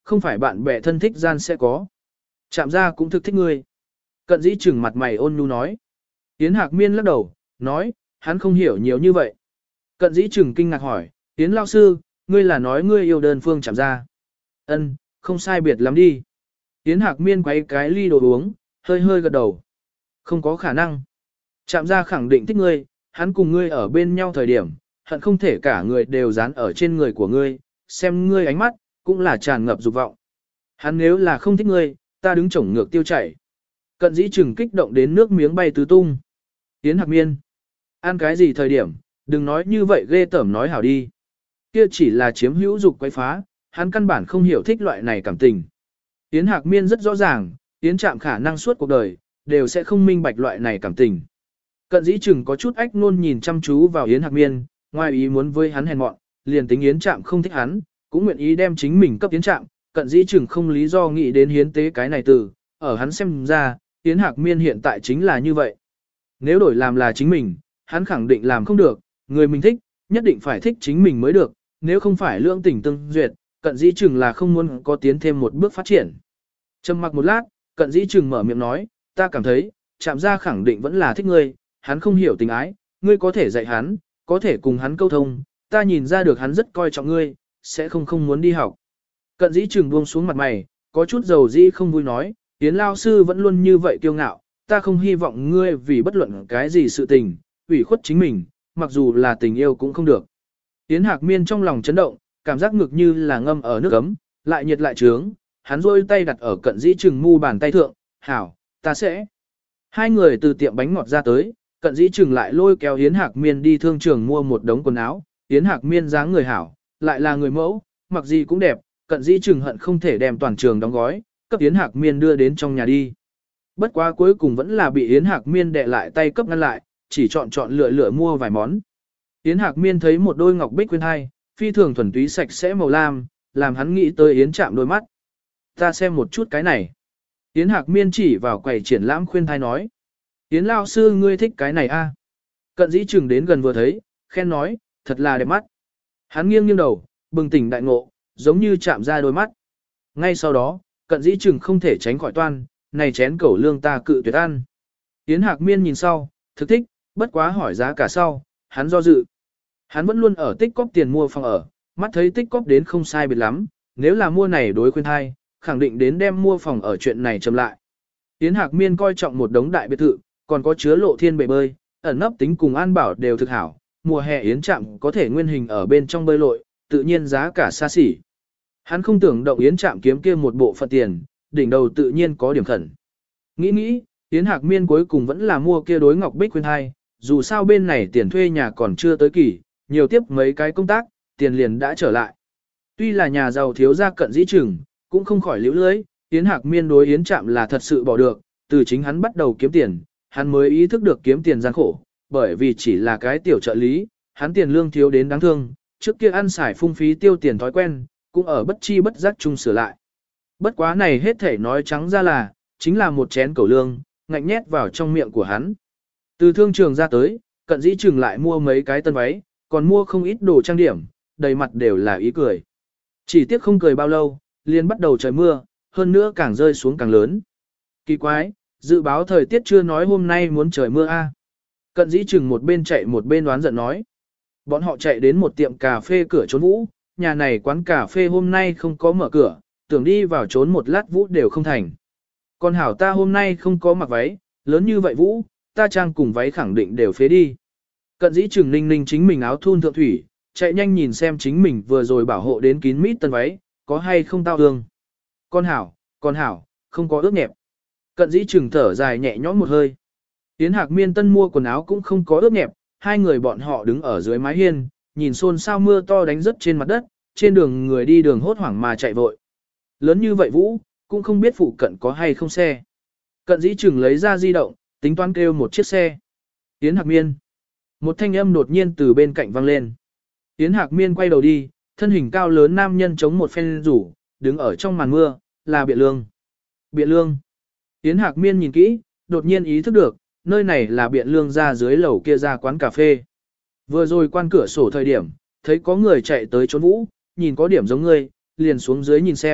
không phải bạn bè thân thích gian sẽ có. Chạm ra cũng thực thích ngươi. Cận dĩ trừng mặt mày ôn nhu nói. Yến Hạc Miên lắc đầu, nói, hắn không hiểu nhiều như vậy. Cận dĩ trừng kinh ngạc hỏi, Yến lao sư, ngươi là nói ngươi yêu đơn phương chạm ra. Ân, không sai biệt lắm đi. Yến Hạc Miên quay cái ly đồ uống, hơi hơi gật đầu. Không có khả năng. Chạm ra khẳng định thích ngươi, hắn cùng ngươi ở bên nhau thời điểm, hận không thể cả người đều dán ở trên người của ngươi, xem ngươi ánh mắt, cũng là tràn ngập dục vọng. Hắn nếu là không thích ngươi, ta đứng chổng ngược tiêu chảy. Cận dĩ trừng kích động đến nước miếng bay tứ tung. Yến Hạc Miên, ăn cái gì thời điểm, đừng nói như vậy ghê tởm nói hảo đi. Kia chỉ là chiếm hữu dục quấy phá, hắn căn bản không hiểu thích loại này cảm tình. Yến Hạc Miên rất rõ ràng, Yến Trạm khả năng suốt cuộc đời, đều sẽ không minh bạch loại này cảm tình. Cận dĩ trừng có chút ách nôn nhìn chăm chú vào Yến Hạc Miên, ngoài ý muốn với hắn hèn mọn, liền tính Yến Trạm không thích hắn, cũng nguyện ý đem chính mình cấp Yến Trạm. Cận dĩ trừng không lý do nghĩ đến hiến tế cái này từ, ở hắn xem ra, Yến Hạc Miên hiện tại chính là như vậy. Nếu đổi làm là chính mình, hắn khẳng định làm không được, người mình thích, nhất định phải thích chính mình mới được, nếu không phải lương tình tương duyệt, cận dĩ trừng là không muốn có tiến thêm một bước phát triển. Trầm mặc một lát, cận dĩ trừng mở miệng nói, ta cảm thấy, chạm ra khẳng định vẫn là thích ngươi, hắn không hiểu tình ái, ngươi có thể dạy hắn, có thể cùng hắn câu thông, ta nhìn ra được hắn rất coi trọng ngươi, sẽ không không muốn đi học. Cận dĩ trừng buông xuống mặt mày, có chút dầu dĩ không vui nói, Yến lao sư vẫn luôn như vậy kiêu ngạo, ta không hy vọng ngươi vì bất luận cái gì sự tình, ủy khuất chính mình, mặc dù là tình yêu cũng không được. Yến Hạc Miên trong lòng chấn động, cảm giác ngực như là ngâm ở nước ấm, lại nhiệt lại trướng, hắn rôi tay đặt ở cận dĩ trừng mu bàn tay thượng, hảo, ta sẽ. Hai người từ tiệm bánh ngọt ra tới, cận dĩ trừng lại lôi kéo Yến Hạc Miên đi thương trường mua một đống quần áo, Yến Hạc Miên dáng người hảo, lại là người mẫu, mặc gì cũng đẹp, cận dĩ trừng hận không thể đem toàn trường đóng gói, cấp Yến Hạc Miên đưa đến trong nhà đi. Bất quá cuối cùng vẫn là bị Yến Hạc Miên đè lại tay cấp ngăn lại, chỉ chọn chọn lựa lựa mua vài món. Yến Hạc Miên thấy một đôi ngọc bích khuyên hai, phi thường thuần túy sạch sẽ màu lam, làm hắn nghĩ tới Yến Trạm đôi mắt. Ta xem một chút cái này. Yến Hạc Miên chỉ vào quầy triển lãm khuyên thai nói. Yến lao sư ngươi thích cái này a? Cận dĩ trừng đến gần vừa thấy, khen nói, thật là đẹp mắt. Hắn nghiêng nghiêng đầu, bừng tỉnh đại ngộ, giống như chạm ra đôi mắt. Ngay sau đó, cận dĩ trừng không thể tránh khỏi toan, này chén cẩu lương ta cự tuyệt ăn. Yến Hạc Miên nhìn sau, thực thích, bất quá hỏi giá cả sau, hắn do dự. Hắn vẫn luôn ở tích cóp tiền mua phòng ở, mắt thấy tích cóp đến không sai biệt lắm, nếu là mua này đối khuyên thai, khẳng định đến đem mua phòng ở chuyện này chậm lại. Yến Hạc Miên coi trọng một đống đại biệt thự, còn có chứa lộ thiên bể bơi, ẩn nấp tính cùng an bảo đều thực hảo, mùa hè Yến Trạm có thể nguyên hình ở bên trong bơi lội, tự nhiên giá cả xa xỉ. Hắn không tưởng động Yến Trạm kiếm kia một bộ phận tiền, đỉnh đầu tự nhiên có điểm khẩn. Nghĩ nghĩ, Yến Hạc Miên cuối cùng vẫn là mua kia đối ngọc bích khuyên thai, dù sao bên này tiền thuê nhà còn chưa tới kỳ, nhiều tiếp mấy cái công tác, tiền liền đã trở lại. Tuy là nhà giàu thiếu gia cận dĩ trừng, cũng không khỏi liễu lưới, Yến Hạc Miên đối Yến Trạm là thật sự bỏ được, từ chính hắn bắt đầu kiếm tiền, hắn mới ý thức được kiếm tiền gian khổ, bởi vì chỉ là cái tiểu trợ lý, hắn tiền lương thiếu đến đáng thương, trước kia ăn xài phung phí tiêu tiền thói quen, cũng ở bất chi bất giác chung sửa lại. Bất quá này hết thể nói trắng ra là, chính là một chén cẩu lương, ngạnh nhét vào trong miệng của hắn. Từ thương trường ra tới, cận dĩ trừng lại mua mấy cái tân váy, còn mua không ít đồ trang điểm, đầy mặt đều là ý cười. Chỉ tiếc không cười bao lâu, liền bắt đầu trời mưa, hơn nữa càng rơi xuống càng lớn. Kỳ quái, dự báo thời tiết chưa nói hôm nay muốn trời mưa a. Cận dĩ trừng một bên chạy một bên đoán giận nói. Bọn họ chạy đến một tiệm cà phê cửa trốn vũ, nhà này quán cà phê hôm nay không có mở cửa, tưởng đi vào trốn một lát vũ đều không thành. Còn hảo ta hôm nay không có mặc váy, lớn như vậy vũ, ta trang cùng váy khẳng định đều phế đi. Cận dĩ trừng ninh ninh chính mình áo thun thượng thủy, chạy nhanh nhìn xem chính mình vừa rồi bảo hộ đến kín mít tân váy, có hay không tao thương. Con hảo, con hảo, không có ướt nhẹp. Cận dĩ trừng thở dài nhẹ nhõm một hơi. Yến Hạc Miên tân mua quần áo cũng không có ướt nhẹp, hai người bọn họ đứng ở dưới mái hiên, nhìn xôn xao mưa to đánh rớt trên mặt đất, trên đường người đi đường hốt hoảng mà chạy vội. Lớn như vậy vũ, cũng không biết phụ cận có hay không xe. Cận dĩ trừng lấy ra di động, tính toán kêu một chiếc xe. Yến Hạc Miên. Một thanh âm đột nhiên từ bên cạnh vang lên. Yến Hạc Miên quay đầu đi, thân hình cao lớn nam nhân chống một phen rủ, đứng ở trong màn mưa, là Biện Lương. Biện Lương. Yến Hạc Miên nhìn kỹ, đột nhiên ý thức được, nơi này là Biện Lương ra dưới lầu kia ra quán cà phê. Vừa rồi quan cửa sổ thời điểm, thấy có người chạy tới trốn vũ, nhìn có điểm giống ngươi, liền xuống dưới nhìn xem,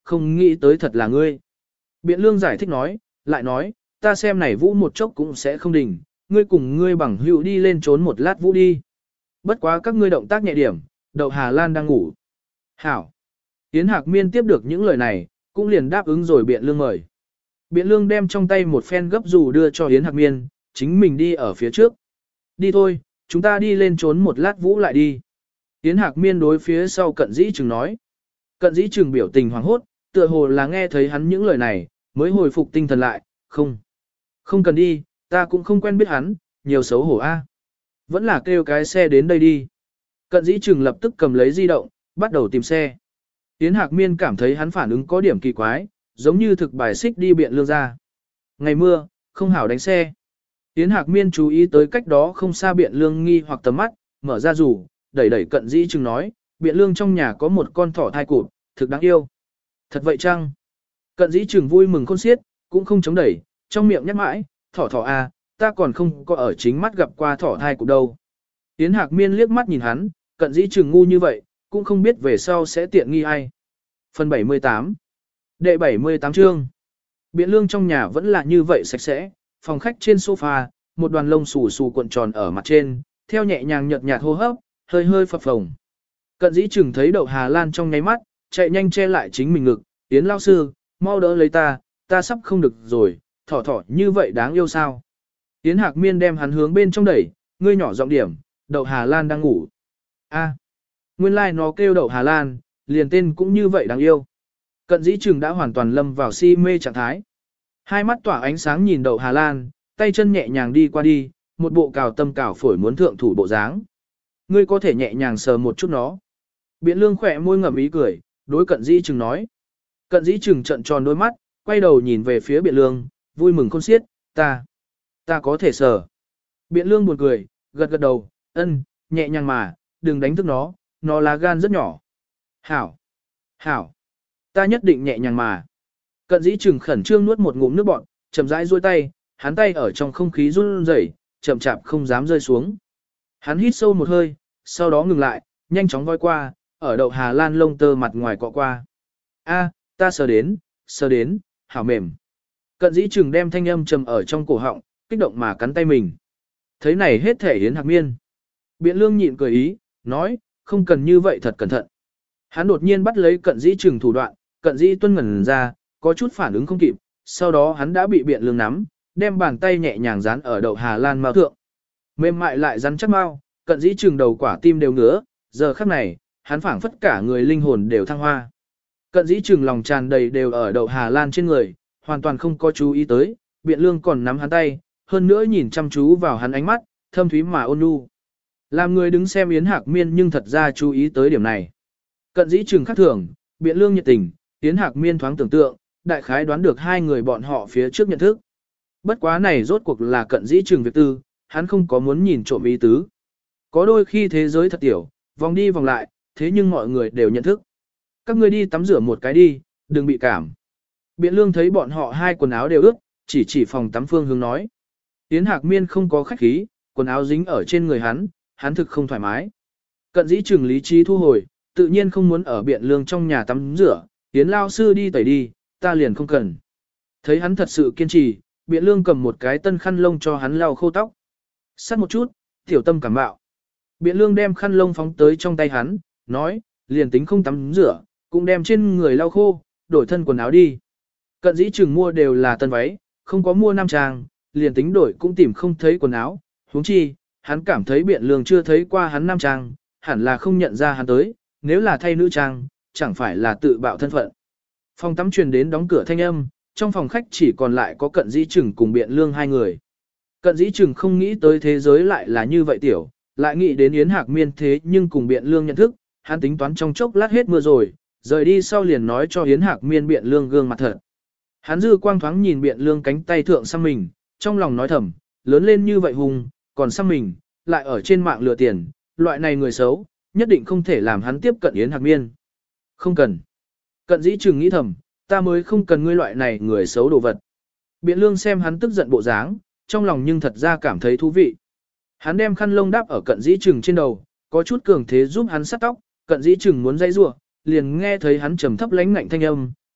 không nghĩ tới thật là ngươi. Biện lương giải thích nói, lại nói, ta xem này vũ một chốc cũng sẽ không đình, ngươi cùng ngươi bằng hữu đi lên trốn một lát vũ đi. Bất quá các ngươi động tác nhẹ điểm, đậu Hà Lan đang ngủ. Hảo. Yến Hạc Miên tiếp được những lời này, cũng liền đáp ứng rồi biện lương mời. Biện lương đem trong tay một phen gấp dù đưa cho Yến Hạc Miên, chính mình đi ở phía trước. Đi thôi, chúng ta đi lên trốn một lát vũ lại đi. Yến Hạc Miên đối phía sau Cận Dĩ Trừng nói. Cận Dĩ Trừng biểu tình hoảng hốt, tựa hồ là nghe thấy hắn những lời này, mới hồi phục tinh thần lại, không. Không cần đi, ta cũng không quen biết hắn, nhiều xấu hổ a. Vẫn là kêu cái xe đến đây đi. Cận Dĩ Trừng lập tức cầm lấy di động, bắt đầu tìm xe. Yến Hạc Miên cảm thấy hắn phản ứng có điểm kỳ quái, giống như thực bài xích đi biện lương ra. Ngày mưa, không hảo đánh xe. Yến Hạc Miên chú ý tới cách đó không xa biện lương nghi hoặc tầm mắt, mở ra rủ, đẩy đẩy Cận Dĩ Trừng nói, biện lương trong nhà có một con thỏ thai cụt, thực đáng yêu. Thật vậy chăng? Cận Dĩ Trừng vui mừng khôn xiết, cũng không chống đẩy, trong miệng nhắc mãi, thỏ thỏ à, ta còn không có ở chính mắt gặp qua thỏ thai cụt đâu. Yến Hạc Miên liếc mắt nhìn hắn, Cận Dĩ Trừng ngu như vậy, cũng không biết về sau sẽ tiện nghi ai. Phần bảy mươi tám. Đệ bảy mươi tám chương. Biện lương trong nhà vẫn là như vậy sạch sẽ, phòng khách trên sofa, một đoàn lông xù xù cuộn tròn ở mặt trên, theo nhẹ nhàng nhợt nhạt hô hấp, hơi hơi phập phồng. Cận Dĩ Trừng thấy đậu Hà Lan trong nháy mắt, chạy nhanh che lại chính mình ngực, Yến lao sư, mau đỡ lấy ta, ta sắp không được rồi, thỏ thỏ như vậy đáng yêu sao. Yến Hạc Miên đem hắn hướng bên trong đẩy, ngươi nhỏ giọng điểm, đậu Hà Lan đang ngủ. A, nguyên lai like nó kêu đậu Hà Lan, liền tên cũng như vậy đáng yêu. Cận Dĩ Trừng đã hoàn toàn lâm vào si mê trạng thái. Hai mắt tỏa ánh sáng nhìn đậu Hà Lan, tay chân nhẹ nhàng đi qua đi, một bộ cào tâm cào phổi muốn thượng thủ bộ dáng. Ngươi có thể nhẹ nhàng sờ một chút nó. Biện lương khỏe môi ngậm ý cười, đối Cận Dĩ Trừng nói. Cận Dĩ Trừng trợn tròn đôi mắt, quay đầu nhìn về phía biện lương, vui mừng khôn xiết, ta, ta có thể sờ. Biện lương buồn cười, gật gật đầu, ân, nhẹ nhàng mà, đừng đánh thức nó, nó lá gan rất nhỏ. Hảo, hảo, ta nhất định nhẹ nhàng mà. Cận Dĩ Trừng khẩn trương nuốt một ngụm nước bọt, chậm rãi duỗi tay, hắn tay ở trong không khí run rẩy, chậm chạp không dám rơi xuống. Hắn hít sâu một hơi, sau đó ngừng lại, nhanh chóng voi qua, ở đậu Hà Lan lông tơ mặt ngoài cọ qua. A, ta sờ đến, sờ đến, hảo mềm. Cận Dĩ Trừng đem thanh âm trầm ở trong cổ họng, kích động mà cắn tay mình. Thấy này hết thể Yến Hạc Miên. Biện lương nhịn cười ý, nói, không cần như vậy thật cẩn thận. Hắn đột nhiên bắt lấy Cận Dĩ Trừng thủ đoạn, Cận Dĩ Tuân ngẩn ra, có chút phản ứng không kịp, sau đó hắn đã bị biện lương nắm, đem bàn tay nhẹ nhàng dán ở đậu Hà Lan mao thượng. Mềm mại lại rắn chắc mao, Cận Dĩ Trừng đầu quả tim đều ngứa, giờ khắc này, hắn phảng phất cả người linh hồn đều thăng hoa. Cận Dĩ Trừng lòng tràn đầy đều ở đậu Hà Lan trên người, hoàn toàn không có chú ý tới, biện lương còn nắm hắn tay, hơn nữa nhìn chăm chú vào hắn ánh mắt, thâm thúy mà ôn nhu. Làm người đứng xem Yến Hạc Miên nhưng thật ra chú ý tới điểm này. Cận Dĩ Trừng khác thường, biện lương nhiệt tình, Yến Hạc Miên thoáng tưởng tượng, đại khái đoán được hai người bọn họ phía trước nhận thức. Bất quá này rốt cuộc là Cận Dĩ Trừng việc tư, hắn không có muốn nhìn trộm ý tứ. Có đôi khi thế giới thật tiểu, vòng đi vòng lại, thế nhưng mọi người đều nhận thức. Các ngươi đi tắm rửa một cái đi, đừng bị cảm. Biện lương thấy bọn họ hai quần áo đều ướt, chỉ chỉ phòng tắm phương hướng nói. Yến Hạc Miên không có khách khí, quần áo dính ở trên người hắn, hắn thực không thoải mái. Cận Dĩ Trừng lý trí thu hồi, tự nhiên không muốn ở biện lương trong nhà tắm rửa, Yến lao sư đi tẩy đi, ta liền không cần. Thấy hắn thật sự kiên trì, biện lương cầm một cái tân khăn lông cho hắn lau khô tóc. Sát một chút, tiểu tâm cảm bạo. Biện lương đem khăn lông phóng tới trong tay hắn, nói, liền tính không tắm rửa, cũng đem trên người lau khô, đổi thân quần áo đi. Cận Dĩ Trừng mua đều là tân váy, không có mua nam trang, liền tính đổi cũng tìm không thấy quần áo. Huống chi, hắn cảm thấy biện lương chưa thấy qua hắn nam trang, hẳn là không nhận ra hắn tới, nếu là thay nữ trang, chẳng phải là tự bạo thân phận. Phòng tắm truyền đến đóng cửa thanh âm, trong phòng khách chỉ còn lại có Cận Dĩ Trừng cùng biện lương hai người. Cận Dĩ Trừng không nghĩ tới thế giới lại là như vậy tiểu, lại nghĩ đến Yến Hạc Miên thế nhưng cùng biện lương nhận thức, hắn tính toán trong chốc lát hết mưa rồi, rời đi sau liền nói cho Yến Hạc Miên biện lương gương mặt thật. Hắn dư quang thoáng nhìn biện lương cánh tay thượng xăm mình, trong lòng nói thầm, lớn lên như vậy hùng, còn xăm mình, lại ở trên mạng lừa tiền, loại này người xấu, nhất định không thể làm hắn tiếp cận Yến Hạc Miên. Không cần. Cận Dĩ Trừng nghĩ thầm, ta mới không cần ngươi loại này người xấu đồ vật. Biện lương xem hắn tức giận bộ dáng, trong lòng nhưng thật ra cảm thấy thú vị. Hắn đem khăn lông đáp ở Cận Dĩ Trừng trên đầu, có chút cường thế giúp hắn sát tóc, Cận Dĩ Trừng muốn dây rủa, liền nghe thấy hắn trầm thấp lãnh ngạnh thanh âm,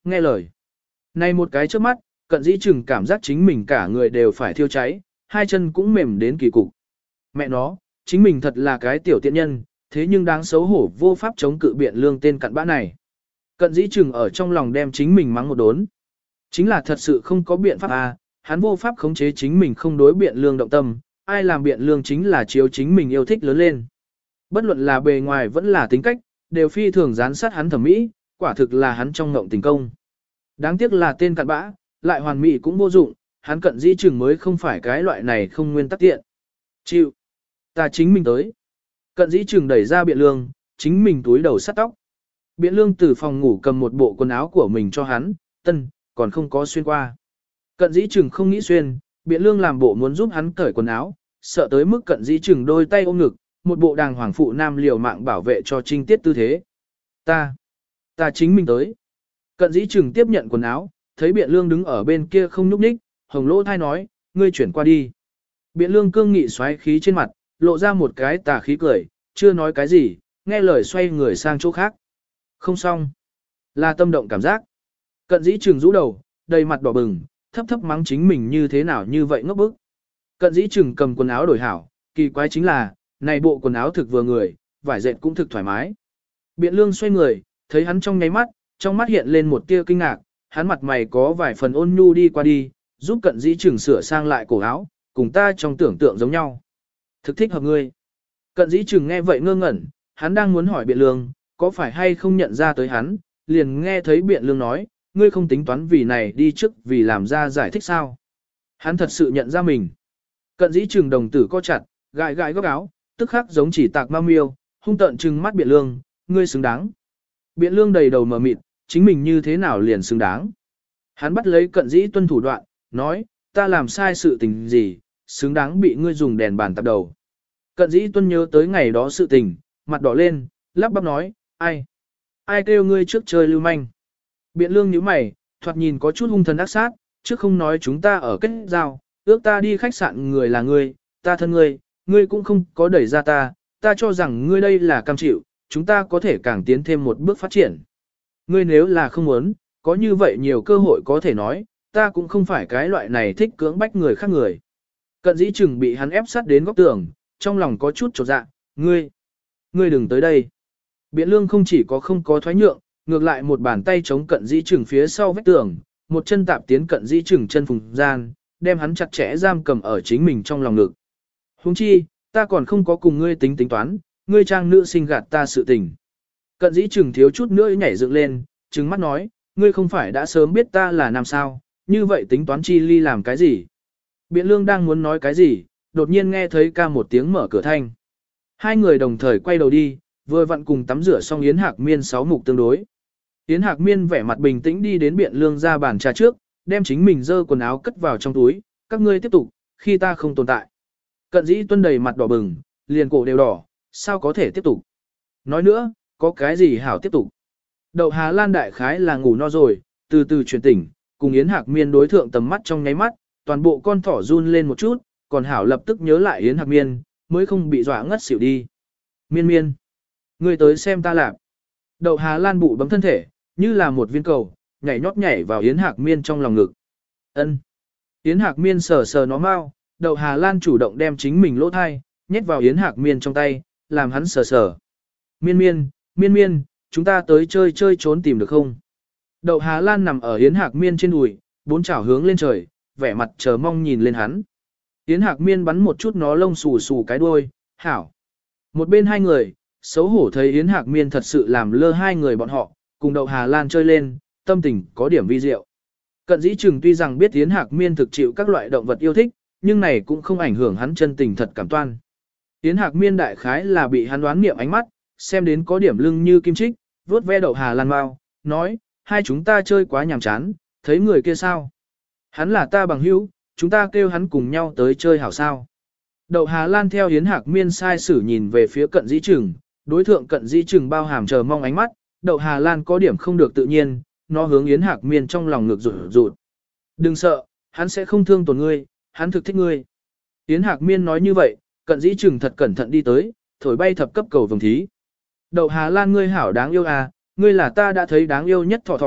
nghe lời. Này một cái trước mắt, cận dĩ chừng cảm giác chính mình cả người đều phải thiêu cháy, hai chân cũng mềm đến kỳ cục. Mẹ nó, chính mình thật là cái tiểu tiện nhân, thế nhưng đáng xấu hổ vô pháp chống cự biện lương tên cặn bã này. Cận dĩ chừng ở trong lòng đem chính mình mắng một đốn. Chính là thật sự không có biện pháp à, hắn vô pháp khống chế chính mình không đối biện lương động tâm, ai làm biện lương chính là chiếu chính mình yêu thích lớn lên. Bất luận là bề ngoài vẫn là tính cách, đều phi thường gián sát hắn thẩm mỹ, quả thực là hắn trong ngộng tình công. Đáng tiếc là tên cặn bã, lại hoàn mỹ cũng vô dụng, hắn cận dĩ chừng mới không phải cái loại này không nguyên tắc tiện. Chịu, ta chính mình tới. Cận dĩ chừng đẩy ra biện lương, chính mình túi đầu sắt tóc. Biện lương từ phòng ngủ cầm một bộ quần áo của mình cho hắn, tân, còn không có xuyên qua. Cận dĩ chừng không nghĩ xuyên, biện lương làm bộ muốn giúp hắn cởi quần áo, sợ tới mức cận dĩ chừng đôi tay ôm ngực, một bộ đàng hoàng phụ nam liều mạng bảo vệ cho trinh tiết tư thế. Ta, ta chính mình tới. Cận dĩ chừng tiếp nhận quần áo, thấy biện lương đứng ở bên kia không nhúc nhích, hồng lỗ thai nói, ngươi chuyển qua đi. Biện lương cương nghị xoáy khí trên mặt, lộ ra một cái tà khí cười, chưa nói cái gì, nghe lời xoay người sang chỗ khác. Không xong. Là tâm động cảm giác. Cận dĩ chừng rũ đầu, đầy mặt đỏ bừng, thấp thấp mắng chính mình như thế nào như vậy ngốc bức. Cận dĩ chừng cầm quần áo đổi hảo, kỳ quái chính là, này bộ quần áo thực vừa người, vải dệt cũng thực thoải mái. Biện lương xoay người, thấy hắn trong nháy mắt, trong mắt hiện lên một tia kinh ngạc, hắn mặt mày có vài phần ôn nhu đi qua đi, giúp cận dĩ chừng sửa sang lại cổ áo, cùng ta trong tưởng tượng giống nhau. Thực thích hợp ngươi. Cận dĩ chừng nghe vậy ngơ ngẩn, hắn đang muốn hỏi biện lương, có phải hay không nhận ra tới hắn, liền nghe thấy biện lương nói, ngươi không tính toán vì này đi trước vì làm ra giải thích sao. Hắn thật sự nhận ra mình. Cận dĩ chừng đồng tử co chặt, gãi gãi góc áo, tức khắc giống chỉ tạc ma miêu, hung tợn trừng mắt biện lương, ngươi xứng đáng. Biện lương đầy đầu mờ mịt, chính mình như thế nào liền xứng đáng. Hắn bắt lấy cận dĩ tuân thủ đoạn, nói, ta làm sai sự tình gì, xứng đáng bị ngươi dùng đèn bàn tạp đầu. Cận dĩ tuân nhớ tới ngày đó sự tình, mặt đỏ lên, lắp bắp nói, ai? Ai kêu ngươi trước chơi lưu manh? Biện lương nhíu mày, thoạt nhìn có chút hung thần ác sát, trước không nói chúng ta ở kết giao, ước ta đi khách sạn người là ngươi, ta thân ngươi, ngươi cũng không có đẩy ra ta, ta cho rằng ngươi đây là cam chịu, chúng ta có thể càng tiến thêm một bước phát triển. Ngươi nếu là không muốn, có như vậy nhiều cơ hội có thể nói, ta cũng không phải cái loại này thích cưỡng bách người khác người. Cận dĩ chừng bị hắn ép sát đến góc tường, trong lòng có chút chột dạ, ngươi, ngươi đừng tới đây. Biện lương không chỉ có không có thoái nhượng, ngược lại một bàn tay chống cận dĩ chừng phía sau vách tường, một chân tạp tiến cận dĩ chừng chân phùng gian, đem hắn chặt chẽ giam cầm ở chính mình trong lòng ngực. Huống chi, ta còn không có cùng ngươi tính tính toán, ngươi trang nữ sinh gạt ta sự tình. Cận dĩ chừng thiếu chút nữa nhảy dựng lên, trừng mắt nói, ngươi không phải đã sớm biết ta là nam sao, như vậy tính toán chi ly làm cái gì? Biện lương đang muốn nói cái gì, đột nhiên nghe thấy ca một tiếng mở cửa thanh. Hai người đồng thời quay đầu đi, vừa vặn cùng tắm rửa xong Yến Hạc Miên sáu mục tương đối. Yến Hạc Miên vẻ mặt bình tĩnh đi đến biện lương ra bàn trà trước, đem chính mình dơ quần áo cất vào trong túi, các ngươi tiếp tục, khi ta không tồn tại. Cận dĩ tuân đầy mặt đỏ bừng, liền cổ đều đỏ, sao có thể tiếp tục? Nói nữa, có cái gì hảo tiếp tục? Đậu Hà Lan đại khái là ngủ no rồi, từ từ chuyển tỉnh, cùng Yến Hạc Miên đối thượng tầm mắt trong nháy mắt, toàn bộ con thỏ run lên một chút, còn hảo lập tức nhớ lại Yến Hạc Miên, mới không bị dọa ngất xỉu đi. Miên miên, ngươi tới xem ta làm. Đậu Hà Lan bụ bấm thân thể, như là một viên cầu, nhảy nhót nhảy vào Yến Hạc Miên trong lòng ngực. Ân. Yến Hạc Miên sờ sờ nó mau, Đậu Hà Lan chủ động đem chính mình lỗ thai, nhét vào Yến Hạc Miên trong tay, làm hắn sờ sờ. Miên miên, miên miên, chúng ta tới chơi chơi trốn tìm được không? Đậu Hà Lan nằm ở Yến Hạc Miên trên đùi, bốn chảo hướng lên trời, vẻ mặt chờ mong nhìn lên hắn. Yến Hạc Miên bắn một chút nó lông xù xù cái đuôi, hảo. Một bên hai người, xấu hổ thấy Yến Hạc Miên thật sự làm lơ hai người bọn họ, cùng Đậu Hà Lan chơi lên, tâm tình có điểm vi diệu. Cận dĩ chừng tuy rằng biết Yến Hạc Miên thực chịu các loại động vật yêu thích, nhưng này cũng không ảnh hưởng hắn chân tình thật cảm toan. Yến Hạc Miên đại khái là bị hắn đoán niệm ánh mắt, xem đến có điểm lưng như kim chích, vuốt ve Đậu Hà Lan mau, nói, hai chúng ta chơi quá nhàm chán, thấy người kia sao? Hắn là ta bằng hữu, chúng ta kêu hắn cùng nhau tới chơi hảo sao. Đậu Hà Lan theo Yến Hạc Miên sai sử nhìn về phía cận dĩ chừng, đối thượng cận dĩ chừng bao hàm chờ mong ánh mắt, Đậu Hà Lan có điểm không được tự nhiên, nó hướng Yến Hạc Miên trong lòng ngực rụt rụt. Đừng sợ, hắn sẽ không thương tổn ngươi, hắn thực thích ngươi. Yến Hạc Miên nói như vậy, cận dĩ chừng thật cẩn thận đi tới, thổi bay thập cấp cầu vồng thí. Đậu Hà Lan ngươi hảo đáng yêu à, ngươi là ta đã thấy đáng yêu nhất thỏ thỏ,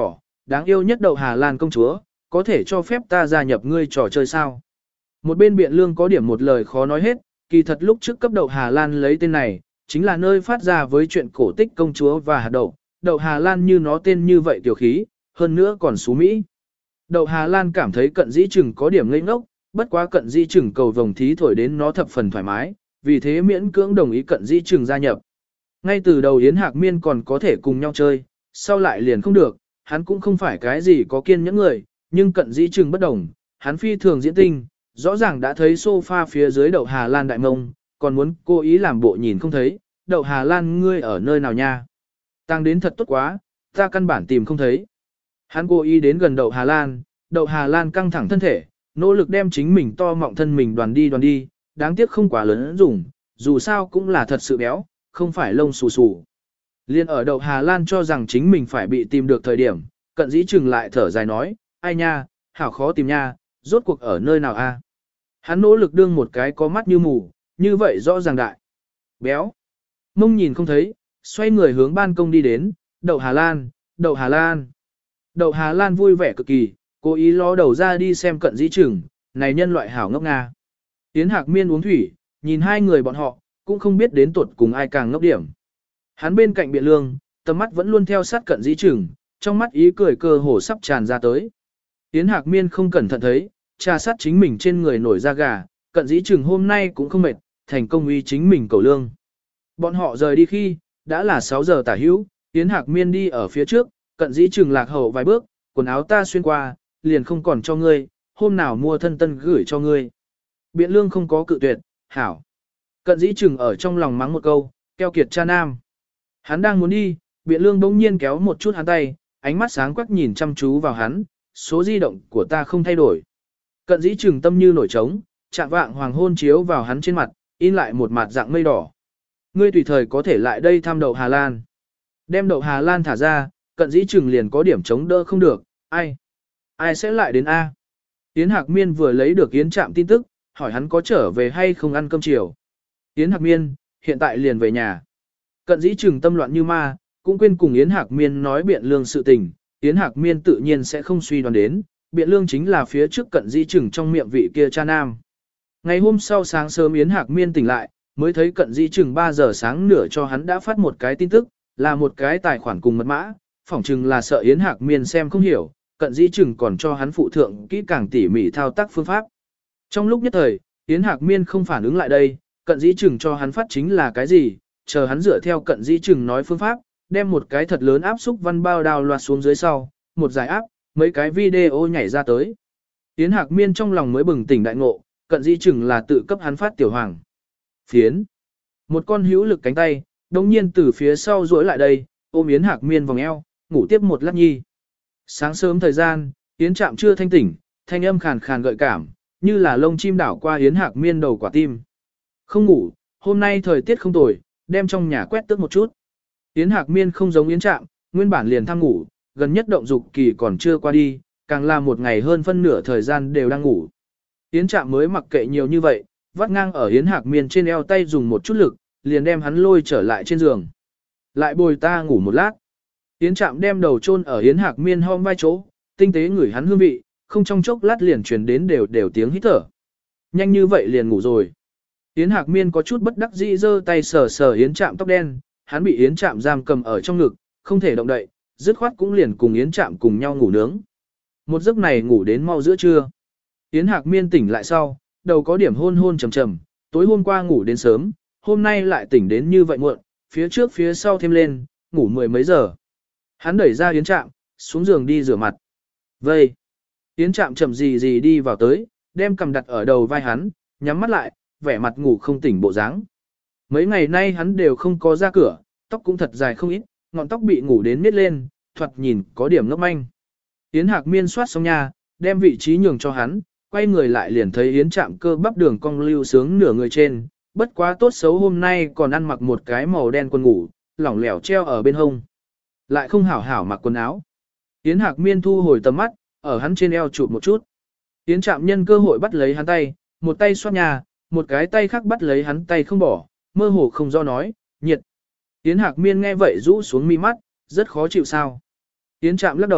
đáng yêu nhất đậu Hà Lan công chúa, có thể cho phép ta gia nhập ngươi trò chơi sao? Một bên biện lương có điểm một lời khó nói hết, kỳ thật lúc trước cấp đậu Hà Lan lấy tên này, chính là nơi phát ra với chuyện cổ tích công chúa và hạt đậu, đậu Hà Lan như nó tên như vậy tiểu khí, hơn nữa còn xú Mỹ. Đậu Hà Lan cảm thấy cận dĩ chừng có điểm ngây ngốc, bất quá cận dĩ chừng cầu vồng thí thổi đến nó thập phần thoải mái, vì thế miễn cưỡng đồng ý cận dĩ chừng gia nhập. Ngay từ đầu Yến Hạc Miên còn có thể cùng nhau chơi, sau lại liền không được, hắn cũng không phải cái gì có kiên nhẫn người, nhưng cận dĩ chừng bất đồng, hắn phi thường diễn tinh, rõ ràng đã thấy sofa phía dưới đậu Hà Lan đại mông, còn muốn cố ý làm bộ nhìn không thấy, đậu Hà Lan ngươi ở nơi nào nha? Tăng đến thật tốt quá, ta căn bản tìm không thấy. Hắn cố ý đến gần đậu Hà Lan, đậu Hà Lan căng thẳng thân thể, nỗ lực đem chính mình to mọng thân mình đoàn đi đoàn đi, đáng tiếc không quá lớn dùng, dù sao cũng là thật sự béo, không phải lông xù xù. Liên ở đậu Hà Lan cho rằng chính mình phải bị tìm được thời điểm, cận dĩ chừng lại thở dài nói, ai nha, hảo khó tìm nha, rốt cuộc ở nơi nào a? Hắn nỗ lực đương một cái có mắt như mù, như vậy rõ ràng đại. Béo. Mông nhìn không thấy, xoay người hướng ban công đi đến, đậu Hà Lan, đậu Hà Lan. Đậu Hà Lan vui vẻ cực kỳ, cố ý ló đầu ra đi xem cận dĩ chừng, này nhân loại hảo ngốc nga. Yến Hạc Miên uống thủy, nhìn hai người bọn họ, cũng không biết đến tuột cùng ai càng ngốc điểm. Hắn bên cạnh biện lương, tầm mắt vẫn luôn theo sát cận dĩ chừng, trong mắt ý cười cơ hồ sắp tràn ra tới. Yến Hạc Miên không cẩn thận thấy, trà sát chính mình trên người nổi da gà, cận dĩ chừng hôm nay cũng không mệt, thành công uy chính mình cầu lương. Bọn họ rời đi khi, đã là sáu giờ tả hữu, Yến Hạc Miên đi ở phía trước, cận dĩ chừng lạc hậu vài bước, quần áo ta xuyên qua, liền không còn cho ngươi, hôm nào mua thân tân gửi cho ngươi. Biện lương không có cự tuyệt, hảo. Cận dĩ chừng ở trong lòng mắng một câu, keo kiệt cha nam. Hắn đang muốn đi, biện lương bỗng nhiên kéo một chút hắn tay, ánh mắt sáng quắc nhìn chăm chú vào hắn, số di động của ta không thay đổi. Cận dĩ chừng tâm như nổi trống, chạm vạng hoàng hôn chiếu vào hắn trên mặt, in lại một mặt dạng mây đỏ. Ngươi tùy thời có thể lại đây thăm đậu Hà Lan. Đem đậu Hà Lan thả ra, cận dĩ chừng liền có điểm chống đỡ không được, ai? Ai sẽ lại đến A? Yến Hạc Miên vừa lấy được Yến Trạm tin tức, hỏi hắn có trở về hay không ăn cơm chiều. Yến Hạc Miên, hiện tại liền về nhà. Cận dĩ chừng tâm loạn như ma, cũng quên cùng Yến Hạc Miên nói biện lương sự tình, Yến Hạc Miên tự nhiên sẽ không suy đoán đến, biện lương chính là phía trước cận dĩ chừng trong miệng vị kia cha nam. Ngày hôm sau sáng sớm Yến Hạc Miên tỉnh lại, mới thấy cận dĩ chừng ba giờ sáng nửa cho hắn đã phát một cái tin tức, là một cái tài khoản cùng mật mã, phỏng chừng là sợ Yến Hạc Miên xem không hiểu, cận dĩ chừng còn cho hắn phụ thượng kỹ càng tỉ mỉ thao tác phương pháp. Trong lúc nhất thời, Yến Hạc Miên không phản ứng lại đây, cận dĩ chừng cho hắn phát chính là cái gì, chờ hắn dựa theo cận dĩ chừng nói phương pháp, đem một cái thật lớn áp xúc văn bao đào loạt xuống dưới sau, một giải áp, mấy cái video nhảy ra tới. Yến Hạc Miên trong lòng mới bừng tỉnh đại ngộ, cận dĩ chừng là tự cấp hắn phát tiểu hoàng. Phiến. Một con hữu lực cánh tay, đồng nhiên từ phía sau duỗi lại đây, ôm Yến Hạc Miên vòng eo, ngủ tiếp một lát nhi. Sáng sớm thời gian, Yến Trạm chưa thanh tỉnh, thanh âm khàn khàn gợi cảm, như là lông chim đảo qua Yến Hạc Miên đầu quả tim. Không ngủ, hôm nay thời tiết không tồi, đem trong nhà quét tước một chút. Yến Hạc Miên không giống Yến Trạm, nguyên bản liền tham ngủ, gần nhất động dục kỳ còn chưa qua đi, càng là một ngày hơn phân nửa thời gian đều đang ngủ. Yến Trạm mới mặc kệ nhiều như vậy, vắt ngang ở Yến Hạc Miên trên eo tay dùng một chút lực, liền đem hắn lôi trở lại trên giường. Lại bồi ta ngủ một lát. Yến Trạm đem đầu chôn ở Yến Hạc Miên hông vai chỗ, tinh tế ngửi hắn hương vị, không trong chốc lát liền truyền đến đều đều tiếng hít thở. Nhanh như vậy liền ngủ rồi. Yến Hạc Miên có chút bất đắc dĩ giơ tay sờ sờ Yến Trạm tóc đen, hắn bị Yến Trạm giam cầm ở trong ngực, không thể động đậy, dứt khoát cũng liền cùng Yến Trạm cùng nhau ngủ nướng. Một giấc này ngủ đến mau giữa trưa. Yến Hạc Miên tỉnh lại sau, đầu có điểm hôn hôn trầm trầm, tối hôm qua ngủ đến sớm, hôm nay lại tỉnh đến như vậy muộn, phía trước phía sau thêm lên, ngủ mười mấy giờ. Hắn đẩy ra Yến Trạm, xuống giường đi rửa mặt. Vây. Yến Trạm chậm gì gì đi vào tới, đem cầm đặt ở đầu vai hắn, nhắm mắt lại, vẻ mặt ngủ không tỉnh bộ dáng. Mấy ngày nay hắn đều không có ra cửa, tóc cũng thật dài không ít, ngọn tóc bị ngủ đến miết lên, thoạt nhìn có điểm ngốc manh. Yến Hạc Miên soát xong nhà, đem vị trí nhường cho hắn, quay người lại liền thấy Yến Trạm cơ bắp đường cong lưu sướng nửa người trên, bất quá tốt xấu hôm nay còn ăn mặc một cái màu đen quần ngủ, lỏng lẻo treo ở bên hông. Lại không hảo hảo mặc quần áo. Yến Hạc Miên thu hồi tầm mắt, ở hắn trên eo chụp một chút. Yến Trạm nhân cơ hội bắt lấy hắn tay, một tay xoát nhà, một cái tay khác bắt lấy hắn tay không bỏ, mơ hồ không do nói, nhiệt. Yến Hạc Miên nghe vậy rũ xuống mi mắt, rất khó chịu sao. Yến Trạm lắc đầu,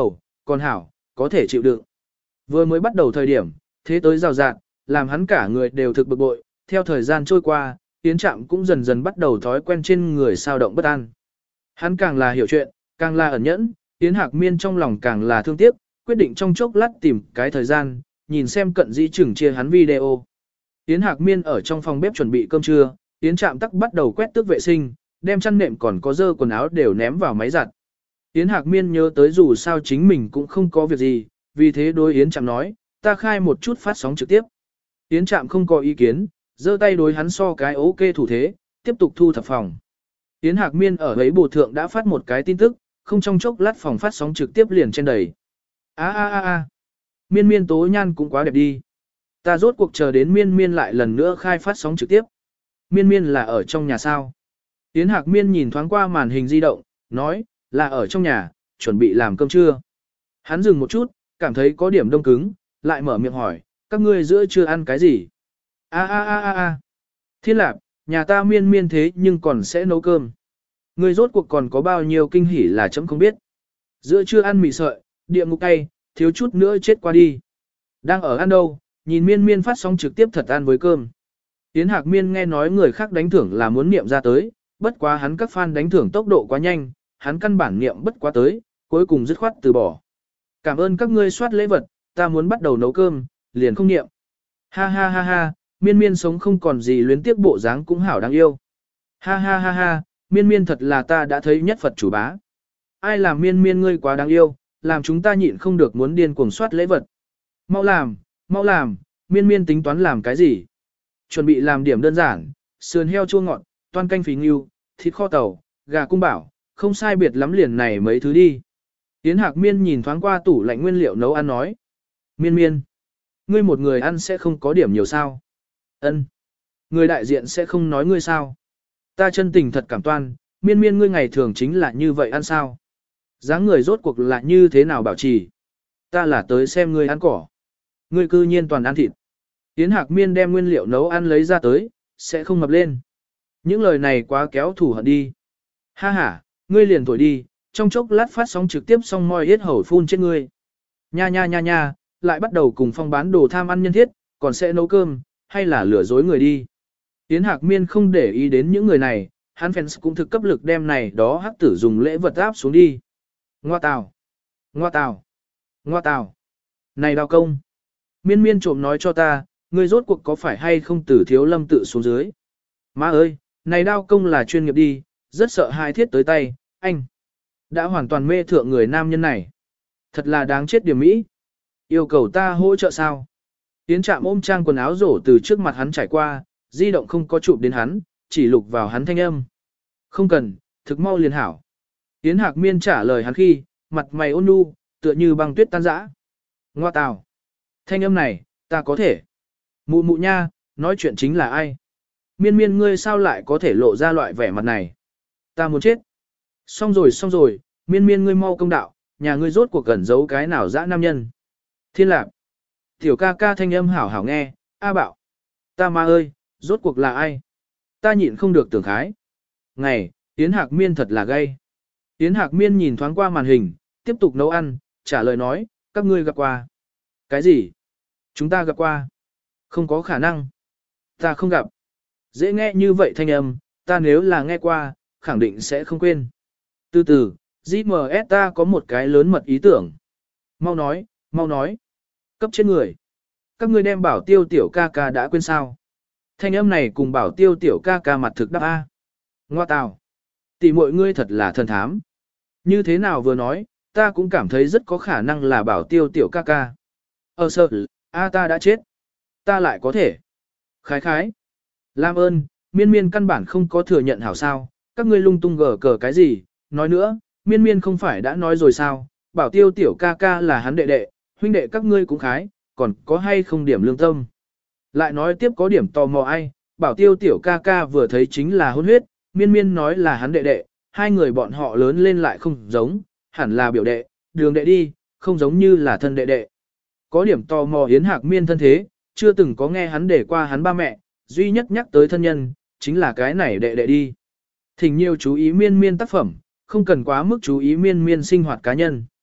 còn hảo, có thể chịu đựng. Vừa mới bắt đầu thời điểm, thế tới rào rạt, làm hắn cả người đều thực bực bội, theo thời gian trôi qua, Yến Trạm cũng dần dần bắt đầu thói quen trên người sao động bất an. Hắn càng là hiểu chuyện, càng là ẩn nhẫn, Yến Hạc Miên trong lòng càng là thương tiếc, quyết định trong chốc lát tìm cái thời gian, nhìn xem cận dĩ chừng chia hắn video. Yến Hạc Miên ở trong phòng bếp chuẩn bị cơm trưa, Yến Trạm tắc bắt đầu quét tước vệ sinh, đem chăn nệm còn có dơ quần áo đều ném vào máy giặt. Yến Hạc Miên nhớ tới dù sao chính mình cũng không có việc gì, vì thế đối Yến Trạm nói, ta khai một chút phát sóng trực tiếp. Yến Trạm không có ý kiến, giơ tay đối hắn so cái ok thủ thế, tiếp tục thu thập phòng. Yến Hạc Miên ở ấy bộ thượng đã phát một cái tin tức, không trong chốc lát phòng phát sóng trực tiếp liền trên đầy. A a a a, Miên Miên tố nhan cũng quá đẹp đi. Ta rốt cuộc chờ đến Miên Miên lại lần nữa khai phát sóng trực tiếp. Miên Miên là ở trong nhà sao? Yến Hạc Miên nhìn thoáng qua màn hình di động, nói, là ở trong nhà, chuẩn bị làm cơm trưa. Hắn dừng một chút, cảm thấy có điểm đông cứng, lại mở miệng hỏi, các ngươi giữa trưa ăn cái gì? A a a a a, Thiên Lạp, nhà ta Miên Miên thế nhưng còn sẽ nấu cơm. Ngươi rốt cuộc còn có bao nhiêu kinh hỉ là chấm không biết. Giữa trưa ăn mì sợi, địa ngục cay, thiếu chút nữa chết qua đi. Đang ở ăn đâu, nhìn Miên Miên phát sóng trực tiếp thật ăn với cơm. Yến Hạc Miên nghe nói người khác đánh thưởng là muốn niệm ra tới, bất quá hắn các fan đánh thưởng tốc độ quá nhanh, hắn căn bản niệm bất quá tới, cuối cùng dứt khoát từ bỏ. Cảm ơn các ngươi soát lễ vật, ta muốn bắt đầu nấu cơm, liền không niệm. Ha ha ha ha, Miên Miên sống không còn gì luyến tiếc bộ dáng cũng hảo đáng yêu. Ha ha ha ha, Miên Miên thật là ta đã thấy nhất Phật chủ bá. Ai làm Miên Miên ngươi quá đáng yêu, làm chúng ta nhịn không được muốn điên cuồng soát lễ vật. Mau làm, mau làm, Miên Miên tính toán làm cái gì? Chuẩn bị làm điểm đơn giản, sườn heo chua ngọt, toan canh phí ngưu, thịt kho tàu, gà cung bảo, không sai biệt lắm liền này mấy thứ đi. Yến Hạc Miên nhìn thoáng qua tủ lạnh nguyên liệu nấu ăn nói. Miên Miên, ngươi một người ăn sẽ không có điểm nhiều sao? Ân, người đại diện sẽ không nói ngươi sao? Ta chân tình thật cảm toan, Miên Miên ngươi ngày thường chính là như vậy ăn sao? Dáng người rốt cuộc là như thế nào bảo trì? Ta là tới xem ngươi ăn cỏ. Ngươi cư nhiên toàn ăn thịt. Yến Hạc Miên đem nguyên liệu nấu ăn lấy ra tới, sẽ không mập lên. Những lời này quá kéo thủ hận đi. Ha ha, ngươi liền thổi đi, trong chốc lát phát sóng trực tiếp xong moi hết hầu phun trên ngươi. Nha nha nha nha, lại bắt đầu cùng Phong bán đồ tham ăn nhân thiết, còn sẽ nấu cơm, hay là lừa dối người đi. Yến Hạc Miên không để ý đến những người này, hắn fans cũng thực cấp lực đem này đó hắc tử dùng lễ vật áp xuống đi. Ngoa tào, ngoa tào, ngoa tào. Này đào công, Miên Miên trộm nói cho ta, ngươi rốt cuộc có phải hay không từ thiếu lâm tự xuống dưới. Má ơi, này đao công là chuyên nghiệp đi, rất sợ hai thiết tới tay, anh. Đã hoàn toàn mê thượng người nam nhân này. Thật là đáng chết điểm mỹ. Yêu cầu ta hỗ trợ sao? Yến Trạm ôm trang quần áo rổ từ trước mặt hắn trải qua, di động không có chụp đến hắn, chỉ lục vào hắn thanh âm. Không cần, thực mau liền hảo. Yến Hạc Miên trả lời hắn khi, mặt mày ôn nhu, tựa như băng tuyết tan rã. Ngoa tào. Thanh âm này, ta có thể. Mụ mụ nha, nói chuyện chính là ai? Miên Miên ngươi sao lại có thể lộ ra loại vẻ mặt này? Ta muốn chết. Xong rồi xong rồi, Miên Miên ngươi mau công đạo, nhà ngươi rốt cuộc gần giấu cái nào dã nam nhân. Thiên Lạp. Tiểu ca ca thanh âm hảo hảo nghe, A Bảo. Ta ma ơi, rốt cuộc là ai? Ta nhịn không được tưởng khái. Ngày, Yến Hạc Miên thật là gay. Yến Hạc Miên nhìn thoáng qua màn hình, tiếp tục nấu ăn, trả lời nói, các ngươi gặp qua. Cái gì? Chúng ta gặp qua. Không có khả năng. Ta không gặp. Dễ nghe như vậy thanh âm, ta nếu là nghe qua, khẳng định sẽ không quên. Từ từ, giê em ét ta có một cái lớn mật ý tưởng. Mau nói, mau nói. Cấp trên người. Các ngươi đem bảo tiêu tiểu ca ca đã quên sao. Thanh âm này cùng bảo tiêu tiểu ca ca mặt thực đáp A. Ngoa tào. Tỷ muội ngươi thật là thần thám. Như thế nào vừa nói, ta cũng cảm thấy rất có khả năng là bảo tiêu tiểu ca ca. Ờ sợ, A ta đã chết. Ta lại có thể. Khái khái. Lam ơn, Miên Miên căn bản không có thừa nhận hảo sao, các ngươi lung tung gờ cờ cái gì, nói nữa, Miên Miên không phải đã nói rồi sao, bảo tiêu tiểu ca ca là hắn đệ đệ, huynh đệ các ngươi cũng khái, còn có hay không điểm lương tâm. Lại nói tiếp có điểm tò mò ai, bảo tiêu tiểu ca ca vừa thấy chính là hôn huyết, Miên Miên nói là hắn đệ đệ, hai người bọn họ lớn lên lại không giống, hẳn là biểu đệ, đường đệ đi, không giống như là thân đệ đệ. Có điểm tò mò Yến Hạc Miên thân thế, chưa từng có nghe hắn để qua hắn ba mẹ, duy nhất nhắc tới thân nhân, chính là cái này đệ đệ đi. Thỉnh nhiều chú ý Miên Miên tác phẩm, không cần quá mức chú ý Miên Miên sinh hoạt cá nhân.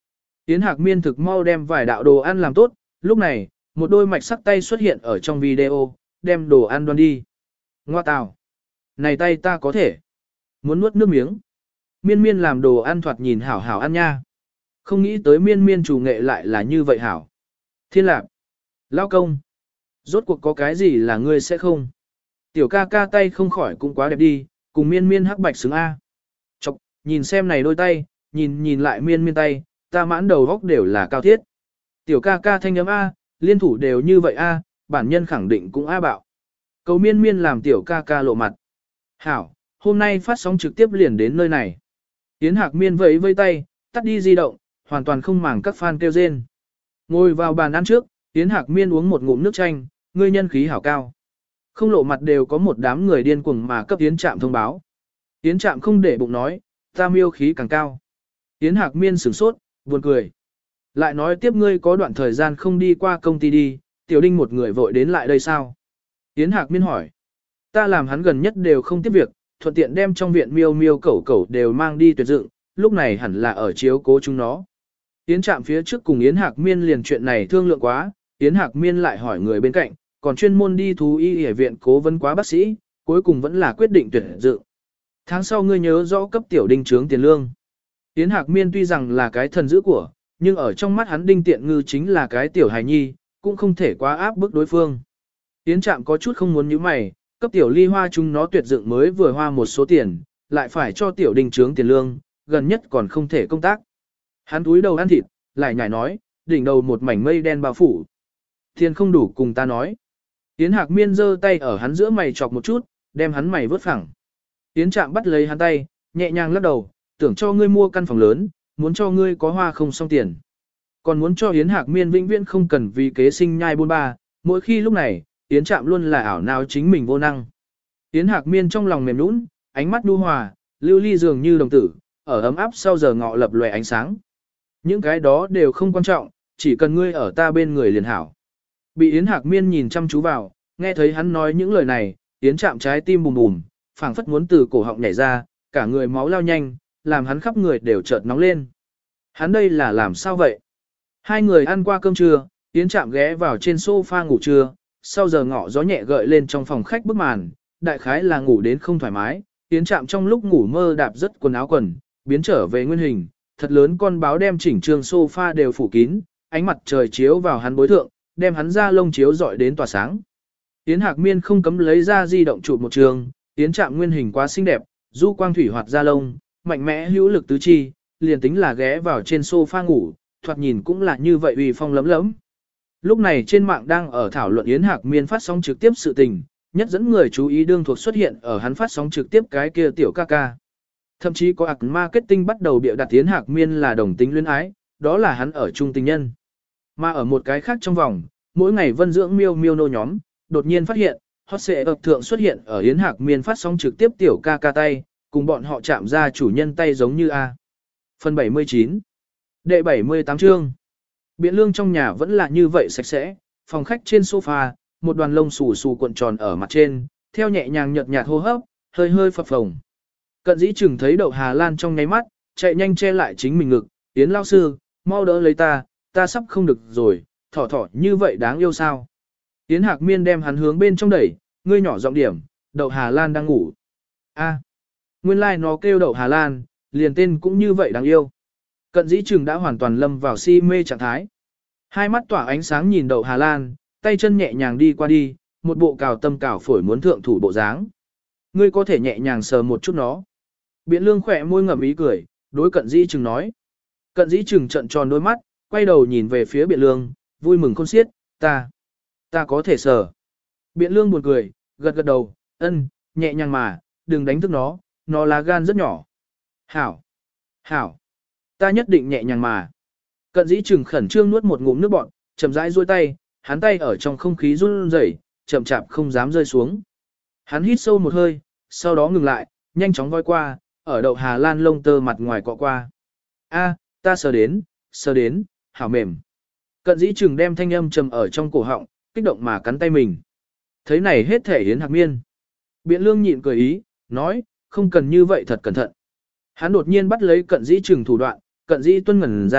Yến Hạc Miên thực mau đem vài đạo đồ ăn làm tốt, lúc này, một đôi mạch sắc tay xuất hiện ở trong video, đem đồ ăn đoan đi. Ngoa tào! Này tay ta có thể. Muốn nuốt nước miếng. Miên miên làm đồ ăn thoạt nhìn hảo hảo ăn nha. Không nghĩ tới miên miên chủ nghệ lại là như vậy hảo. Thiên lạc. Lao công. Rốt cuộc có cái gì là ngươi sẽ không? Tiểu ca ca tay không khỏi cũng quá đẹp đi, cùng miên miên hắc bạch xứng A. Chọc, nhìn xem này đôi tay, nhìn nhìn lại miên miên tay, ta mãn đầu góc đều là cao thiết. Tiểu ca ca thanh ấm A, liên thủ đều như vậy A, bản nhân khẳng định cũng A bạo. Cầu miên miên làm tiểu ca ca lộ mặt. Hảo, hôm nay phát sóng trực tiếp liền đến nơi này. Yến Hạc Miên vẫy vây tay, tắt đi di động, hoàn toàn không màng các fan kêu rên. Ngồi vào bàn ăn trước, Yến Hạc Miên uống một ngụm nước chanh, ngươi nhân khí hảo cao. Không lộ mặt đều có một đám người điên cuồng mà cấp Yến Trạm thông báo. Yến Trạm không để bụng nói, ta miêu khí càng cao. Yến Hạc Miên sửng sốt, buồn cười. Lại nói tiếp ngươi có đoạn thời gian không đi qua công ty đi, Tiểu Đinh một người vội đến lại đây sao? Yến Hạc Miên hỏi. Ta làm hắn gần nhất đều không tiếp việc, thuận tiện đem trong viện miêu miêu cẩu cẩu đều mang đi tuyệt dựng, lúc này hẳn là ở chiếu cố chúng nó. Yến Trạm phía trước cùng Yến Hạc Miên liền chuyện này thương lượng quá, Yến Hạc Miên lại hỏi người bên cạnh, còn chuyên môn đi thú y y viện cố vấn quá bác sĩ, cuối cùng vẫn là quyết định tuyển dựng. Tháng sau ngươi nhớ rõ cấp Tiểu Đinh trướng tiền lương. Yến Hạc Miên tuy rằng là cái thần dữ của, nhưng ở trong mắt hắn Đinh Tiện Ngư chính là cái tiểu hài nhi, cũng không thể quá áp bức đối phương. Yến Trạm có chút không muốn nhíu mày, cấp Tiểu Ly Hoa chúng nó tuyệt dựng mới vừa hoa một số tiền, lại phải cho Tiểu Đinh trướng tiền lương, gần nhất còn không thể công tác. Hắn túi đầu ăn thịt, lại nhảy nói, đỉnh đầu một mảnh mây đen bao phủ. Tiền không đủ cùng ta nói. Yến Hạc Miên giơ tay ở hắn giữa mày chọc một chút, đem hắn mày vớt phẳng. Yến Trạm bắt lấy hắn tay, nhẹ nhàng lắc đầu, tưởng cho ngươi mua căn phòng lớn, muốn cho ngươi có hoa không xong tiền. Còn muốn cho Yến Hạc Miên vĩnh viễn không cần vì kế sinh nhai buôn ba, mỗi khi lúc này, Yến Trạm luôn là ảo nào chính mình vô năng. Yến Hạc Miên trong lòng mềm nũng, ánh mắt nhu hòa, lưu ly dường như đồng tử, ở ấm áp sau giờ ngọ lập lòe ánh sáng. Những cái đó đều không quan trọng, chỉ cần ngươi ở ta bên người liền hảo. Bị Yến Hạc Miên nhìn chăm chú vào, nghe thấy hắn nói những lời này, Yến Trạm trái tim bùm bùm, phảng phất muốn từ cổ họng nhảy ra, cả người máu lao nhanh, làm hắn khắp người đều chợt nóng lên. Hắn đây là làm sao vậy? Hai người ăn qua cơm trưa, Yến Trạm ghé vào trên sofa ngủ trưa, sau giờ ngọ gió nhẹ gợi lên trong phòng khách bức màn, đại khái là ngủ đến không thoải mái, Yến Trạm trong lúc ngủ mơ đạp rất quần áo quần, biến trở về nguyên hình, thật lớn con báo đem chỉnh trường sofa đều phủ kín, ánh mặt trời chiếu vào hắn bối thượng, đem hắn ra lông chiếu rọi đến tỏa sáng. Yến Hạc Miên không cấm lấy ra di động chụp một trường, Yến Trạm nguyên hình quá xinh đẹp, du quang thủy hoạt ra lông, mạnh mẽ hữu lực tứ chi, liền tính là ghé vào trên sofa ngủ, thoạt nhìn cũng là như vậy uy phong lấm lấm. Lúc này trên mạng đang ở thảo luận Yến Hạc Miên phát sóng trực tiếp sự tình, nhất dẫn người chú ý đương thuộc xuất hiện ở hắn phát sóng trực tiếp cái kia tiểu ca ca. Thậm chí có ạc marketing bắt đầu bịa đặt Yến Hạc Miên là đồng tính luyến ái, đó là hắn ở chung tình nhân. Mà ở một cái khác trong vòng, mỗi ngày vân dưỡng miêu miêu nô nhóm, đột nhiên phát hiện, hot sẽ ập thượng xuất hiện ở Yến Hạc Miên phát sóng trực tiếp tiểu ca ca tay, cùng bọn họ chạm ra chủ nhân tay giống như A. Phần bảy mươi chín. Đệ bảy mươi tám chương. Biện lương trong nhà vẫn là như vậy sạch sẽ, phòng khách trên sofa, một đoàn lông xù xù cuộn tròn ở mặt trên, theo nhẹ nhàng nhợt nhạt hô hấp, hơi hơi phập phồng. Cận dĩ chừng thấy đậu Hà Lan trong nháy mắt, chạy nhanh che lại chính mình ngực, Yến lao sư, mau đỡ lấy ta, ta sắp không được rồi, thỏ thỏ như vậy đáng yêu sao. Yến Hạc Miên đem hắn hướng bên trong đẩy, ngươi nhỏ giọng điểm, đậu Hà Lan đang ngủ. A, nguyên lai like nó kêu đậu Hà Lan, liền tên cũng như vậy đáng yêu. Cận dĩ chừng đã hoàn toàn lâm vào si mê trạng thái. Hai mắt tỏa ánh sáng nhìn đậu Hà Lan, tay chân nhẹ nhàng đi qua đi, một bộ cào tâm cào phổi muốn thượng thủ bộ dáng. Ngươi có thể nhẹ nhàng sờ một chút nó. Biện lương khỏe môi ngậm ý cười, đối cận dĩ chừng nói. Cận dĩ chừng trận tròn đôi mắt, quay đầu nhìn về phía biện lương, vui mừng khôn xiết, ta, ta có thể sờ. Biện lương buồn cười, gật gật đầu, ân, nhẹ nhàng mà, đừng đánh thức nó, nó lá gan rất nhỏ. Hảo, hảo, ta nhất định nhẹ nhàng mà. Cận dĩ chừng khẩn trương nuốt một ngụm nước bọt, chậm rãi duỗi tay, hắn tay ở trong không khí run rẩy, chậm chạp không dám rơi xuống. Hắn hít sâu một hơi, sau đó ngừng lại, nhanh chóng voi qua, ở đậu Hà Lan lông tơ mặt ngoài cọ qua. A, ta sờ đến, sờ đến, hảo mềm. Cận dĩ chừng đem thanh âm trầm ở trong cổ họng, kích động mà cắn tay mình. Thấy này hết thể Yến Hạc Miên. Biện lương nhịn cười ý, nói, không cần như vậy thật cẩn thận. Hắn đột nhiên bắt lấy cận dĩ chừng thủ đoạn, cận dĩ tuân ngẩn ra,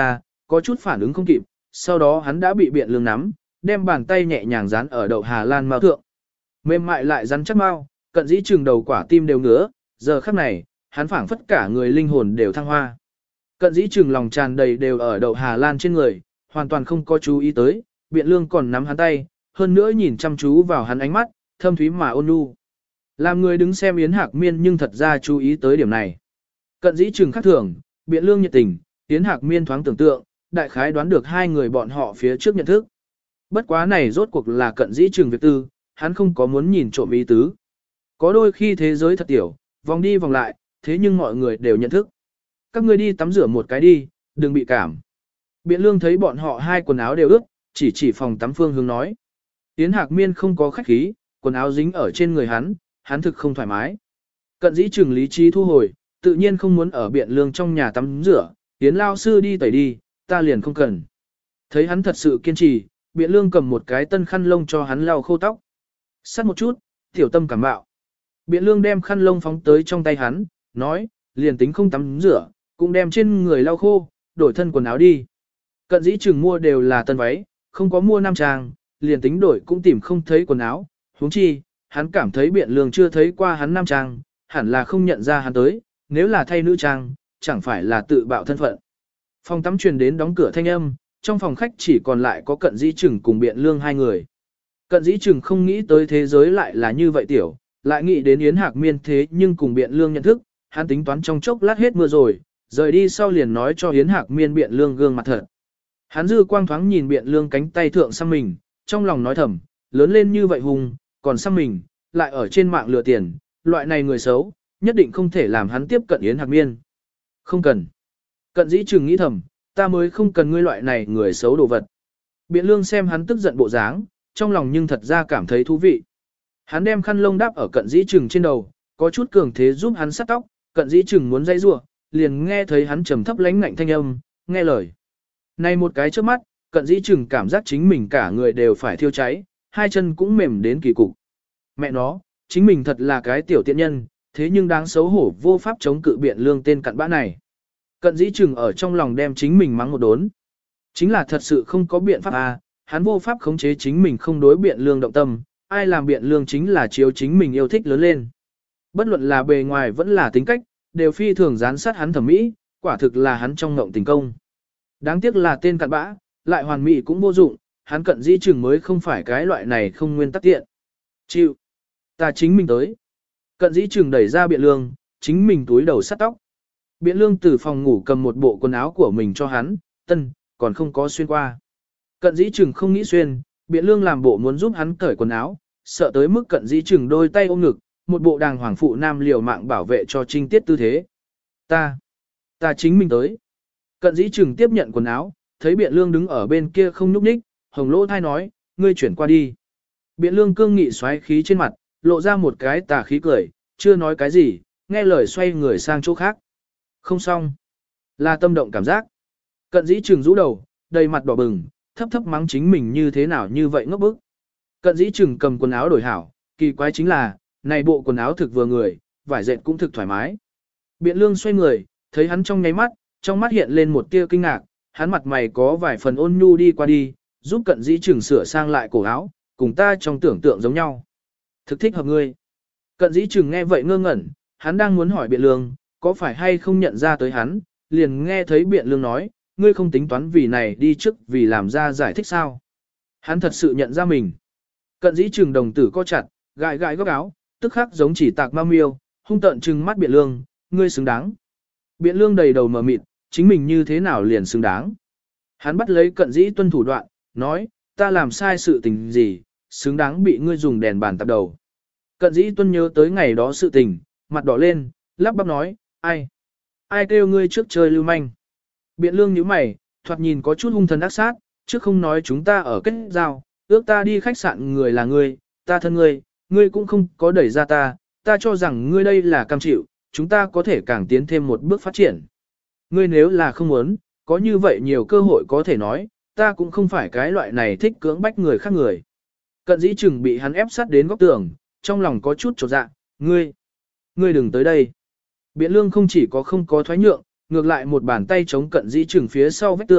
có chút phản ứng không kịp, sau đó hắn đã bị biện lương nắm, đem bàn tay nhẹ nhàng dán ở đậu Hà Lan mao thượng. Mềm mại lại rắn chắc mao, cận dĩ trừng đầu quả tim đều ngứa, giờ khắc này, hắn phảng phất cả người linh hồn đều thăng hoa. Cận dĩ trừng lòng tràn đầy đều ở đậu Hà Lan trên người, hoàn toàn không có chú ý tới, biện lương còn nắm hắn tay, hơn nữa nhìn chăm chú vào hắn ánh mắt, thâm thúy mà ôn nhu. Làm người đứng xem Yến Hạc Miên nhưng thật ra chú ý tới điểm này. Cận dĩ trừng khắc thường, biện lương nhiệt tình, Yến Hạc Miên thoáng tưởng tượng, đại khái đoán được hai người bọn họ phía trước nhận thức. Bất quá này rốt cuộc là cận dĩ trừng việc tư, hắn không có muốn nhìn trộm ý tứ. Có đôi khi thế giới thật tiểu, vòng đi vòng lại, thế nhưng mọi người đều nhận thức. Các ngươi đi tắm rửa một cái đi, đừng bị cảm. Biện lương thấy bọn họ hai quần áo đều ướt, chỉ chỉ phòng tắm phương hướng nói. Yến Hạc Miên không có khách khí, quần áo dính ở trên người hắn, hắn thực không thoải mái. Cận dĩ trừng lý trí thu hồi, tự nhiên không muốn ở biện lương trong nhà tắm rửa, Yến lao sư đi tẩy đi, ta liền không cần. Thấy hắn thật sự kiên trì, biện lương cầm một cái tân khăn lông cho hắn lau khô tóc. Sát một chút, tiểu tâm cảm bạo. Biện lương đem khăn lông phóng tới trong tay hắn, nói, liền tính không tắm rửa, cũng đem trên người lau khô, đổi thân quần áo đi. Cận dĩ trừng mua đều là tân váy, không có mua nam trang, liền tính đổi cũng tìm không thấy quần áo. Huống chi, hắn cảm thấy biện lương chưa thấy qua hắn nam trang, hẳn là không nhận ra hắn tới, nếu là thay nữ trang, chẳng phải là tự bạo thân phận. Phòng tắm truyền đến đóng cửa thanh âm, trong phòng khách chỉ còn lại có cận dĩ trừng cùng biện lương hai người. Cận dĩ trừng không nghĩ tới thế giới lại là như vậy tiểu, lại nghĩ đến Yến Hạc Miên thế nhưng cùng biện lương nhận thức, hắn tính toán trong chốc lát hết mưa rồi, rời đi sau liền nói cho Yến Hạc Miên biện lương gương mặt thật. Hắn dư quang thoáng nhìn biện lương cánh tay thượng xăm mình, trong lòng nói thầm, lớn lên như vậy hùng, còn xăm mình, lại ở trên mạng lừa tiền, loại này người xấu, nhất định không thể làm hắn tiếp cận Yến Hạc Miên. Không cần. Cận dĩ trừng nghĩ thầm, ta mới không cần ngươi loại này người xấu đồ vật. Biện lương xem hắn tức giận bộ dáng, trong lòng nhưng thật ra cảm thấy thú vị. Hắn đem khăn lông đáp ở cận dĩ trừng trên đầu, có chút cường thế giúp hắn sát tóc, cận dĩ trừng muốn dây rủa, liền nghe thấy hắn trầm thấp lánh ngạnh thanh âm, nghe lời. Này một cái trước mắt, cận dĩ trừng cảm giác chính mình cả người đều phải thiêu cháy, hai chân cũng mềm đến kỳ cục. Mẹ nó, chính mình thật là cái tiểu tiện nhân, thế nhưng đáng xấu hổ vô pháp chống cự biện lương tên cặn bã này. Cận dĩ trừng ở trong lòng đem chính mình mắng một đốn. Chính là thật sự không có biện pháp à, hắn vô pháp khống chế chính mình không đối biện lương động tâm, ai làm biện lương chính là chiếu chính mình yêu thích lớn lên. Bất luận là bề ngoài vẫn là tính cách, đều phi thường gián sát hắn thẩm mỹ, quả thực là hắn trong ngộng tình công. Đáng tiếc là tên cặn bã, lại hoàn mỹ cũng vô dụng, hắn cận dĩ trừng mới không phải cái loại này không nguyên tắc tiện. Chịu, ta chính mình tới. Cận dĩ trừng đẩy ra biện lương, chính mình túi đầu sắt tóc. Biện lương từ phòng ngủ cầm một bộ quần áo của mình cho hắn, tân, còn không có xuyên qua. Cận dĩ trừng không nghĩ xuyên, biện lương làm bộ muốn giúp hắn cởi quần áo, sợ tới mức cận dĩ trừng đôi tay ôm ngực, một bộ đàng hoàng phụ nam liều mạng bảo vệ cho trinh tiết tư thế. Ta, ta chính mình tới. Cận dĩ trừng tiếp nhận quần áo, thấy biện lương đứng ở bên kia không nhúc nhích, hồng lỗ thai nói, ngươi chuyển qua đi. Biện lương cương nghị xoáy khí trên mặt, lộ ra một cái tà khí cười, chưa nói cái gì, nghe lời xoay người sang chỗ khác. Không xong. Là tâm động cảm giác. Cận dĩ trừng rũ đầu, đầy mặt đỏ bừng, thấp thấp mắng chính mình như thế nào như vậy ngốc bức. Cận dĩ trừng cầm quần áo đổi hảo, kỳ quái chính là, này bộ quần áo thực vừa người, vải dệt cũng thực thoải mái. Biện lương xoay người, thấy hắn trong nháy mắt, trong mắt hiện lên một tia kinh ngạc, hắn mặt mày có vài phần ôn nhu đi qua đi, giúp cận dĩ trừng sửa sang lại cổ áo, cùng ta trong tưởng tượng giống nhau. Thực thích hợp ngươi. Cận dĩ trừng nghe vậy ngơ ngẩn, hắn đang muốn hỏi biện lương, có phải hay không nhận ra tới hắn, liền nghe thấy biện lương nói, ngươi không tính toán vì này đi trước vì làm ra giải thích sao. Hắn thật sự nhận ra mình. Cận dĩ trừng đồng tử co chặt, gãi gãi góc áo, tức khắc giống chỉ tạc ma miêu, hung tợn trừng mắt biện lương, ngươi xứng đáng. Biện lương đầy đầu mờ mịt, chính mình như thế nào liền xứng đáng. Hắn bắt lấy cận dĩ tuân thủ đoạn, nói, ta làm sai sự tình gì, xứng đáng bị ngươi dùng đèn bàn tạp đầu. Cận dĩ tuân nhớ tới ngày đó sự tình, mặt đỏ lên, lắp bắp nói, ai? Ai kêu ngươi trước chơi lưu manh? Biện lương nhíu mày, thoạt nhìn có chút hung thần ác sát, trước không nói chúng ta ở kết giao, ước ta đi khách sạn người là ngươi, ta thân ngươi, ngươi cũng không có đẩy ra ta, ta cho rằng ngươi đây là cam chịu, chúng ta có thể càng tiến thêm một bước phát triển. Ngươi nếu là không muốn, có như vậy nhiều cơ hội có thể nói, ta cũng không phải cái loại này thích cưỡng bách người khác người. Cận dĩ chừng bị hắn ép sát đến góc tường, trong lòng có chút chột dạ, ngươi, ngươi đừng tới đây. Biện lương không chỉ có không có thoái nhượng, ngược lại một bàn tay chống cận dĩ chừng phía sau vách tường,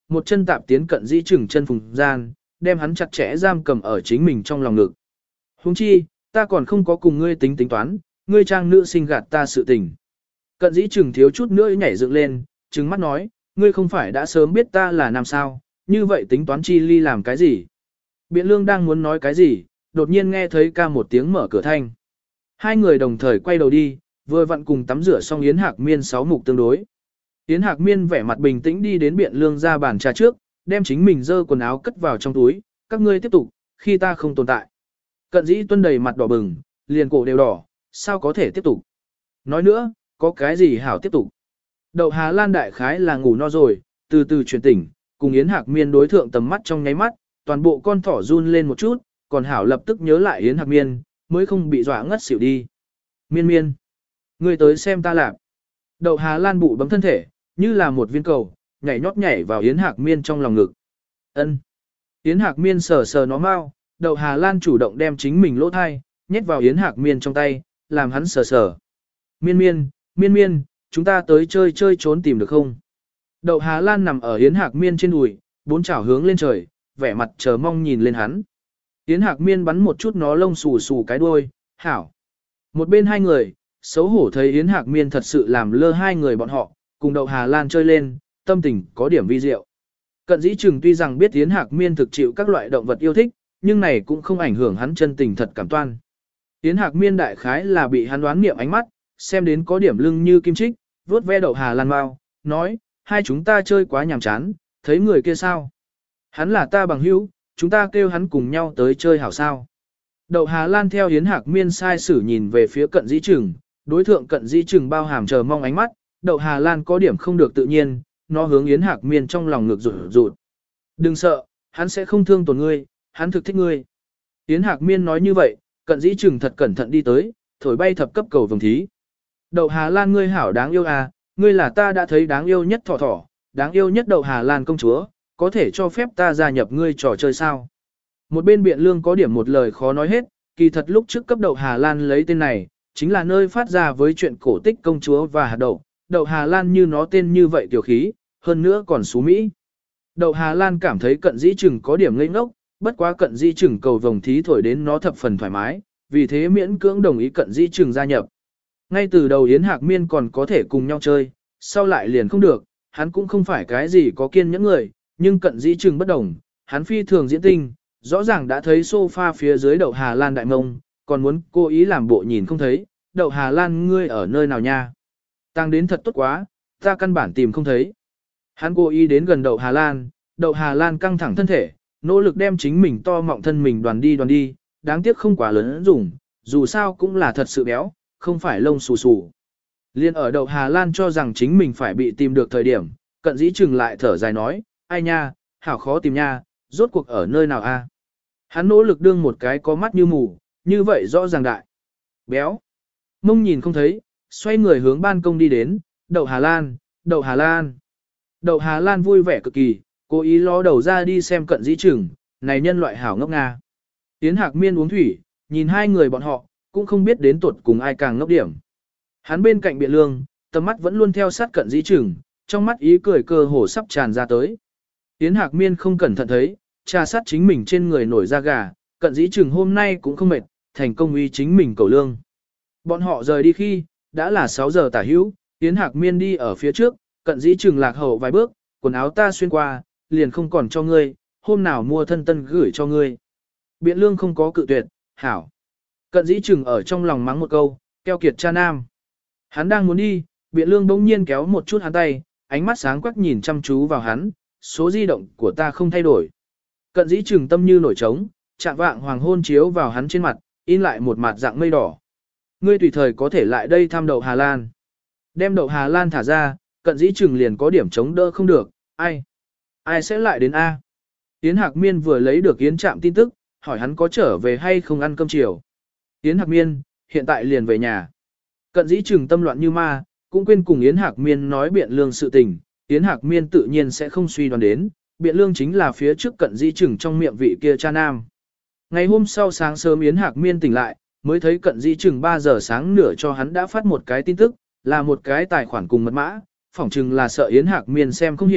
một chân tạp tiến cận dĩ chừng chân phùng gian, đem hắn chặt chẽ giam cầm ở chính mình trong lòng ngực. Huống chi, ta còn không có cùng ngươi tính tính toán, ngươi trang nữ sinh gạt ta sự tình. Cận dĩ chừng thiếu chút nữa nhảy dựng lên, trừng mắt nói, ngươi không phải đã sớm biết ta là nam sao, như vậy tính toán chi ly làm cái gì? Biện lương đang muốn nói cái gì, đột nhiên nghe thấy ca một tiếng mở cửa thanh. Hai người đồng thời quay đầu đi, vừa vặn cùng tắm rửa xong Yến Hạc Miên sáu mục tương đối. Yến Hạc Miên vẻ mặt bình tĩnh đi đến biện lương ra bàn trà trước, đem chính mình dơ quần áo cất vào trong túi, các ngươi tiếp tục, khi ta không tồn tại. Cận dĩ tuân đầy mặt đỏ bừng, liền cổ đều đỏ, sao có thể tiếp tục? Nói nữa, có cái gì hảo tiếp tục? Đậu Hà Lan đại khái là ngủ no rồi, từ từ chuyển tỉnh, cùng Yến Hạc Miên đối thượng tầm mắt trong nháy mắt, toàn bộ con thỏ run lên một chút, còn hảo lập tức nhớ lại Yến Hạc Miên, mới không bị dọa ngất xỉu đi. Miên miên, ngươi tới xem ta lạp. Đậu Hà Lan bụ bấm thân thể, như là một viên cầu, nhảy nhót nhảy vào Yến Hạc Miên trong lòng ngực. Ân. Yến Hạc Miên sờ sờ nó mau, Đậu Hà Lan chủ động đem chính mình lỗ thai, nhét vào Yến Hạc Miên trong tay, làm hắn sờ sờ. Miên miên, miên miên, chúng ta tới chơi chơi trốn tìm được không? Đậu Hà Lan nằm ở Yến Hạc Miên trên đùi, bốn chảo hướng lên trời, vẻ mặt chờ mong nhìn lên hắn. Yến Hạc Miên bắn một chút nó lông xù xù cái đuôi, hảo. Một bên hai người, xấu hổ thấy Yến Hạc Miên thật sự làm lơ hai người bọn họ, cùng Đậu Hà Lan chơi lên, tâm tình có điểm vi diệu. Cận dĩ chừng tuy rằng biết Yến Hạc Miên thực chịu các loại động vật yêu thích, nhưng này cũng không ảnh hưởng hắn chân tình thật cảm toan. Yến Hạc Miên đại khái là bị hắn đoán niệm ánh mắt, xem đến có điểm lưng như kim chích, vuốt ve Đậu Hà Lan mau, nói, hai chúng ta chơi quá nhàm chán, thấy người kia sao? Hắn là ta bằng hữu, chúng ta kêu hắn cùng nhau tới chơi hảo sao. Đậu Hà Lan theo Yến Hạc Miên sai sử nhìn về phía cận dĩ chừng, đối thượng cận dĩ chừng bao hàm chờ mong ánh mắt, Đậu Hà Lan có điểm không được tự nhiên, nó hướng Yến Hạc Miên trong lòng ngực rụt rụt. Đừng sợ, hắn sẽ không thương tổn ngươi, hắn thực thích ngươi. Yến Hạc Miên nói như vậy, cận dĩ chừng thật cẩn thận đi tới, thổi bay thập cấp cầu vồng thí. Đậu Hà Lan ngươi hảo đáng yêu à, ngươi là ta đã thấy đáng yêu nhất thỏ thỏ, đáng yêu nhất Đậu Hà Lan công chúa, có thể cho phép ta gia nhập ngươi trò chơi sao? Một bên biện lương có điểm một lời khó nói hết, kỳ thật lúc trước cấp Đậu Hà Lan lấy tên này, chính là nơi phát ra với chuyện cổ tích công chúa và hạt đậu, Đậu Hà Lan như nó tên như vậy tiểu khí, hơn nữa còn xú Mỹ. Đậu Hà Lan cảm thấy cận dĩ chừng có điểm ngây ngốc, bất quá cận dĩ chừng cầu vồng thí thổi đến nó thập phần thoải mái, vì thế miễn cưỡng đồng ý cận dĩ chừng gia nhập. Ngay từ đầu Yến Hạc Miên còn có thể cùng nhau chơi, sau lại liền không được, hắn cũng không phải cái gì có kiên nhẫn người, nhưng cận dĩ chừng bất đồng, hắn phi thường diễn tinh, rõ ràng đã thấy sofa phía dưới Đậu Hà Lan đại mông, còn muốn cố ý làm bộ nhìn không thấy, Đậu Hà Lan ngươi ở nơi nào nha? Tăng đến thật tốt quá, ta căn bản tìm không thấy. Hắn cố ý đến gần Đậu Hà Lan, Đậu Hà Lan căng thẳng thân thể, nỗ lực đem chính mình to mọng thân mình đoàn đi đoàn đi, đáng tiếc không quá lớn dùng, dù sao cũng là thật sự béo, không phải lông xù xù. Liên ở Đậu Hà Lan cho rằng chính mình phải bị tìm được thời điểm, cận dĩ chừng lại thở dài nói, ai nha, hảo khó tìm nha, rốt cuộc ở nơi nào a? Hắn nỗ lực đương một cái có mắt như mù, như vậy rõ ràng đại. Béo. Mông nhìn không thấy, xoay người hướng ban công đi đến, Đậu Hà Lan, Đậu Hà Lan. Đậu Hà Lan vui vẻ cực kỳ, cố ý ló đầu ra đi xem cận dĩ chừng, này nhân loại hảo ngốc nga. Yến Hạc Miên uống thủy, nhìn hai người bọn họ, cũng không biết đến tuột cùng ai càng ngốc điểm. Hắn bên cạnh biện lương, tầm mắt vẫn luôn theo sát cận dĩ chừng, trong mắt ý cười cơ hồ sắp tràn ra tới. Yến Hạc Miên không cẩn thận thấy, trà sát chính mình trên người nổi da gà, cận dĩ chừng hôm nay cũng không mệt, thành công uy chính mình cầu lương. Bọn họ rời đi khi, đã là sáu giờ tả hữu, Yến Hạc Miên đi ở phía trước, cận dĩ chừng lạc hậu vài bước, quần áo ta xuyên qua, liền không còn cho ngươi, hôm nào mua thân tân gửi cho ngươi. Biện lương không có cự tuyệt, hảo. Cận dĩ chừng ở trong lòng mắng một câu, keo kiệt cha nam. Hắn đang muốn đi, biện lương bỗng nhiên kéo một chút hắn tay, ánh mắt sáng quắc nhìn chăm chú vào hắn, số di động của ta không thay đổi. Cận dĩ chừng tâm như nổi trống, chạm vạng hoàng hôn chiếu vào hắn trên mặt, in lại một mặt dạng mây đỏ. Ngươi tùy thời có thể lại đây thăm Đậu Hà Lan. Đem Đậu Hà Lan thả ra, cận dĩ chừng liền có điểm chống đỡ không được, ai? Ai sẽ lại đến A? Yến Hạc Miên vừa lấy được Yến Trạm tin tức, hỏi hắn có trở về hay không ăn cơm chiều. Yến Hạc Miên, hiện tại liền về nhà. Cận dĩ chừng tâm loạn như ma, cũng quên cùng Yến Hạc Miên nói biện lương sự tình, Yến Hạc Miên tự nhiên sẽ không suy đoán đến, biện lương chính là phía trước cận dĩ chừng trong miệng vị kia cha nam. Ngày hôm sau sáng sớm Yến Hạc Miên tỉnh lại, mới thấy cận dĩ chừng ba giờ sáng nửa cho hắn đã phát một cái tin tức, là một cái tài khoản cùng mật mã, phỏng chừng là sợ Yến Hạc Miên xem không hiểu,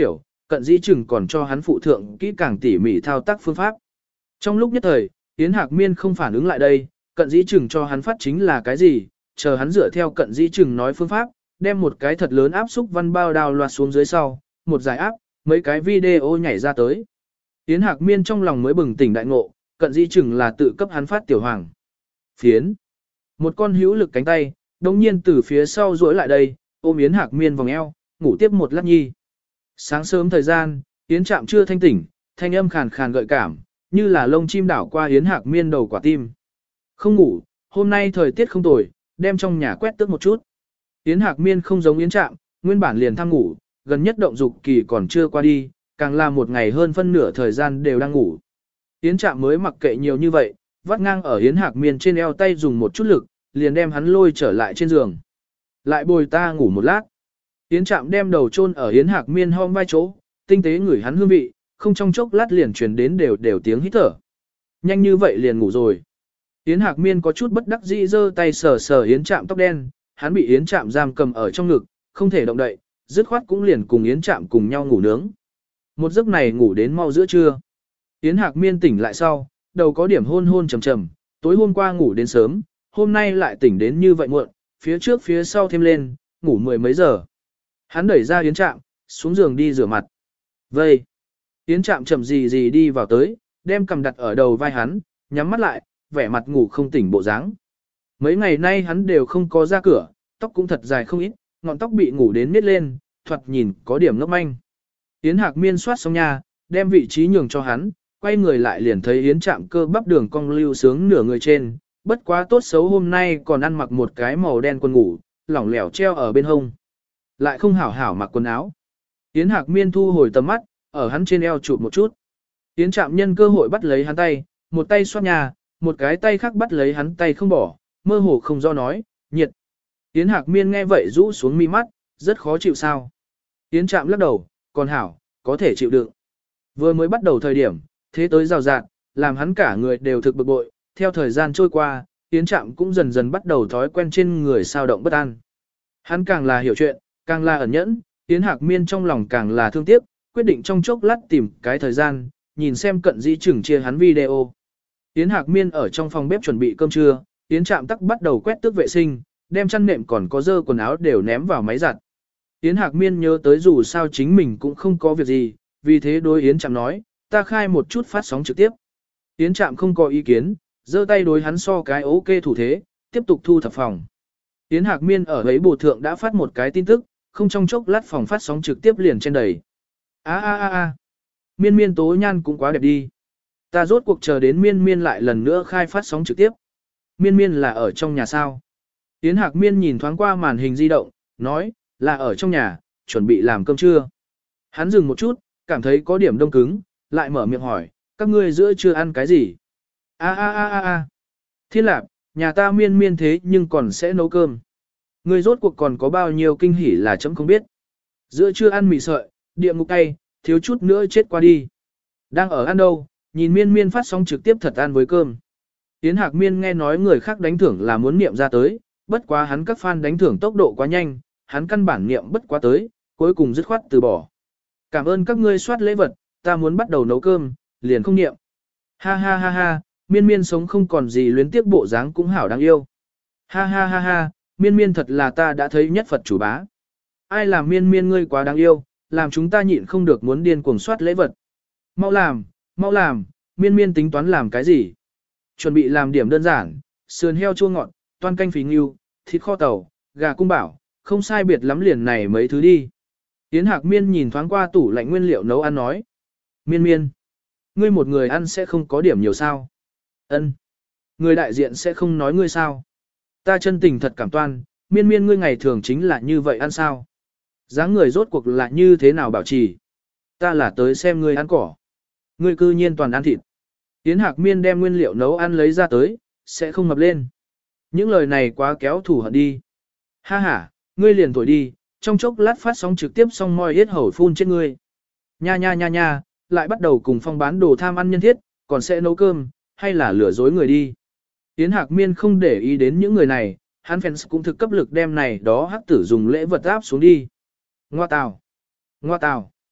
cận dĩ chừng còn cho hắn phụ thượng kỹ càng tỉ mỉ thao tác phương pháp. Trong lúc nhất thời, Yến Hạc Miên không phản ứng lại đây, cận dĩ chừng cho hắn phát chính là cái gì, chờ hắn dựa theo cận dĩ chừng nói phương pháp, đem một cái thật lớn áp xúc văn bao đào loạt xuống dưới sau, một giải áp, mấy cái video nhảy ra tới. Yến Hạc Miên trong lòng mới bừng tỉnh đại ngộ, cận dĩ chừng là tự cấp hắn phát tiểu hoàng. Phiến. Một con hữu lực cánh tay, đồng nhiên từ phía sau duỗi lại đây, ôm Yến Hạc Miên vòng eo, ngủ tiếp một lát nhi. Sáng sớm thời gian, Yến Trạm chưa thanh tỉnh, thanh âm khàn khàn gợi cảm, như là lông chim đảo qua Yến Hạc Miên đầu quả tim. Không ngủ, hôm nay thời tiết không tồi, đem trong nhà quét tước một chút. Yến Hạc Miên không giống Yến Trạm, nguyên bản liền tham ngủ, gần nhất động dục kỳ còn chưa qua đi, càng là một ngày hơn phân nửa thời gian đều đang ngủ. Yến Trạm mới mặc kệ nhiều như vậy, vắt ngang ở Yến Hạc Miên trên eo tay dùng một chút lực, liền đem hắn lôi trở lại trên giường. Lại bồi ta ngủ một lát. Yến Trạm đem đầu chôn ở Yến Hạc Miên hông vai chỗ, tinh tế ngửi hắn hương vị, không trong chốc lát liền truyền đến đều đều tiếng hít thở. Nhanh như vậy liền ngủ rồi. Yến Hạc Miên có chút bất đắc dĩ giơ tay sờ sờ Yến Trạm tóc đen, hắn bị Yến Trạm giam cầm ở trong ngực, không thể động đậy, dứt khoát cũng liền cùng Yến Trạm cùng nhau ngủ nướng. Một giấc này ngủ đến mau giữa trưa. Yến Hạc Miên tỉnh lại sau, đầu có điểm hôn hôn trầm trầm, tối hôm qua ngủ đến sớm, hôm nay lại tỉnh đến như vậy muộn, phía trước phía sau thêm lên, ngủ mười mấy giờ. Hắn đẩy ra Yến Trạm, xuống giường đi rửa mặt. Vây. Yến Trạm chậm gì gì đi vào tới, đem cầm đặt ở đầu vai hắn, nhắm mắt lại, vẻ mặt ngủ không tỉnh bộ dáng. Mấy ngày nay hắn đều không có ra cửa, tóc cũng thật dài không ít, ngọn tóc bị ngủ đến miết lên, thoạt nhìn có điểm ngốc manh. Yến Hạc Miên soát xong nhà, đem vị trí nhường cho hắn, quay người lại liền thấy Yến Trạm cơ bắp đường cong lưu sướng nửa người trên, bất quá tốt xấu hôm nay còn ăn mặc một cái màu đen quần ngủ, lỏng lẻo treo ở bên hông. Lại không hảo hảo mặc quần áo. Yến Hạc Miên thu hồi tầm mắt, ở hắn trên eo chụp một chút. Yến Trạm nhân cơ hội bắt lấy hắn tay, một tay xoát nhà, một cái tay khác bắt lấy hắn tay không bỏ, mơ hồ không do nói, nhiệt. Yến Hạc Miên nghe vậy rũ xuống mi mắt, rất khó chịu sao. Yến Trạm lắc đầu, còn hảo, có thể chịu đựng. Vừa mới bắt đầu thời điểm, thế tới rào rạt, làm hắn cả người đều thực bực bội, theo thời gian trôi qua, Yến Trạm cũng dần dần bắt đầu thói quen trên người sao động bất an. Hắn càng là hiểu chuyện, càng là ẩn nhẫn, Yến Hạc Miên trong lòng càng là thương tiếc, quyết định trong chốc lát tìm cái thời gian, nhìn xem cận dĩ chừng chia hắn video. Yến Hạc Miên ở trong phòng bếp chuẩn bị cơm trưa, Yến Trạm tắc bắt đầu quét tước vệ sinh, đem chăn nệm còn có dơ quần áo đều ném vào máy giặt. Yến Hạc Miên nhớ tới dù sao chính mình cũng không có việc gì, vì thế đối Yến Trạm nói, ta khai một chút phát sóng trực tiếp. Yến Trạm không có ý kiến, giơ tay đối hắn so cái ok thủ thế, tiếp tục thu thập phòng. Yến Hạc Miên ở ấy bổ thượng đã phát một cái tin tức, không trong chốc lát phòng phát sóng trực tiếp liền trên đầy. A a a a, Miên Miên tố nhan cũng quá đẹp đi. Ta rốt cuộc chờ đến Miên Miên lại lần nữa khai phát sóng trực tiếp. Miên Miên là ở trong nhà sao? Yến Hạc Miên nhìn thoáng qua màn hình di động, nói, là ở trong nhà, chuẩn bị làm cơm trưa. Hắn dừng một chút, cảm thấy có điểm đông cứng, lại mở miệng hỏi, các ngươi giữa trưa ăn cái gì? A a a a a, Thiên Lạp, nhà ta Miên Miên thế nhưng còn sẽ nấu cơm. Ngươi rốt cuộc còn có bao nhiêu kinh hỉ là chấm không biết. Giữa trưa ăn mì sợi, địa ngục cay, thiếu chút nữa chết qua đi. Đang ở ăn đâu, nhìn Miên Miên phát sóng trực tiếp thật ăn với cơm. Yến Hạc Miên nghe nói người khác đánh thưởng là muốn niệm ra tới, bất quá hắn các fan đánh thưởng tốc độ quá nhanh, hắn căn bản niệm bất quá tới, cuối cùng dứt khoát từ bỏ. Cảm ơn các ngươi soát lễ vật, ta muốn bắt đầu nấu cơm, liền không niệm. Ha ha ha ha, Miên Miên sống không còn gì luyến tiếc bộ dáng cũng hảo đáng yêu. Ha ha ha ha, Miên Miên thật là ta đã thấy nhất Phật chủ bá. Ai làm Miên Miên ngươi quá đáng yêu, làm chúng ta nhịn không được muốn điên cuồng soát lễ vật. Mau làm, mau làm, Miên Miên tính toán làm cái gì? Chuẩn bị làm điểm đơn giản, sườn heo chua ngọt, toan canh phí ngưu, thịt kho tàu, gà cung bảo, không sai biệt lắm liền này mấy thứ đi. Yến Hạc Miên nhìn thoáng qua tủ lạnh nguyên liệu nấu ăn nói. Miên Miên, ngươi một người ăn sẽ không có điểm nhiều sao? Ân, người đại diện sẽ không nói ngươi sao? Ta chân tình thật cảm toan, Miên Miên ngươi ngày thường chính là như vậy ăn sao? Dáng người rốt cuộc là như thế nào bảo trì? Ta là tới xem ngươi ăn cỏ. Ngươi cư nhiên toàn ăn thịt. Yến Hạc Miên đem nguyên liệu nấu ăn lấy ra tới, sẽ không mập lên. Những lời này quá kéo thủ hận đi. Ha ha, ngươi liền thổi đi, trong chốc lát phát sóng trực tiếp xong moi yết hầu phun trên ngươi. Nha nha nha nha, lại bắt đầu cùng phong bán đồ tham ăn nhân thiết, còn sẽ nấu cơm, hay là lừa dối người đi. Yến Hạc Miên không để ý đến những người này, hắn fans cũng thực cấp lực đem này đó hắc tử dùng lễ vật áp xuống đi. Ngoa tào, ngoa tào,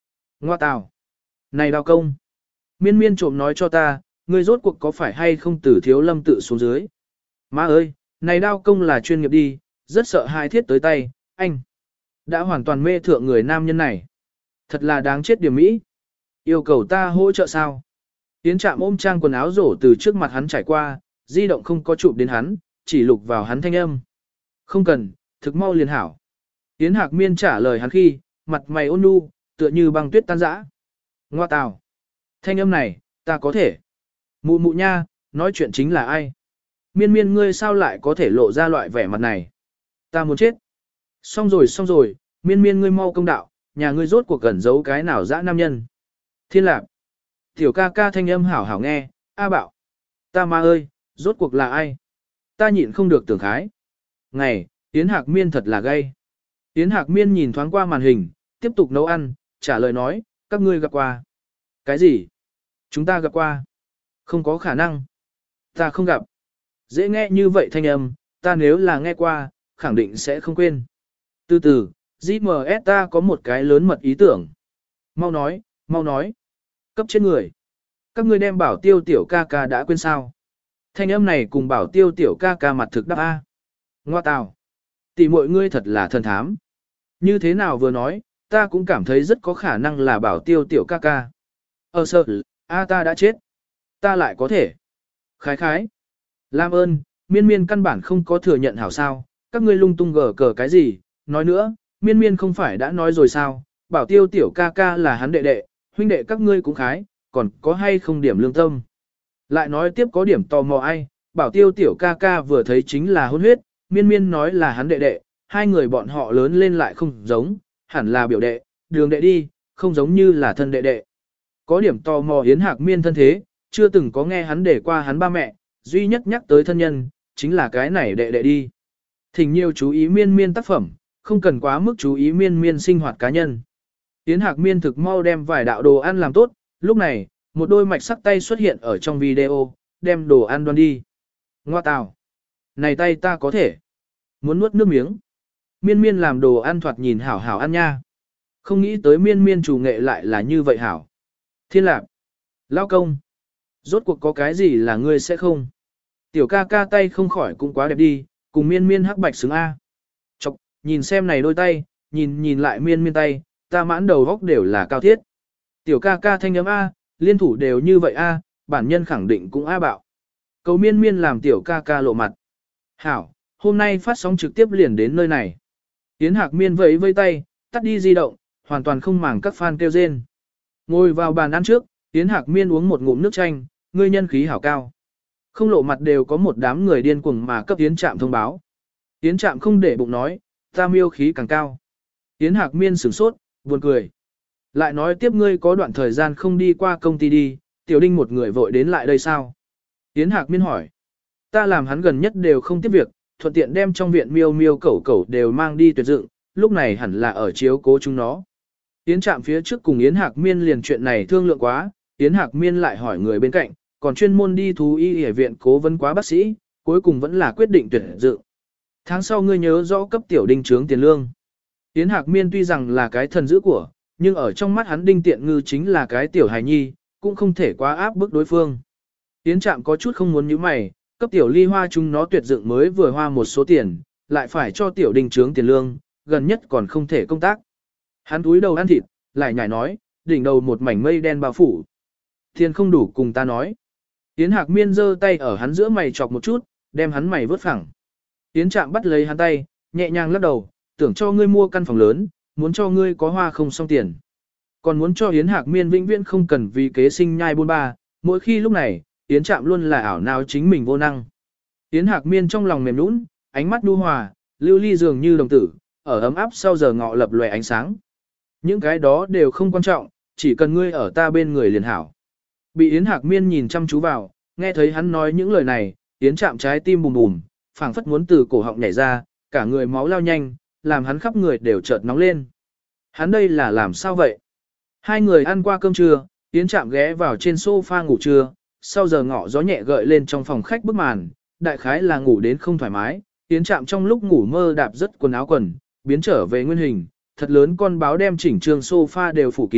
Ngoa tào. Này đao công. Miên miên trộm nói cho ta, ngươi rốt cuộc có phải hay không từ thiếu lâm tự xuống dưới. Má ơi, này đao công là chuyên nghiệp đi, rất sợ hai thiết tới tay, anh. Đã hoàn toàn mê thượng người nam nhân này. Thật là đáng chết điểm mỹ. Yêu cầu ta hỗ trợ sao? Yến Trạm ôm trang quần áo rổ từ trước mặt hắn trải qua, di động không có chụp đến hắn, chỉ lục vào hắn thanh âm. Không cần, thực mau liền hảo. Yến Hạc Miên trả lời hắn khi, mặt mày ôn nhu, tựa như băng tuyết tan rã. Ngoa tào. Thanh âm này, ta có thể. Mụ mụ nha, nói chuyện chính là ai? Miên miên ngươi sao lại có thể lộ ra loại vẻ mặt này? Ta muốn chết. Xong rồi xong rồi, miên miên ngươi mau công đạo, nhà ngươi rốt cuộc gần giấu cái nào dã nam nhân. Thiên lạc. Tiểu ca ca thanh âm hảo hảo nghe, A bảo. Ta ma ơi, rốt cuộc là ai? Ta nhịn không được tưởng khái. Ngày, Yến Hạc Miên thật là gay. Yến Hạc Miên nhìn thoáng qua màn hình, tiếp tục nấu ăn, trả lời nói, các ngươi gặp qua. Cái gì? Chúng ta gặp qua. Không có khả năng. Ta không gặp. Dễ nghe như vậy thanh âm, ta nếu là nghe qua, khẳng định sẽ không quên. Từ từ, giê em ét ta có một cái lớn mật ý tưởng. Mau nói, mau nói. Cấp trên người. Các ngươi đem bảo tiêu tiểu ca ca đã quên sao? Thanh âm này cùng bảo tiêu tiểu ca ca mặt thực đáp A. Ngoa tào. Tỷ muội ngươi thật là thần thám. Như thế nào vừa nói, ta cũng cảm thấy rất có khả năng là bảo tiêu tiểu ca ca. Ờ sợ, A ta đã chết. Ta lại có thể. Khái khái. Lam ơn, miên miên căn bản không có thừa nhận hảo sao, các ngươi lung tung gờ cờ cái gì, nói nữa, miên miên không phải đã nói rồi sao, bảo tiêu tiểu ca ca là hắn đệ đệ, huynh đệ các ngươi cũng khái, còn có hay không điểm lương tâm. Lại nói tiếp có điểm tò mò ai, bảo tiêu tiểu ca ca vừa thấy chính là hôn huyết, miên miên nói là hắn đệ đệ, hai người bọn họ lớn lên lại không giống, hẳn là biểu đệ, đường đệ đi, không giống như là thân đệ đệ. Có điểm tò mò Yến Hạc Miên thân thế, chưa từng có nghe hắn để qua hắn ba mẹ, duy nhất nhắc tới thân nhân, chính là cái này đệ đệ đi. Thỉnh nhiều chú ý miên miên tác phẩm, không cần quá mức chú ý miên miên sinh hoạt cá nhân. Yến Hạc Miên thực mau đem vài đạo đồ ăn làm tốt, lúc này, một đôi mạch sắc tay xuất hiện ở trong video, đem đồ ăn đoan đi. Ngoa tào. Này tay ta có thể. Muốn nuốt nước miếng. Miên miên làm đồ ăn thoạt nhìn hảo hảo ăn nha. Không nghĩ tới miên miên chủ nghệ lại là như vậy hảo. Thiên lạc. Lao công. Rốt cuộc có cái gì là ngươi sẽ không? Tiểu ca ca tay không khỏi cũng quá đẹp đi, cùng miên miên hắc bạch xứng A. Chọc, nhìn xem này đôi tay, nhìn nhìn lại miên miên tay, ta mãn đầu góc đều là cao thiết. Tiểu ca ca thanh ấm A, liên thủ đều như vậy A, bản nhân khẳng định cũng A bạo. Cầu miên miên làm tiểu ca ca lộ mặt. Hảo, hôm nay phát sóng trực tiếp liền đến nơi này. Yến Hạc Miên vẫy vây tay, tắt đi di động, hoàn toàn không màng các fan kêu rên. Ngồi vào bàn ăn trước, Yến Hạc Miên uống một ngụm nước chanh, ngươi nhân khí hảo cao. Không lộ mặt đều có một đám người điên cuồng mà cấp Yến Trạm thông báo. Yến Trạm không để bụng nói, ta miêu khí càng cao. Yến Hạc Miên sửng sốt, buồn cười. Lại nói tiếp ngươi có đoạn thời gian không đi qua công ty đi, Tiểu Đinh một người vội đến lại đây sao? Yến Hạc Miên hỏi. Ta làm hắn gần nhất đều không tiếp việc, thuận tiện đem trong viện miêu miêu cẩu cẩu đều mang đi tuyệt dựng, lúc này hẳn là ở chiếu cố chúng nó. Yến Trạm phía trước cùng Yến Hạc Miên liền chuyện này thương lượng quá, Yến Hạc Miên lại hỏi người bên cạnh, còn chuyên môn đi thú y y viện cố vấn quá bác sĩ, cuối cùng vẫn là quyết định tuyệt dựng. Tháng sau ngươi nhớ rõ cấp Tiểu Đinh trướng tiền lương. Yến Hạc Miên tuy rằng là cái thần dữ của, nhưng ở trong mắt hắn Đinh Tiện Ngư chính là cái tiểu hài nhi, cũng không thể quá áp bức đối phương. Yến Trạm có chút không muốn nhíu mày, cấp Tiểu Ly Hoa chúng nó tuyệt dựng mới vừa hoa một số tiền, lại phải cho Tiểu Đinh trướng tiền lương, gần nhất còn không thể công tác. Hắn túi đầu ăn thịt, lại nhảy nói, đỉnh đầu một mảnh mây đen bao phủ. Tiền không đủ cùng ta nói. Yến Hạc Miên giơ tay ở hắn giữa mày chọc một chút, đem hắn mày vớt phẳng. Yến Trạm bắt lấy hắn tay, nhẹ nhàng lắc đầu, tưởng cho ngươi mua căn phòng lớn, muốn cho ngươi có hoa không xong tiền. Còn muốn cho Yến Hạc Miên vĩnh viễn không cần vì kế sinh nhai buôn ba, mỗi khi lúc này, Yến Trạm luôn là ảo nào chính mình vô năng. Yến Hạc Miên trong lòng mềm nũng, ánh mắt nhu hòa, lưu ly dường như đồng tử, ở ấm áp sau giờ ngọ lập lòe ánh sáng. Những cái đó đều không quan trọng, chỉ cần ngươi ở ta bên người liền hảo. Bị Yến Hạc Miên nhìn chăm chú vào, nghe thấy hắn nói những lời này, Yến Trạm trái tim bùm bùm, phảng phất muốn từ cổ họng nhảy ra, cả người máu lao nhanh, làm hắn khắp người đều chợt nóng lên. Hắn đây là làm sao vậy? Hai người ăn qua cơm trưa, Yến Trạm ghé vào trên sofa ngủ trưa, sau giờ ngọ gió nhẹ gợi lên trong phòng khách bức màn, đại khái là ngủ đến không thoải mái, Yến Trạm trong lúc ngủ mơ đạp rất quần áo quần, biến trở về nguyên hình, thật lớn con báo đem chỉnh trường sofa đều phủ kín,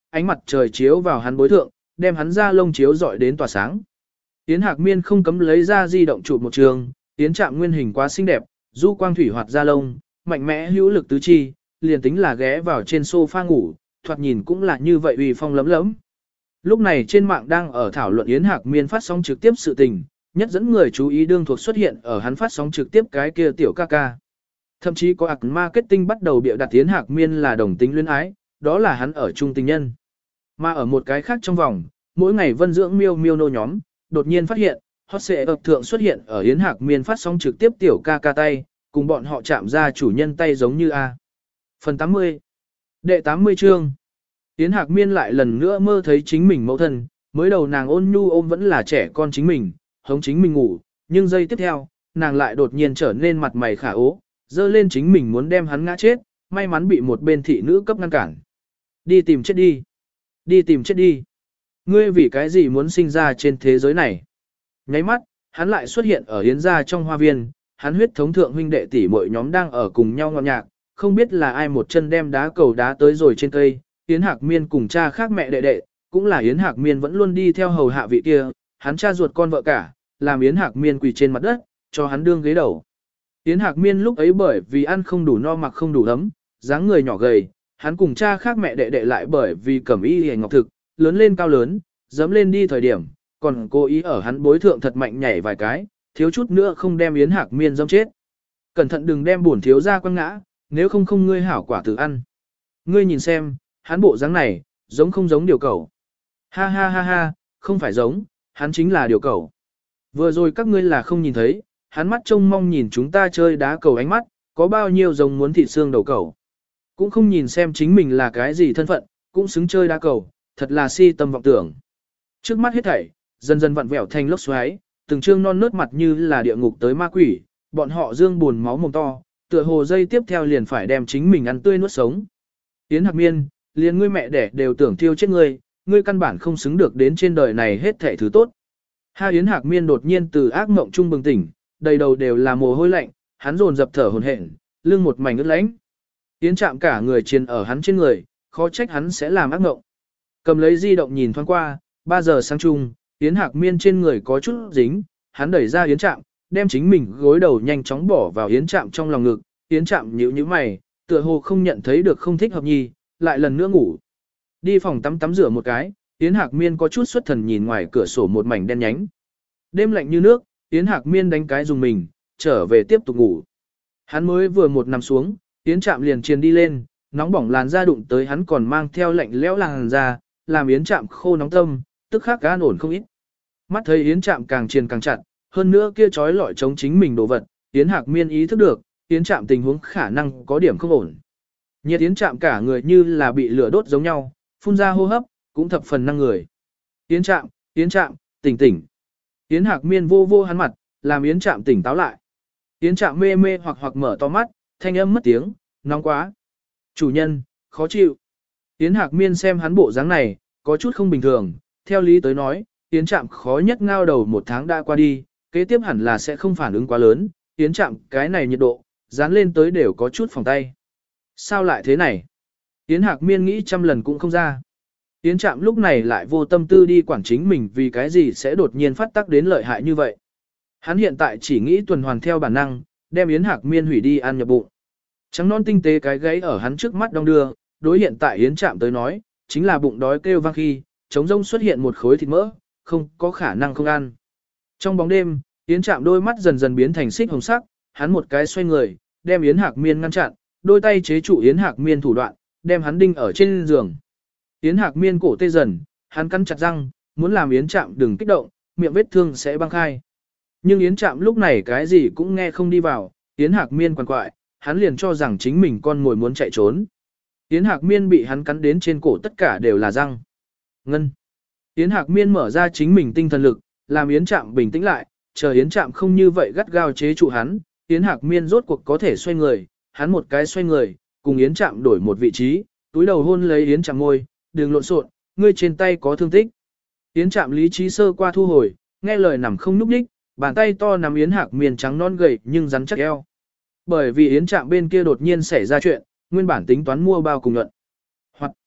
ánh mặt trời chiếu vào hắn bối thượng, đem hắn da lông chiếu rọi đến tỏa sáng. Yến Hạc Miên không cấm lấy ra di động chụp một trường, Yến Trạm nguyên hình quá xinh đẹp, du quang thủy hoạt da lông, mạnh mẽ hữu lực tứ chi, liền tính là ghé vào trên sofa ngủ, thoạt nhìn cũng là như vậy uy phong lấm lấm. Lúc này trên mạng đang ở thảo luận Yến Hạc Miên phát sóng trực tiếp sự tình, nhất dẫn người chú ý đương thuộc xuất hiện ở hắn phát sóng trực tiếp cái kia tiểu ca ca. Thậm chí có ạc marketing bắt đầu bịa đặt Yến Hạc Miên là đồng tính luyến ái, đó là hắn ở chung tình nhân. Mà ở một cái khác trong vòng, mỗi ngày vân dưỡng miêu miêu nô nhóm, đột nhiên phát hiện, hot sẽ ập thượng xuất hiện ở Yến Hạc Miên phát sóng trực tiếp tiểu ca ca tay, cùng bọn họ chạm ra chủ nhân tay giống như A. Phần tám mươi Đệ tám mươi chương Yến Hạc Miên lại lần nữa mơ thấy chính mình mẫu thân, mới đầu nàng ôn nhu ôm vẫn là trẻ con chính mình, hống chính mình ngủ, nhưng giây tiếp theo, nàng lại đột nhiên trở nên mặt mày khả ố, dơ lên chính mình muốn đem hắn ngã chết, may mắn bị một bên thị nữ cấp ngăn cản. Đi tìm chết đi. Đi tìm chết đi. Ngươi vì cái gì muốn sinh ra trên thế giới này? Nháy mắt, hắn lại xuất hiện ở Yến gia trong hoa viên, hắn huyết thống thượng huynh đệ tỷ muội nhóm đang ở cùng nhau ngọt nhạc, không biết là ai một chân đem đá cầu đá tới rồi trên cây, Yến Hạc Miên cùng cha khác mẹ đệ đệ, cũng là Yến Hạc Miên vẫn luôn đi theo hầu hạ vị kia, hắn cha ruột con vợ cả, làm Yến Hạc Miên quỳ trên mặt đất, cho hắn đương ghế đầu. Yến Hạc Miên lúc ấy bởi vì ăn không đủ no mặc không đủ ấm, dáng người nhỏ gầy, hắn cùng cha khác mẹ đệ đệ lại bởi vì cẩm y hề ngọc thực, lớn lên cao lớn, dẫm lên đi thời điểm, còn cố ý ở hắn bối thượng thật mạnh nhảy vài cái, thiếu chút nữa không đem Yến Hạc Miên dẫm chết. Cẩn thận đừng đem bổn thiếu ra quăng ngã, nếu không không ngươi hảo quả tự ăn. Ngươi nhìn xem, hắn bộ dáng này, giống không giống điều cẩu. Ha ha ha ha, không phải giống, hắn chính là điều cẩu. Vừa rồi các ngươi là không nhìn thấy, hắn mắt trông mong nhìn chúng ta chơi đá cầu ánh mắt, có bao nhiêu giống muốn thịt xương đầu cẩu. Cũng không nhìn xem chính mình là cái gì thân phận, cũng xứng chơi đá cầu, thật là si tâm vọng tưởng. Trước mắt hết thảy, dần dần vặn vẹo thành lốc xoáy, từng trương non nớt mặt như là địa ngục tới ma quỷ, bọn họ dương buồn máu mồm to, tựa hồ dây tiếp theo liền phải đem chính mình ăn tươi nuốt sống. Yến Hạc Miên, liền ngươi mẹ đẻ đều tưởng thiêu chết ngươi, ngươi căn bản không xứng được đến trên đời này hết thảy thứ tốt. Ha Yến Hạc Miên đột nhiên từ ác mộng trung bừng tỉnh, đầy đầu đều là mồ hôi lạnh, hắn dồn dập thở hổn hển, lưng một mảnh ướt lánh. Yến Trạm cả người triền ở hắn trên người, khó trách hắn sẽ làm ác mộng. Cầm lấy di động nhìn thoáng qua, ba giờ sáng chung, Yến Hạc Miên trên người có chút dính, hắn đẩy ra Yến Trạm, đem chính mình gối đầu nhanh chóng bỏ vào Yến Trạm trong lòng ngực, Yến Trạm nhíu nhíu mày, tựa hồ không nhận thấy được không thích hợp nhi, lại lần nữa ngủ. Đi phòng tắm tắm rửa một cái, Yến Hạc Miên có chút xuất thần nhìn ngoài cửa sổ một mảnh đen nhánh. Đêm lạnh như nước, Yến Hạc Miên đánh cái dùng mình, trở về tiếp tục ngủ. Hắn mới vừa một nằm xuống, Yến Trạm liền triền đi lên, nóng bỏng làn da đụng tới hắn còn mang theo lạnh lẽo làn da, làm Yến Trạm khô nóng tâm, tức khắc an ổn không ít. Mắt thấy Yến Trạm càng triền càng chặt, hơn nữa kia trói lọi chống chính mình đồ vật, Yến Hạc Miên ý thức được, Yến Trạm tình huống khả năng có điểm không ổn. Nhiệt Yến Trạm cả người như là bị lửa đốt giống nhau, phun ra hô hấp, cũng thập phần năng người. Yến Trạm, Yến Trạm, tỉnh tỉnh. Yến Hạc Miên vô vô hắn mặt, làm Yến Trạm tỉnh táo lại. Yến Trạm mê mê hoặc hoặc mở to mắt, thanh âm mất tiếng, nóng quá. Chủ nhân, khó chịu. Yến Hạc Miên xem hắn bộ dáng này, có chút không bình thường, theo lý tới nói, Yến Trạm khó nhất ngao đầu một tháng đã qua đi, kế tiếp hẳn là sẽ không phản ứng quá lớn, Yến Trạm cái này nhiệt độ, dán lên tới đều có chút phòng tay. Sao lại thế này? Yến Hạc Miên nghĩ trăm lần cũng không ra. Yến Trạm lúc này lại vô tâm tư đi quản chính mình vì cái gì sẽ đột nhiên phát tác đến lợi hại như vậy. Hắn hiện tại chỉ nghĩ tuần hoàn theo bản năng, đem Yến Hạc Miên hủy đi ăn nhập bụng. Trắng non tinh tế cái gáy ở hắn trước mắt đong đưa, đối hiện tại Yến Trạm tới nói, chính là bụng đói kêu vang khi, trống rông xuất hiện một khối thịt mỡ, không có khả năng không ăn. Trong bóng đêm, Yến Trạm đôi mắt dần dần biến thành xích hồng sắc, hắn một cái xoay người, đem Yến Hạc Miên ngăn chặn, đôi tay chế trụ Yến Hạc Miên thủ đoạn, đem hắn đinh ở trên giường. Yến Hạc Miên cổ tê dần, hắn cắn chặt răng, muốn làm Yến Trạm đừng kích động, miệng vết thương sẽ băng khai. Nhưng Yến Trạm lúc này cái gì cũng nghe không đi vào, Yến Hạc Miên quằn quại, hắn liền cho rằng chính mình con mồi muốn chạy trốn. Yến Hạc Miên bị hắn cắn đến trên cổ tất cả đều là răng. Ngân. Yến Hạc Miên mở ra chính mình tinh thần lực, làm Yến Trạm bình tĩnh lại, chờ Yến Trạm không như vậy gắt gao chế trụ hắn, Yến Hạc Miên rốt cuộc có thể xoay người, hắn một cái xoay người, cùng Yến Trạm đổi một vị trí, túi đầu hôn lấy Yến Trạm môi, đừng lộn xộn, ngươi trên tay có thương tích. Yến Trạm lý trí sơ qua thu hồi, nghe lời nằm không nhúc nhích, bàn tay to nắm Yến Hạc Miên trắng non gầy nhưng rắn chắc eo. Bởi vì Yến Trạm bên kia đột nhiên xảy ra chuyện, nguyên bản tính toán mua bao cùng nhuận. Hoặc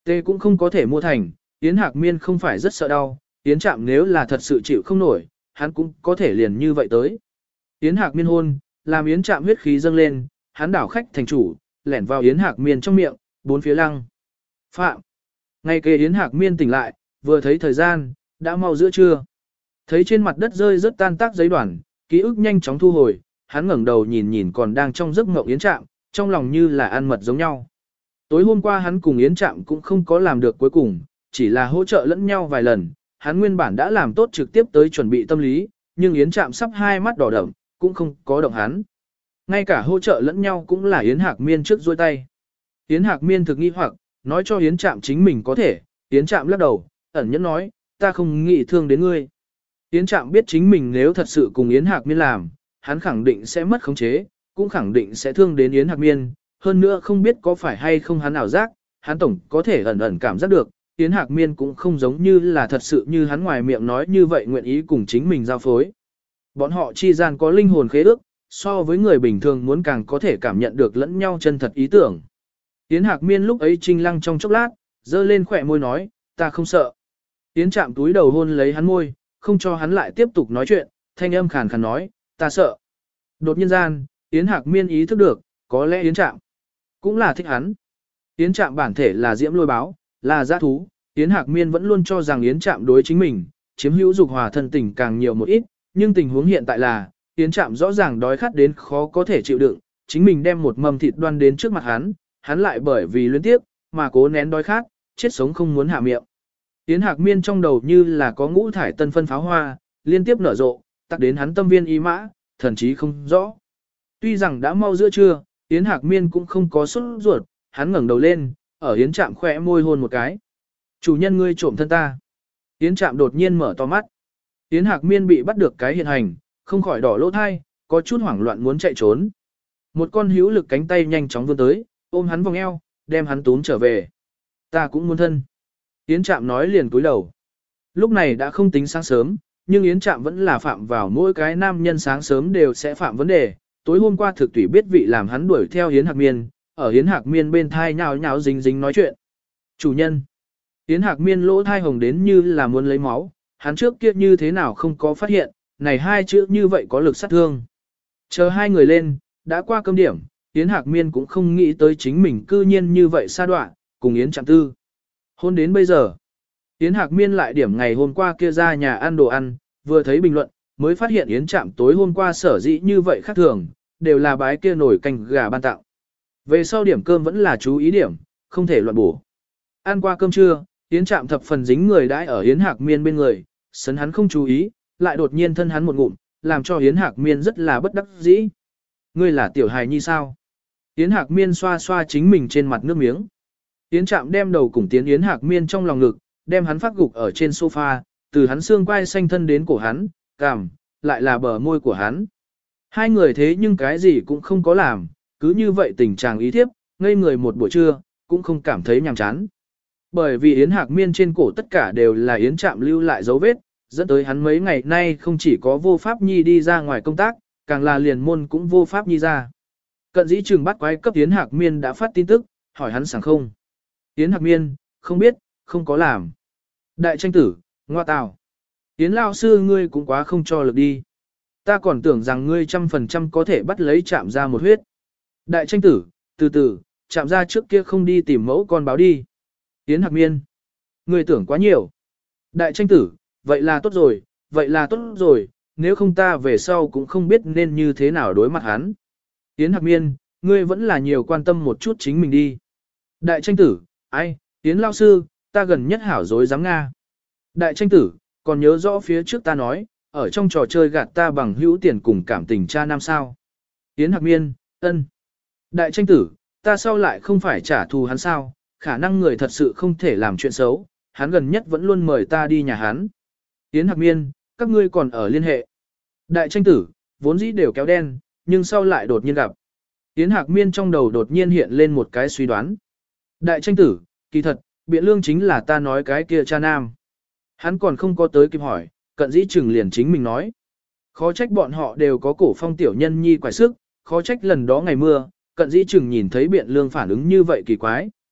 Tê cũng không có thể mua thành, Yến Hạc Miên không phải rất sợ đau, Yến Trạm nếu là thật sự chịu không nổi, hắn cũng có thể liền như vậy tới. Yến Hạc Miên hôn, làm Yến Trạm huyết khí dâng lên, hắn đảo khách thành chủ, lẻn vào Yến Hạc Miên trong miệng, bốn phía lăng. Phạm. Ngay kề Yến Hạc Miên tỉnh lại, vừa thấy thời gian, đã mau giữa trưa. Thấy trên mặt đất rơi rất tan tác giấy đoàn, ký ức nhanh chóng thu hồi, hắn ngẩng đầu nhìn nhìn còn đang trong giấc mộng Yến Trạm, trong lòng như là ăn mật giống nhau. Tối hôm qua hắn cùng Yến Trạm cũng không có làm được cuối cùng, chỉ là hỗ trợ lẫn nhau vài lần, hắn nguyên bản đã làm tốt trực tiếp tới chuẩn bị tâm lý, nhưng Yến Trạm sắp hai mắt đỏ đậm, cũng không có động hắn. Ngay cả hỗ trợ lẫn nhau cũng là Yến Hạc Miên trước duỗi tay. Yến Hạc Miên thực nghi hoặc, nói cho Yến Trạm chính mình có thể, Yến Trạm lắc đầu, ẩn nhẫn nói, ta không nghĩ thương đến ngươi. Yến Trạm biết chính mình nếu thật sự cùng Yến Hạc Miên làm, hắn khẳng định sẽ mất khống chế, cũng khẳng định sẽ thương đến Yến Hạc Miên, hơn nữa không biết có phải hay không hắn ảo giác, hắn tổng có thể ẩn ẩn cảm giác được, Yến Hạc Miên cũng không giống như là thật sự như hắn ngoài miệng nói như vậy nguyện ý cùng chính mình giao phối. Bọn họ chi gian có linh hồn khế ước, so với người bình thường muốn càng có thể cảm nhận được lẫn nhau chân thật ý tưởng. Yến Hạc Miên lúc ấy trinh lăng trong chốc lát, dơ lên khỏe môi nói, ta không sợ. Yến Trạm túi đầu hôn lấy hắn môi, không cho hắn lại tiếp tục nói chuyện, thanh âm khàn khàn nói, ta sợ. Đột nhiên gian, Yến Hạc Miên ý thức được, có lẽ Yến Trạm cũng là thích hắn. Yến Trạm bản thể là diễm lôi báo, là dã thú, Yến Hạc Miên vẫn luôn cho rằng Yến Trạm đối chính mình, chiếm hữu dục hòa thân tình càng nhiều một ít, nhưng tình huống hiện tại là, Yến Trạm rõ ràng đói khát đến khó có thể chịu đựng, chính mình đem một mầm thịt đoan đến trước mặt hắn, hắn lại bởi vì luyến tiếc mà cố nén đói khát, chết sống không muốn hạ miệng. Yến Hạc Miên trong đầu như là có ngũ thải tân phân pháo hoa, liên tiếp nở rộ, tắc đến hắn tâm viên ý mã, thần chí không rõ. Tuy rằng đã mau giữa trưa, Yến Hạc Miên cũng không có sốt ruột, hắn ngẩng đầu lên, ở Yến Trạm khỏe môi hôn một cái. Chủ nhân ngươi trộm thân ta. Yến Trạm đột nhiên mở to mắt. Yến Hạc Miên bị bắt được cái hiện hành, không khỏi đỏ lỗ thai, có chút hoảng loạn muốn chạy trốn. Một con hữu lực cánh tay nhanh chóng vươn tới, ôm hắn vòng eo, đem hắn túm trở về. Ta cũng muốn thân. Yến Trạm nói liền cúi đầu. Lúc này đã không tính sáng sớm, nhưng Yến Trạm vẫn là phạm vào mỗi cái nam nhân sáng sớm đều sẽ phạm vấn đề. Tối hôm qua thực tùy biết vị làm hắn đuổi theo Yến Hạc Miên, ở Yến Hạc Miên bên thai nhào nhào dính dính nói chuyện. Chủ nhân. Yến Hạc Miên lỗ thai hồng đến như là muốn lấy máu, hắn trước kia như thế nào không có phát hiện, này hai chữ như vậy có lực sát thương. Chờ hai người lên, đã qua cơm điểm, Yến Hạc Miên cũng không nghĩ tới chính mình cư nhiên như vậy xa đoạn, cùng Yến Trạm tư. Hôn đến bây giờ, Yến Hạc Miên lại điểm ngày hôm qua kia ra nhà ăn đồ ăn, vừa thấy bình luận, mới phát hiện Yến Trạm tối hôm qua sở dĩ như vậy khác thường, đều là bái kia nổi canh gà ban tặng. Về sau điểm cơm vẫn là chú ý điểm, không thể loạn bổ. Ăn qua cơm trưa, Yến Trạm thập phần dính người đãi ở Yến Hạc Miên bên người, sấn hắn không chú ý, lại đột nhiên thân hắn một ngụm, làm cho Yến Hạc Miên rất là bất đắc dĩ. Ngươi là tiểu hài nhi sao? Yến Hạc Miên xoa xoa chính mình trên mặt nước miếng. Yến Trạm đem đầu cùng tiến Yến Hạc Miên trong lòng ngực, đem hắn phát gục ở trên sofa, từ hắn xương quai xanh thân đến cổ hắn, cằm, lại là bờ môi của hắn. Hai người thế nhưng cái gì cũng không có làm, cứ như vậy tình trạng ý thiếp, ngây người một buổi trưa, cũng không cảm thấy nhàm chán. Bởi vì Yến Hạc Miên trên cổ tất cả đều là Yến Trạm lưu lại dấu vết, dẫn tới hắn mấy ngày nay không chỉ có vô pháp nhi đi ra ngoài công tác, càng là liền môn cũng vô pháp nhi ra. Cận dĩ trừng bắt quái cấp Yến Hạc Miên đã phát tin tức, hỏi hắn sẵn không. Yến Hạc Miên, không biết, không có làm. Đại tranh tử, ngoa tào. Yến lao sư ngươi cũng quá không cho lực đi. Ta còn tưởng rằng ngươi trăm phần trăm có thể bắt lấy Trạm ra một huyết. Đại tranh tử, từ từ, Trạm ra trước kia không đi tìm mẫu con báo đi. Yến Hạc Miên, ngươi tưởng quá nhiều. Đại tranh tử, vậy là tốt rồi, vậy là tốt rồi, nếu không ta về sau cũng không biết nên như thế nào đối mặt hắn. Yến Hạc Miên, ngươi vẫn là nhiều quan tâm một chút chính mình đi. Đại tranh tử, ai, Yến lao sư, ta gần nhất hảo dối dám Nga. Đại tranh tử, còn nhớ rõ phía trước ta nói, ở trong trò chơi gạt ta bằng hữu tiền cùng cảm tình cha nam sao. Yến Hạc Miên, ân. Đại tranh tử, ta sau lại không phải trả thù hắn sao, khả năng người thật sự không thể làm chuyện xấu, hắn gần nhất vẫn luôn mời ta đi nhà hắn. Yến Hạc Miên, các ngươi còn ở liên hệ. Đại tranh tử, vốn dĩ đều kéo đen, nhưng sau lại đột nhiên gặp. Yến Hạc Miên trong đầu đột nhiên hiện lên một cái suy đoán. Đại tranh tử, kỳ thật, biện lương chính là ta nói cái kia cha nam. Hắn còn không có tới kịp hỏi, cận dĩ trừng liền chính mình nói. Khó trách bọn họ đều có cổ phong tiểu nhân nhi quải sức, khó trách lần đó ngày mưa, cận dĩ trừng nhìn thấy biện lương phản ứng như vậy kỳ quái.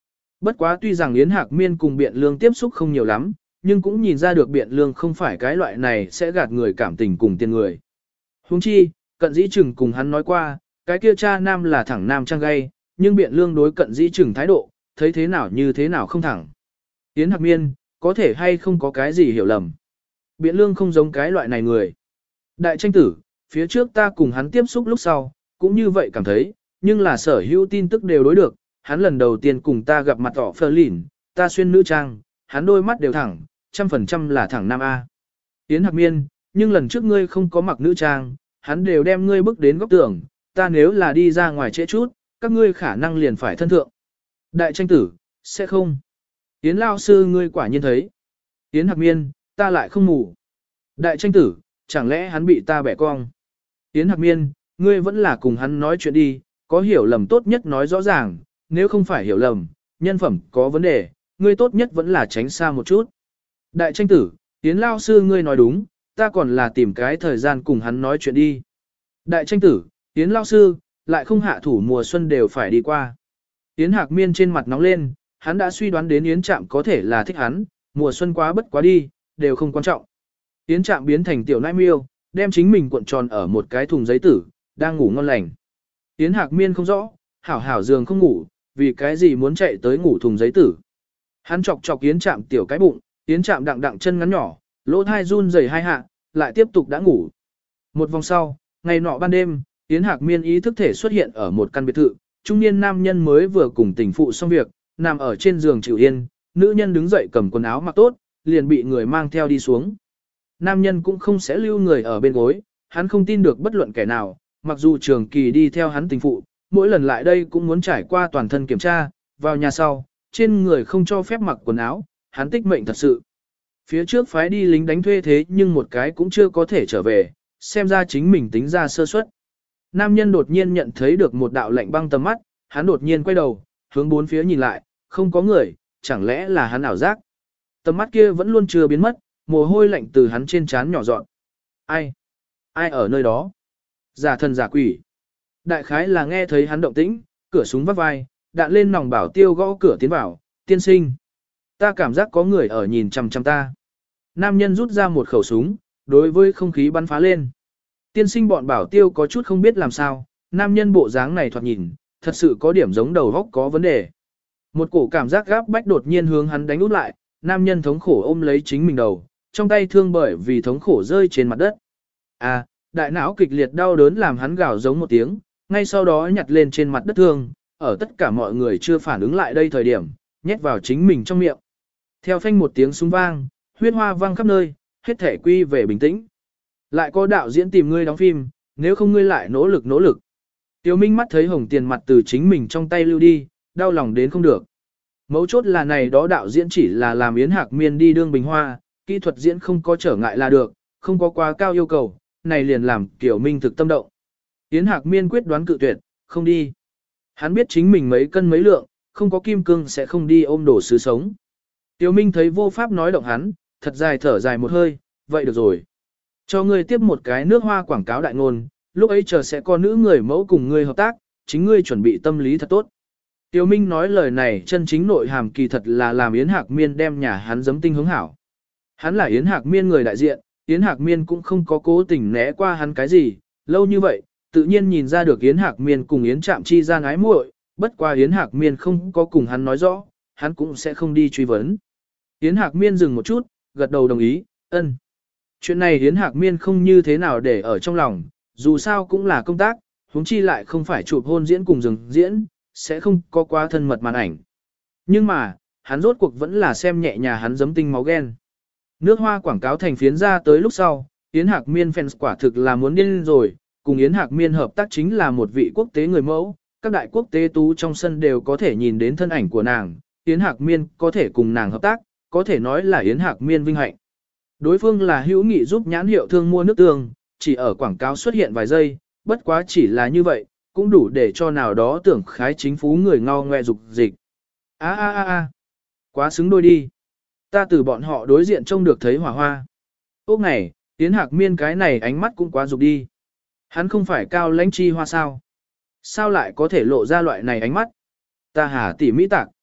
Bất quá tuy rằng Yến Hạc Miên cùng Biện Lương tiếp xúc không nhiều lắm, nhưng cũng nhìn ra được Biện Lương không phải cái loại này sẽ gạt người cảm tình cùng tiền người. Huống chi, Cận Dĩ Trừng cùng hắn nói qua, cái kia cha nam là thẳng nam trang gay, nhưng Biện Lương đối Cận Dĩ Trừng thái độ, thấy thế nào như thế nào không thẳng. Yến Hạc Miên, có thể hay không có cái gì hiểu lầm. Biện Lương không giống cái loại này người. Đại tranh tử, phía trước ta cùng hắn tiếp xúc lúc sau, cũng như vậy cảm thấy, nhưng là sở hữu tin tức đều đối được, hắn lần đầu tiên cùng ta gặp mặt tỏ phơ lìn, ta xuyên nữ trang, hắn đôi mắt đều thẳng, trăm phần trăm là thẳng nam A. Yến Hạc Miên, nhưng lần trước ngươi không có mặc nữ trang, hắn đều đem ngươi bước đến góc tường, ta nếu là đi ra ngoài trễ chút, các ngươi khả năng liền phải thân thượng. Đại tranh tử, sẽ không. Yến lao sư ngươi quả nhiên thấy. Yến Hạc Miên, ta lại không ngủ. Đại tranh tử, chẳng lẽ hắn bị ta bẻ cong. Yến Hạc Miên, ngươi vẫn là cùng hắn nói chuyện đi, có hiểu lầm tốt nhất nói rõ ràng, nếu không phải hiểu lầm, nhân phẩm có vấn đề, ngươi tốt nhất vẫn là tránh xa một chút. Đại tranh tử, Yến lao sư ngươi nói đúng, ta còn là tìm cái thời gian cùng hắn nói chuyện đi. Đại tranh tử, Yến lao sư, lại không hạ thủ mùa xuân đều phải đi qua. Yến Hạc Miên trên mặt nóng lên, hắn đã suy đoán đến Yến Trạm có thể là thích hắn, mùa xuân quá bất quá đi, đều không quan trọng. Yến Trạm biến thành tiểu nai miêu, đem chính mình cuộn tròn ở một cái thùng giấy tử, đang ngủ ngon lành. Yến Hạc Miên không rõ, hảo hảo giường không ngủ, vì cái gì muốn chạy tới ngủ thùng giấy tử. Hắn chọc chọc Yến Trạm tiểu cái bụng, Yến Trạm đặng đặng chân ngắn nhỏ, lỗ thai run rẩy hai hạ, lại tiếp tục đã ngủ. Một vòng sau, ngày nọ ban đêm, Yến Hạc Miên ý thức thể xuất hiện ở một căn biệt thự, trung niên nam nhân mới vừa cùng tình phụ xong việc, nằm ở trên giường chịu yên, nữ nhân đứng dậy cầm quần áo mặc tốt, liền bị người mang theo đi xuống. Nam nhân cũng không sẽ lưu người ở bên gối, hắn không tin được bất luận kẻ nào, mặc dù trường kỳ đi theo hắn tình phụ, mỗi lần lại đây cũng muốn trải qua toàn thân kiểm tra, vào nhà sau, trên người không cho phép mặc quần áo, hắn tích mệnh thật sự. Phía trước phái đi lính đánh thuê thế nhưng một cái cũng chưa có thể trở về, xem ra chính mình tính ra sơ suất. Nam nhân đột nhiên nhận thấy được một đạo lạnh băng tầm mắt, hắn đột nhiên quay đầu, hướng bốn phía nhìn lại, không có người, chẳng lẽ là hắn ảo giác. Tầm mắt kia vẫn luôn chưa biến mất, mồ hôi lạnh từ hắn trên trán nhỏ dọn. Ai? Ai ở nơi đó? Giả thần giả quỷ. Đại khái là nghe thấy hắn động tĩnh, cửa súng vắt vai, đạn lên nòng bảo tiêu gõ cửa tiến vào, tiên sinh. Ta cảm giác có người ở nhìn chằm chằm ta. Nam nhân rút ra một khẩu súng, đối với không khí bắn phá lên. Tiên sinh bọn bảo tiêu có chút không biết làm sao, nam nhân bộ dáng này thoạt nhìn, thật sự có điểm giống đầu góc có vấn đề. Một cổ cảm giác gáp bách đột nhiên hướng hắn đánh út lại, nam nhân thống khổ ôm lấy chính mình đầu, trong tay thương bởi vì thống khổ rơi trên mặt đất. À, đại não kịch liệt đau đớn làm hắn gào giống một tiếng, ngay sau đó nhặt lên trên mặt đất thương, ở tất cả mọi người chưa phản ứng lại đây thời điểm, nhét vào chính mình trong miệng. Theo phanh một tiếng súng vang, huyết hoa vang khắp nơi, hết thể quy về bình tĩnh. Lại có đạo diễn tìm ngươi đóng phim, nếu không ngươi lại nỗ lực nỗ lực. Tiêu Minh mắt thấy hồng tiền mặt từ chính mình trong tay lưu đi, đau lòng đến không được. Mấu chốt là này đó đạo diễn chỉ là làm Yến Hạc Miên đi đương bình hoa, kỹ thuật diễn không có trở ngại là được, không có quá cao yêu cầu, này liền làm Tiêu Minh thực tâm động. Yến Hạc Miên quyết đoán cự tuyệt, không đi. Hắn biết chính mình mấy cân mấy lượng, không có kim cương sẽ không đi ôm đổ sứ sống. Tiêu Minh thấy vô pháp nói động hắn, thật dài thở dài một hơi, vậy được rồi. Cho ngươi tiếp một cái nước hoa quảng cáo đại ngôn, lúc ấy chờ sẽ có nữ người mẫu cùng ngươi hợp tác, chính ngươi chuẩn bị tâm lý thật tốt. Tiêu Minh nói lời này chân chính nội hàm kỳ thật là làm Yến Hạc Miên đem nhà hắn giấm tinh hướng hảo. Hắn là Yến Hạc Miên người đại diện, Yến Hạc Miên cũng không có cố tình né qua hắn cái gì, lâu như vậy, tự nhiên nhìn ra được Yến Hạc Miên cùng Yến Trạm chi gian ái muội, bất qua Yến Hạc Miên không có cùng hắn nói rõ, hắn cũng sẽ không đi truy vấn. Yến Hạc Miên dừng một chút, gật đầu đồng ý, ân. Chuyện này Yến Hạc Miên không như thế nào để ở trong lòng, dù sao cũng là công tác, huống chi lại không phải chụp hôn diễn cùng dừng diễn, sẽ không có quá thân mật màn ảnh. Nhưng mà, hắn rốt cuộc vẫn là xem nhẹ nhà hắn giấm tinh máu ghen. Nước hoa quảng cáo thành phiến ra tới lúc sau, Yến Hạc Miên fans quả thực là muốn điên rồi, cùng Yến Hạc Miên hợp tác chính là một vị quốc tế người mẫu, các đại quốc tế tú trong sân đều có thể nhìn đến thân ảnh của nàng, Yến Hạc Miên có thể cùng nàng hợp tác, có thể nói là Yến Hạc Miên vinh hạnh. Đối phương là hữu nghị giúp nhãn hiệu thương mua nước tương, chỉ ở quảng cáo xuất hiện vài giây, bất quá chỉ là như vậy, cũng đủ để cho nào đó tưởng khái chính phú người ngao ngoe dục dịch. A a a a, quá xứng đôi đi. Ta từ bọn họ đối diện trông được thấy hỏa hoa. Ốc này, Yến Hạc Miên cái này ánh mắt cũng quá dục đi. Hắn không phải cao lãnh chi hoa sao? Sao lại có thể lộ ra loại này ánh mắt? Ta hà tỉ mỹ tạc.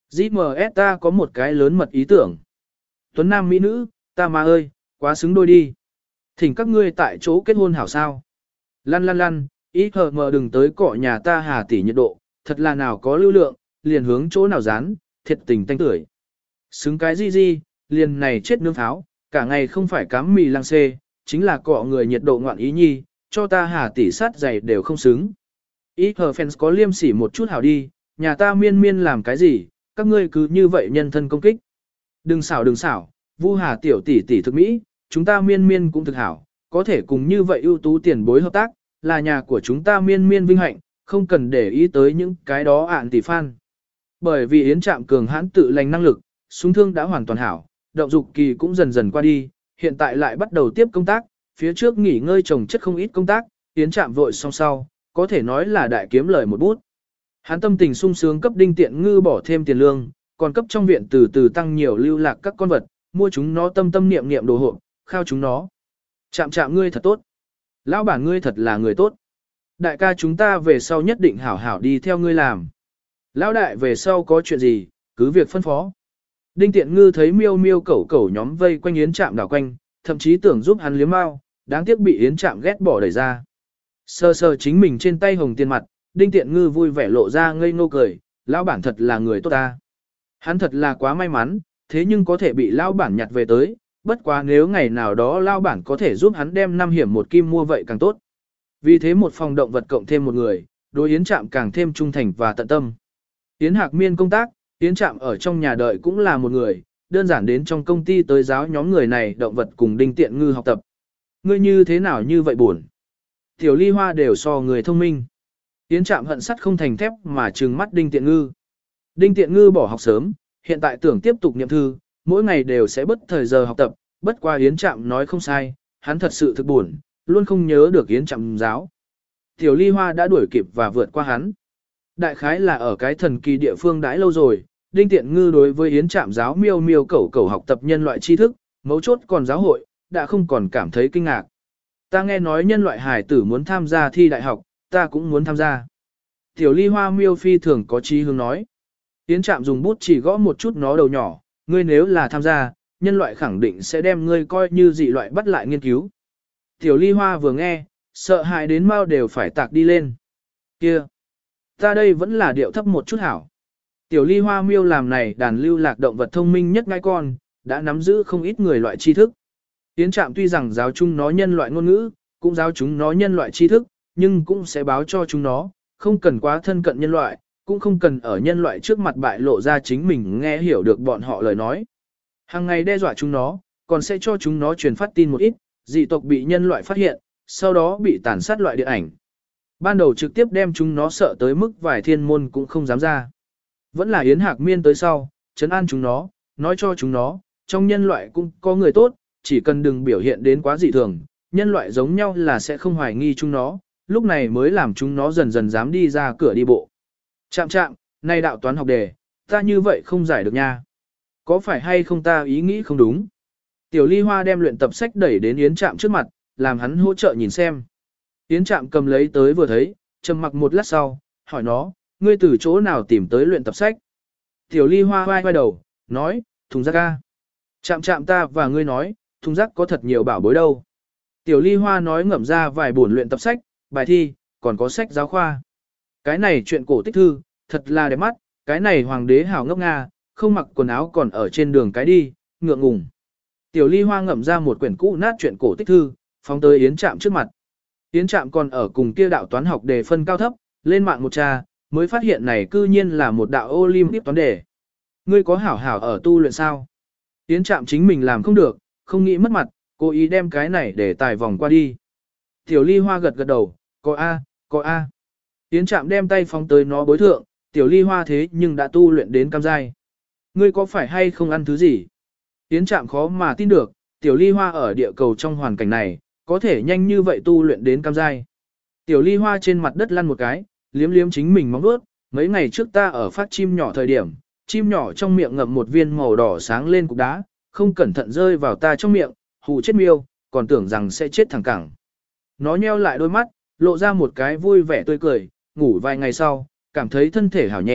giê em ét ta có một cái lớn mật ý tưởng. Tuấn nam mỹ nữ, ta mà ơi, quá xứng đôi đi. Thỉnh các ngươi tại chỗ kết hôn hảo sao. Lăn lăn lăn, ý hờ mờ đừng tới cọ nhà ta hà tỷ nhiệt độ, thật là nào có lưu lượng, liền hướng chỗ nào dán, thiệt tình tanh tưởi. Xứng cái gì gì, liền này chết nướng pháo, cả ngày không phải cắm mì lăng xê, chính là cọ người nhiệt độ ngoạn ý nhi, cho ta hà tỷ sát dày đều không xứng. Ý hờ fans có liêm sỉ một chút hảo đi, nhà ta miên miên làm cái gì, các ngươi cứ như vậy nhân thân công kích. Đừng xảo đừng xảo, Vu Hà tiểu tỷ tỷ thực mỹ, chúng ta miên miên cũng thực hảo, có thể cùng như vậy ưu tú tiền bối hợp tác, là nhà của chúng ta miên miên vinh hạnh, không cần để ý tới những cái đó ạn tỷ fan. Bởi vì Yến Trạm cường hãn tự lành năng lực, súng thương đã hoàn toàn hảo, động dục kỳ cũng dần dần qua đi, hiện tại lại bắt đầu tiếp công tác, phía trước nghỉ ngơi trồng chất không ít công tác, Yến Trạm vội xong sau, có thể nói là đại kiếm lời một bút. Hắn tâm tình sung sướng cấp Đinh Tiện Ngư bỏ thêm tiền lương, còn cấp trong viện từ từ tăng nhiều lưu lạc các con vật, mua chúng nó tâm tâm niệm niệm đồ hộ, khao chúng nó. Trạm Trạm ngươi thật tốt. Lão bản ngươi thật là người tốt. Đại ca chúng ta về sau nhất định hảo hảo đi theo ngươi làm. Lão đại về sau có chuyện gì, cứ việc phân phó. Đinh Tiện Ngư thấy miêu miêu cẩu cẩu nhóm vây quanh Yến Trạm đảo quanh, thậm chí tưởng giúp hắn liếm mau, đáng tiếc bị Yến Trạm ghét bỏ đẩy ra. Sơ sơ chính mình trên tay hồng tiền mặt, Đinh Tiện Ngư vui vẻ lộ ra ngây ngô cười, lão bản thật là người tốt ta. Hắn thật là quá may mắn, thế nhưng có thể bị lão bản nhặt về tới, bất quá nếu ngày nào đó lão bản có thể giúp hắn đem năm hiểm một kim mua vậy càng tốt. Vì thế một phòng động vật cộng thêm một người, đối Yến Trạm càng thêm trung thành và tận tâm. Yến Hạc Miên công tác, Yến Trạm ở trong nhà đợi cũng là một người, đơn giản đến trong công ty tới giáo nhóm người này động vật cùng Đinh Tiện Ngư học tập. Ngươi như thế nào như vậy buồn? Tiểu Ly Hoa đều so người thông minh. Yến Trạm hận sắt không thành thép mà trừng mắt Đinh Tiện Ngư. Đinh Tiện Ngư bỏ học sớm, hiện tại tưởng tiếp tục niệm thư, mỗi ngày đều sẽ bất thời giờ học tập, bất qua Yến Trạm nói không sai, hắn thật sự thực buồn, luôn không nhớ được Yến Trạm giáo. Tiểu Ly Hoa đã đuổi kịp và vượt qua hắn. Đại khái là ở cái thần kỳ địa phương đãi lâu rồi, Đinh Tiện Ngư đối với Yến Trạm giáo miêu miêu cẩu cẩu học tập nhân loại tri thức, mấu chốt còn giáo hội, đã không còn cảm thấy kinh ngạc. Ta nghe nói nhân loại hải tử muốn tham gia thi đại học, ta cũng muốn tham gia. Tiểu Ly Hoa miêu phi thường có chí hướng nói. Yến Trạm dùng bút chỉ gõ một chút nó đầu nhỏ, ngươi nếu là tham gia, nhân loại khẳng định sẽ đem ngươi coi như dị loại bắt lại nghiên cứu. Tiểu Ly Hoa vừa nghe, sợ hãi đến mau đều phải tạc đi lên. Kia, ta đây vẫn là điệu thấp một chút hảo. Tiểu Ly Hoa miêu làm này đàn lưu lạc động vật thông minh nhất ngai con, đã nắm giữ không ít người loại tri thức. Yến Trạm tuy rằng giáo chúng nó nhân loại ngôn ngữ, cũng giáo chúng nó nhân loại tri thức, nhưng cũng sẽ báo cho chúng nó, không cần quá thân cận nhân loại, cũng không cần ở nhân loại trước mặt bại lộ ra chính mình nghe hiểu được bọn họ lời nói. Hàng ngày đe dọa chúng nó, còn sẽ cho chúng nó truyền phát tin một ít, dị tộc bị nhân loại phát hiện, sau đó bị tàn sát loại điện ảnh. Ban đầu trực tiếp đem chúng nó sợ tới mức vài thiên môn cũng không dám ra. Vẫn là Yến Hạc Miên tới sau, trấn an chúng nó, nói cho chúng nó, trong nhân loại cũng có người tốt, chỉ cần đừng biểu hiện đến quá dị thường, nhân loại giống nhau là sẽ không hoài nghi chúng nó, lúc này mới làm chúng nó dần dần dám đi ra cửa đi bộ. Chạm chạm, này đạo toán học đề, ta như vậy không giải được nha. Có phải hay không ta ý nghĩ không đúng? Tiểu Ly Hoa đem luyện tập sách đẩy đến Yến Trạm trước mặt, làm hắn hỗ trợ nhìn xem. Yến Trạm cầm lấy tới vừa thấy, trầm mặc một lát sau, hỏi nó, ngươi từ chỗ nào tìm tới luyện tập sách? Tiểu Ly Hoa vai vai đầu, nói, thùng rác ca. Chạm chạm ta và ngươi nói, thùng rác có thật nhiều bảo bối đâu. Tiểu Ly Hoa nói ngậm ra vài buồn luyện tập sách, bài thi, còn có sách giáo khoa. Cái này chuyện cổ tích thư, thật là đẹp mắt, cái này hoàng đế hảo ngốc nga, không mặc quần áo còn ở trên đường cái đi, ngượng ngùng. Tiểu Ly Hoa ngậm ra một quyển cũ nát chuyện cổ tích thư, phóng tới Yến Trạm trước mặt. Yến Trạm còn ở cùng kia đạo toán học đề phân cao thấp, lên mạng một tra, mới phát hiện này cư nhiên là một đạo Olympic toán đề. Ngươi có hảo hảo ở tu luyện sao? Yến Trạm chính mình làm không được, không nghĩ mất mặt, cố ý đem cái này để tài vòng qua đi. Tiểu Ly Hoa gật gật đầu, có A, có A. Yến Trạm đem tay phóng tới nó bối thượng, Tiểu Ly Hoa thế nhưng đã tu luyện đến cam giai. Ngươi có phải hay không ăn thứ gì? Yến Trạm khó mà tin được, Tiểu Ly Hoa ở địa cầu trong hoàn cảnh này, có thể nhanh như vậy tu luyện đến cam giai. Tiểu Ly Hoa trên mặt đất lăn một cái, liếm liếm chính mình móng vuốt. Mấy ngày trước ta ở phát chim nhỏ thời điểm, chim nhỏ trong miệng ngậm một viên màu đỏ sáng lên cục đá, không cẩn thận rơi vào ta trong miệng, hù chết miêu, còn tưởng rằng sẽ chết thẳng cẳng. Nó nheo lại đôi mắt, lộ ra một cái vui vẻ tươi cười, ngủ vài ngày sau, cảm thấy thân thể hảo nhẹ,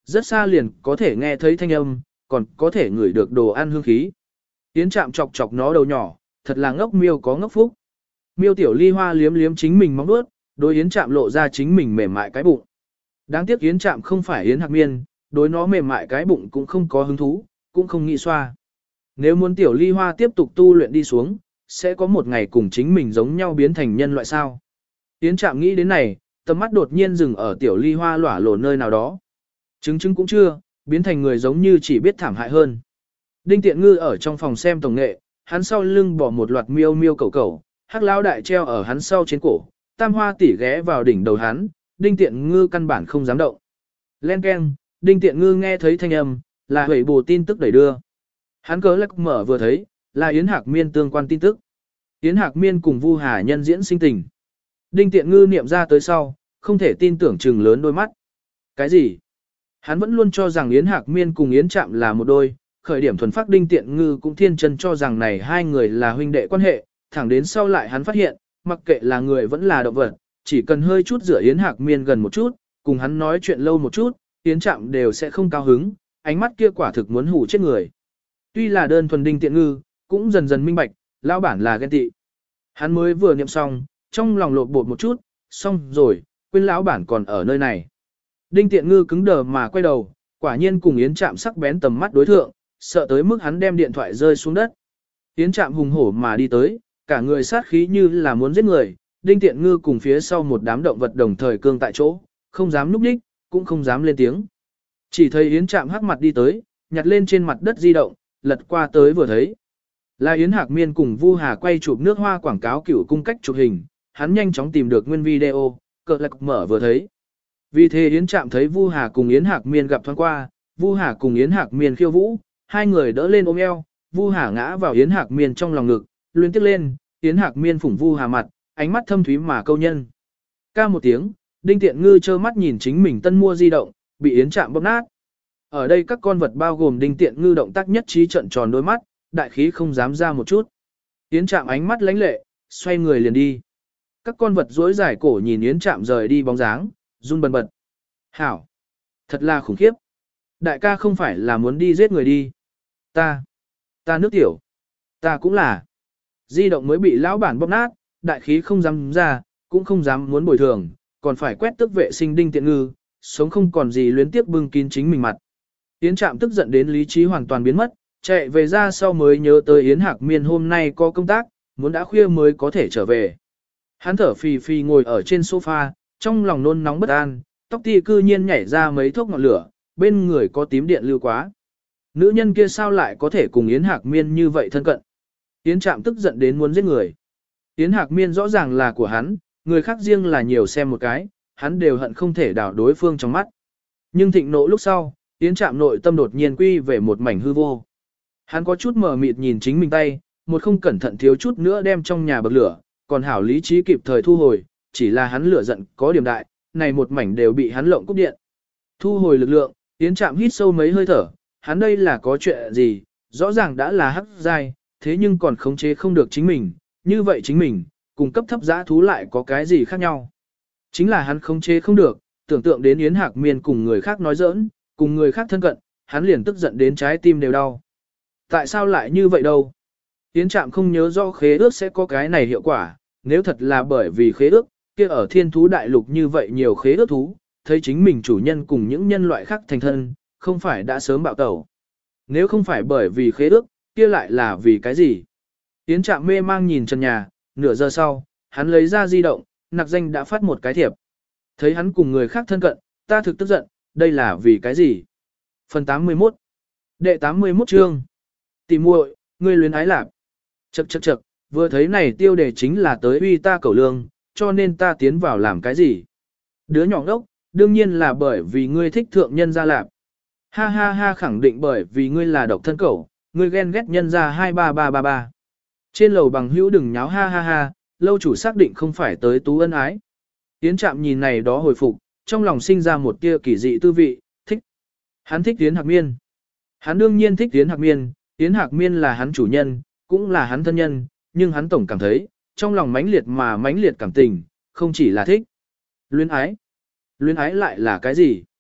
rất xa liền có thể nghe thấy thanh âm, còn có thể ngửi được đồ ăn hương khí. Yến Trạm chọc chọc nó đầu nhỏ, thật là ngốc miêu có ngốc phúc. Miêu Tiểu Ly Hoa liếm liếm chính mình móng vuốt, đối Yến Trạm lộ ra chính mình mềm mại cái bụng. Đáng tiếc Yến Trạm không phải Yến Hạc Miên, đối nó mềm mại cái bụng cũng không có hứng thú, cũng không nghĩ xoa. Nếu muốn Tiểu Ly Hoa tiếp tục tu luyện đi xuống, sẽ có một ngày cùng chính mình giống nhau biến thành nhân loại sao. Yến Trạm nghĩ đến này, tầm mắt đột nhiên dừng ở Tiểu Ly Hoa lỏa lổ nơi nào đó. Chứng chứng cũng chưa, biến thành người giống như chỉ biết thảm hại hơn. Đinh Tiện Ngư ở trong phòng xem tổng nghệ, hắn sau lưng bỏ một loạt miêu miêu cầu cầu, hắc lão đại treo ở hắn sau trên cổ, tam hoa tỷ ghé vào đỉnh đầu hắn, Đinh Tiện Ngư căn bản không dám động. Len keng, Đinh Tiện Ngư nghe thấy thanh âm, là hủy bù tin tức đẩy đưa. Hắn cớ lắc mở vừa thấy, là Yến Hạc Miên tương quan tin tức. Yến Hạc Miên cùng Vu Hà nhân diễn sinh tình. Đinh Tiện Ngư niệm ra tới sau, không thể tin tưởng trừng lớn đôi mắt. Cái gì? Hắn vẫn luôn cho rằng Yến Hạc Miên cùng Yến Trạm là một đôi, khởi điểm thuần phát Đinh Tiện Ngư cũng thiên chân cho rằng này hai người là huynh đệ quan hệ, thẳng đến sau lại hắn phát hiện, mặc kệ là người vẫn là động vật, chỉ cần hơi chút rửa Yến Hạc Miên gần một chút, cùng hắn nói chuyện lâu một chút, Yến Trạm đều sẽ không cao hứng, ánh mắt kia quả thực muốn hủ chết người. Tuy là đơn thuần Đinh Tiện Ngư, cũng dần dần minh bạch, lão bản là ghen tị. Hắn mới vừa niệm xong, trong lòng lột bột một chút, xong rồi, quên lão bản còn ở nơi này. Đinh Tiện Ngư cứng đờ mà quay đầu, quả nhiên cùng Yến Trạm sắc bén tầm mắt đối thượng, sợ tới mức hắn đem điện thoại rơi xuống đất. Yến Trạm hùng hổ mà đi tới, cả người sát khí như là muốn giết người, Đinh Tiện Ngư cùng phía sau một đám động vật đồng thời cương tại chỗ, không dám núp đích, cũng không dám lên tiếng. Chỉ thấy Yến Trạm hắc mặt đi tới, nhặt lên trên mặt đất di động, lật qua tới vừa thấy. Là Yến Hạc Miên cùng Vu Hà quay chụp nước hoa quảng cáo cửu cung cách chụp hình, hắn nhanh chóng tìm được nguyên video, cờ lạc mở vừa thấy. Vì thế Yến Trạm thấy Vu Hà cùng Yến Hạc Miên gặp thoáng qua, Vu Hà cùng Yến Hạc Miên khiêu vũ, hai người đỡ lên ôm eo, Vu Hà ngã vào Yến Hạc Miên trong lòng ngực, luyến tiếc lên, Yến Hạc Miên phủng Vu Hà mặt, ánh mắt thâm thúy mà câu nhân. Ca một tiếng, Đinh Tiện Ngư trơ mắt nhìn chính mình tân mua di động, bị Yến Trạm bóp nát. Ở đây các con vật bao gồm Đinh Tiện Ngư động tác nhất trí trận tròn đôi mắt, đại khí không dám ra một chút. Yến Trạm ánh mắt lánh lệ, xoay người liền đi. Các con vật duỗi dài cổ nhìn Yến Trạm rời đi bóng dáng, run bần bật. Hảo! Thật là khủng khiếp. Đại ca không phải là muốn đi giết người đi. Ta! Ta nước tiểu! Ta cũng là. Di động mới bị lão bản bóp nát, đại khí không dám ra, cũng không dám muốn bồi thường, còn phải quét tước vệ sinh Đinh Tiện Ngư, sống không còn gì luyến tiếc bưng kín chính mình mặt. Yến Trạm tức giận đến lý trí hoàn toàn biến mất, chạy về ra sau mới nhớ tới Yến Hạc Miên hôm nay có công tác, muốn đã khuya mới có thể trở về. Hắn thở phì phì ngồi ở trên sofa, trong lòng nôn nóng bất an, tóc ti cư nhiên nhảy ra mấy thốc ngọn lửa, bên người có tím điện lưu quá. Nữ nhân kia sao lại có thể cùng Yến Hạc Miên như vậy thân cận? Yến Trạm tức giận đến muốn giết người. Yến Hạc Miên rõ ràng là của hắn, người khác riêng là nhiều xem một cái, hắn đều hận không thể đảo đối phương trong mắt. Nhưng thịnh nộ lúc sau, Yến Trạm nội tâm đột nhiên quy về một mảnh hư vô. Hắn có chút mờ mịt nhìn chính mình tay, một không cẩn thận thiếu chút nữa đem trong nhà bậc lửa, còn hảo lý trí kịp thời thu hồi, chỉ là hắn lửa giận có điểm đại, này một mảnh đều bị hắn lộng cúp điện. Thu hồi lực lượng, Yến Trạm hít sâu mấy hơi thở, hắn đây là có chuyện gì, rõ ràng đã là hắc giai, thế nhưng còn khống chế không được chính mình, như vậy chính mình, cùng cấp thấp giã thú lại có cái gì khác nhau. Chính là hắn khống chế không được, tưởng tượng đến Yến Hạc Miên cùng người khác nói giỡn, cùng người khác thân cận, hắn liền tức giận đến trái tim đều đau. Tại sao lại như vậy đâu? Yến Trạm không nhớ rõ khế ước sẽ có cái này hiệu quả, nếu thật là bởi vì khế ước, kia ở thiên thú đại lục như vậy nhiều khế ước thú, thấy chính mình chủ nhân cùng những nhân loại khác thành thân, không phải đã sớm bạo tẩu. Nếu không phải bởi vì khế ước, kia lại là vì cái gì? Yến Trạm mê mang nhìn trần nhà, nửa giờ sau, hắn lấy ra di động, nặc danh đã phát một cái thiệp. Thấy hắn cùng người khác thân cận, ta thực tức giận, đây là vì cái gì? Phần tám mươi mốt Đệ tám mươi mốt chương Tỷ muội, ngươi luyến ái lạp. Chậc chậc chậc, vừa thấy này tiêu đề chính là tới uy ta cẩu lương, cho nên ta tiến vào làm cái gì? Đứa nhỏ ngốc, đương nhiên là bởi vì ngươi thích thượng nhân gia lạp. Ha ha ha, khẳng định bởi vì ngươi là độc thân cẩu, ngươi ghen ghét nhân gia hai ba ba ba ba. Trên lầu bằng hữu đừng nháo ha ha ha, lâu chủ xác định không phải tới tú ân ái. Yến Trạm nhìn này đó hồi phục, trong lòng sinh ra một tia kỳ dị tư vị, thích. Hắn thích Yến Hạc Miên. Hắn đương nhiên thích Yến Hạc Miên, Yến Hạc Miên là hắn chủ nhân, cũng là hắn thân nhân, nhưng hắn tổng cảm thấy, trong lòng mãnh liệt mà mãnh liệt cảm tình, không chỉ là thích. Luyến ái. Luyến ái lại là cái gì?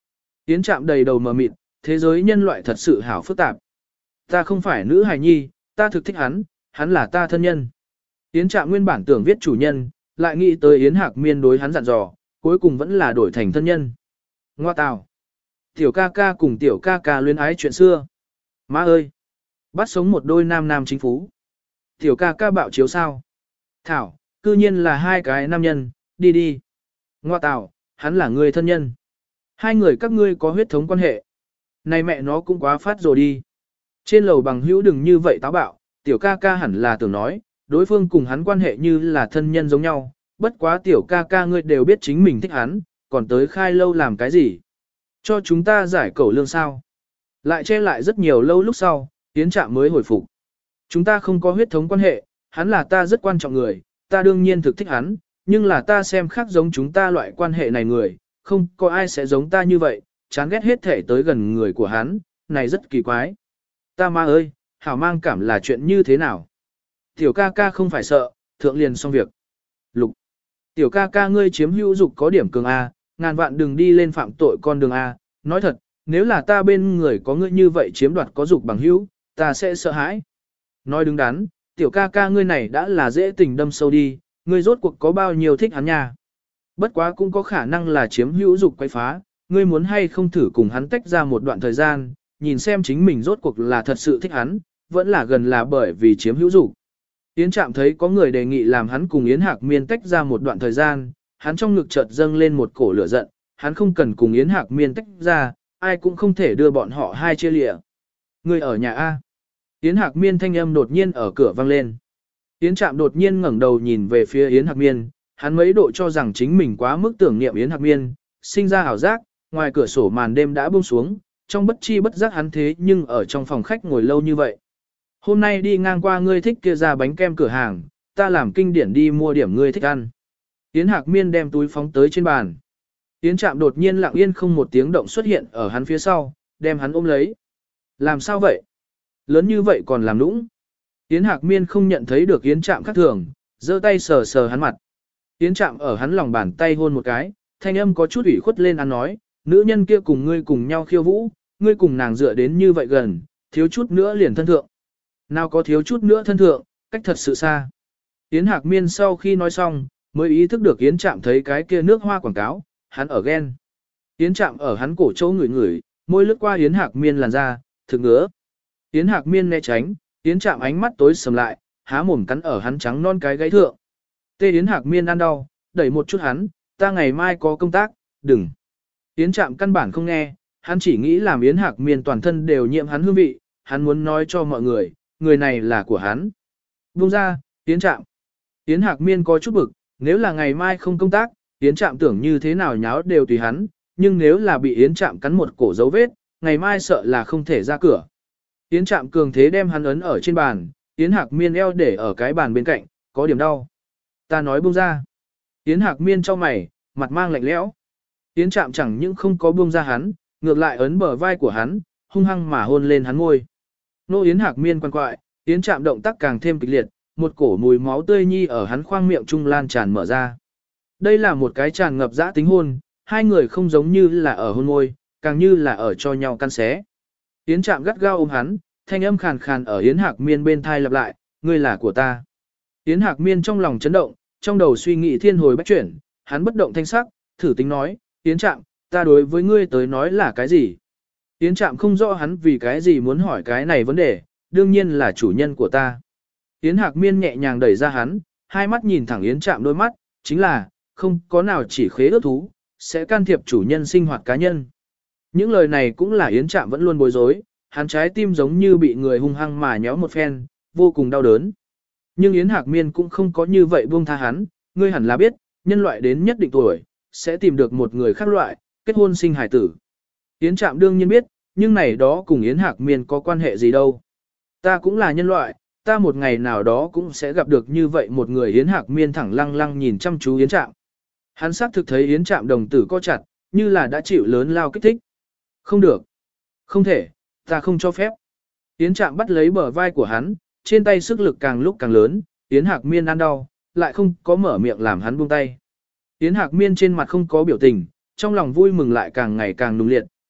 Yến Trạm đầy đầu mờ mịt, thế giới nhân loại thật sự hảo phức tạp. Ta không phải nữ hài nhi, ta thực thích hắn, hắn là ta thân nhân. Yến Trạm nguyên bản tưởng viết chủ nhân, lại nghĩ tới Yến Hạc Miên đối hắn dặn dò, cuối cùng vẫn là đổi thành thân nhân. Ngoa tào. Tiểu ca ca cùng tiểu ca ca luyến ái chuyện xưa. Má ơi. Bắt sống một đôi nam nam chính phú. Tiểu ca ca bạo chiếu sao. Thảo, cư nhiên là hai cái nam nhân, đi đi. Ngoa tào, hắn là người thân nhân. Hai người các ngươi có huyết thống quan hệ. Này mẹ nó cũng quá phát rồi đi. Trên lầu bằng hữu đừng như vậy táo bạo, tiểu ca ca hẳn là tưởng nói, đối phương cùng hắn quan hệ như là thân nhân giống nhau, bất quá tiểu ca ca ngươi đều biết chính mình thích hắn, còn tới khai lâu làm cái gì? Cho chúng ta giải cẩu lương sao? Lại che lại rất nhiều lâu lúc sau, Yến Trạm mới hồi phục. Chúng ta không có huyết thống quan hệ, hắn là ta rất quan trọng người, ta đương nhiên thực thích hắn, nhưng là ta xem khác giống chúng ta loại quan hệ này người, không có ai sẽ giống ta như vậy, chán ghét hết thể tới gần người của hắn, này rất kỳ quái. Ta ma ơi, hảo mang cảm là chuyện như thế nào? Tiểu ca ca không phải sợ, thượng liền xong việc. Lục. Tiểu ca ca ngươi chiếm hữu dục có điểm cường A, ngàn vạn đừng đi lên phạm tội con đường A, nói thật, nếu là ta bên người có ngươi như vậy chiếm đoạt có dục bằng hữu, ta sẽ sợ hãi. Nói đứng đắn, tiểu ca ca ngươi này đã là dễ tình đâm sâu đi, ngươi rốt cuộc có bao nhiêu thích hắn nha. Bất quá cũng có khả năng là chiếm hữu dục quay phá, ngươi muốn hay không thử cùng hắn tách ra một đoạn thời gian, nhìn xem chính mình rốt cuộc là thật sự thích hắn, vẫn là gần là bởi vì chiếm hữu dục. Yến Trạm thấy có người đề nghị làm hắn cùng Yến Hạc Miên tách ra một đoạn thời gian, hắn trong ngực chợt dâng lên một cổ lửa giận, hắn không cần cùng Yến Hạc Miên tách ra, ai cũng không thể đưa bọn họ hai chia lịa. Người ở nhà A. Yến Hạc Miên thanh âm đột nhiên ở cửa vang lên. Yến Trạm đột nhiên ngẩng đầu nhìn về phía Yến Hạc Miên, hắn mấy độ cho rằng chính mình quá mức tưởng niệm Yến Hạc Miên, sinh ra ảo giác, ngoài cửa sổ màn đêm đã buông xuống, trong bất chi bất giác hắn thế nhưng ở trong phòng khách ngồi lâu như vậy. Hôm nay đi ngang qua ngươi thích kia ra bánh kem cửa hàng, ta làm kinh điển đi mua điểm ngươi thích ăn. Yến Hạc Miên đem túi phóng tới trên bàn. Yến Trạm đột nhiên lặng yên không một tiếng động xuất hiện ở hắn phía sau, đem hắn ôm lấy. Làm sao vậy? Lớn như vậy còn làm nũng. Yến Hạc Miên không nhận thấy được Yến Trạm khác thường, giơ tay sờ sờ hắn mặt. Yến Trạm ở hắn lòng bàn tay hôn một cái, thanh âm có chút ủy khuất lên ăn nói, nữ nhân kia cùng ngươi cùng nhau khiêu vũ, ngươi cùng nàng dựa đến như vậy gần, thiếu chút nữa liền thân thượng. Nào có thiếu chút nữa thân thượng, cách thật sự xa. Yến Hạc Miên sau khi nói xong, mới ý thức được Yến Trạm thấy cái kia nước hoa quảng cáo, hắn ở ghen. Yến Trạm ở hắn cổ chỗ ngửi ngửi, môi lướt qua Yến Hạc Miên làn ra, thực ngứa. Yến Hạc Miên né tránh, Yến Trạm ánh mắt tối sầm lại, há mồm cắn ở hắn trắng non cái gáy thượng. Tê Yến Hạc Miên ăn đau, đẩy một chút hắn, ta ngày mai có công tác, đừng. Yến Trạm căn bản không nghe, hắn chỉ nghĩ làm Yến Hạc Miên toàn thân đều nhiễm hắn hương vị, hắn muốn nói cho mọi người, người này là của hắn. Buông ra, Yến Trạm. Yến Hạc Miên có chút bực, nếu là ngày mai không công tác, Yến Trạm tưởng như thế nào nháo đều tùy hắn, nhưng nếu là bị Yến Trạm cắn một cổ dấu vết, ngày mai sợ là không thể ra cửa. Yến Trạm cường thế đem hắn ấn ở trên bàn, Yến Hạc Miên eo để ở cái bàn bên cạnh, có điểm đau. Ta nói buông ra. Yến Hạc Miên cho mày, mặt mang lạnh lẽo. Yến Trạm chẳng những không có buông ra hắn, ngược lại ấn bờ vai của hắn, hung hăng mà hôn lên hắn ngôi. Nô Yến Hạc Miên quan quại, Yến Trạm động tác càng thêm kịch liệt, một cổ mùi máu tươi nhi ở hắn khoang miệng trung lan tràn mở ra. Đây là một cái tràn ngập dã tính hôn, hai người không giống như là ở hôn môi, càng như là ở cho nhau căn xé. Yến Trạm gắt gao ôm hắn, thanh âm khàn khàn ở Yến Hạc Miên bên thai lặp lại, ngươi là của ta. Yến Hạc Miên trong lòng chấn động, trong đầu suy nghĩ thiên hồi bách chuyển, hắn bất động thanh sắc, thử tính nói, Yến Trạm, ta đối với ngươi tới nói là cái gì? Yến Trạm không rõ hắn vì cái gì muốn hỏi cái này vấn đề, đương nhiên là chủ nhân của ta. Yến Hạc Miên nhẹ nhàng đẩy ra hắn, hai mắt nhìn thẳng Yến Trạm đôi mắt, chính là, không có nào chỉ khế ước thú, sẽ can thiệp chủ nhân sinh hoạt cá nhân. Những lời này cũng là Yến Trạm vẫn luôn bối rối, hắn trái tim giống như bị người hung hăng mà nhéo một phen, vô cùng đau đớn. Nhưng Yến Hạc Miên cũng không có như vậy buông tha hắn, ngươi hẳn là biết, nhân loại đến nhất định tuổi, sẽ tìm được một người khác loại, kết hôn sinh hài tử. Yến Trạm đương nhiên biết, nhưng này đó cùng Yến Hạc Miên có quan hệ gì đâu. Ta cũng là nhân loại, ta một ngày nào đó cũng sẽ gặp được như vậy một người. Yến Hạc Miên thẳng lăng lăng nhìn chăm chú Yến Trạm. Hắn xác thực thấy Yến Trạm đồng tử co chặt, như là đã chịu lớn lao kích thích. Không được. Không thể, ta không cho phép. Yến Trạm bắt lấy bờ vai của hắn, trên tay sức lực càng lúc càng lớn, Yến Hạc Miên ăn đau, lại không có mở miệng làm hắn buông tay. Yến Hạc Miên trên mặt không có biểu tình, trong lòng vui mừng lại càng ngày càng nung liệt,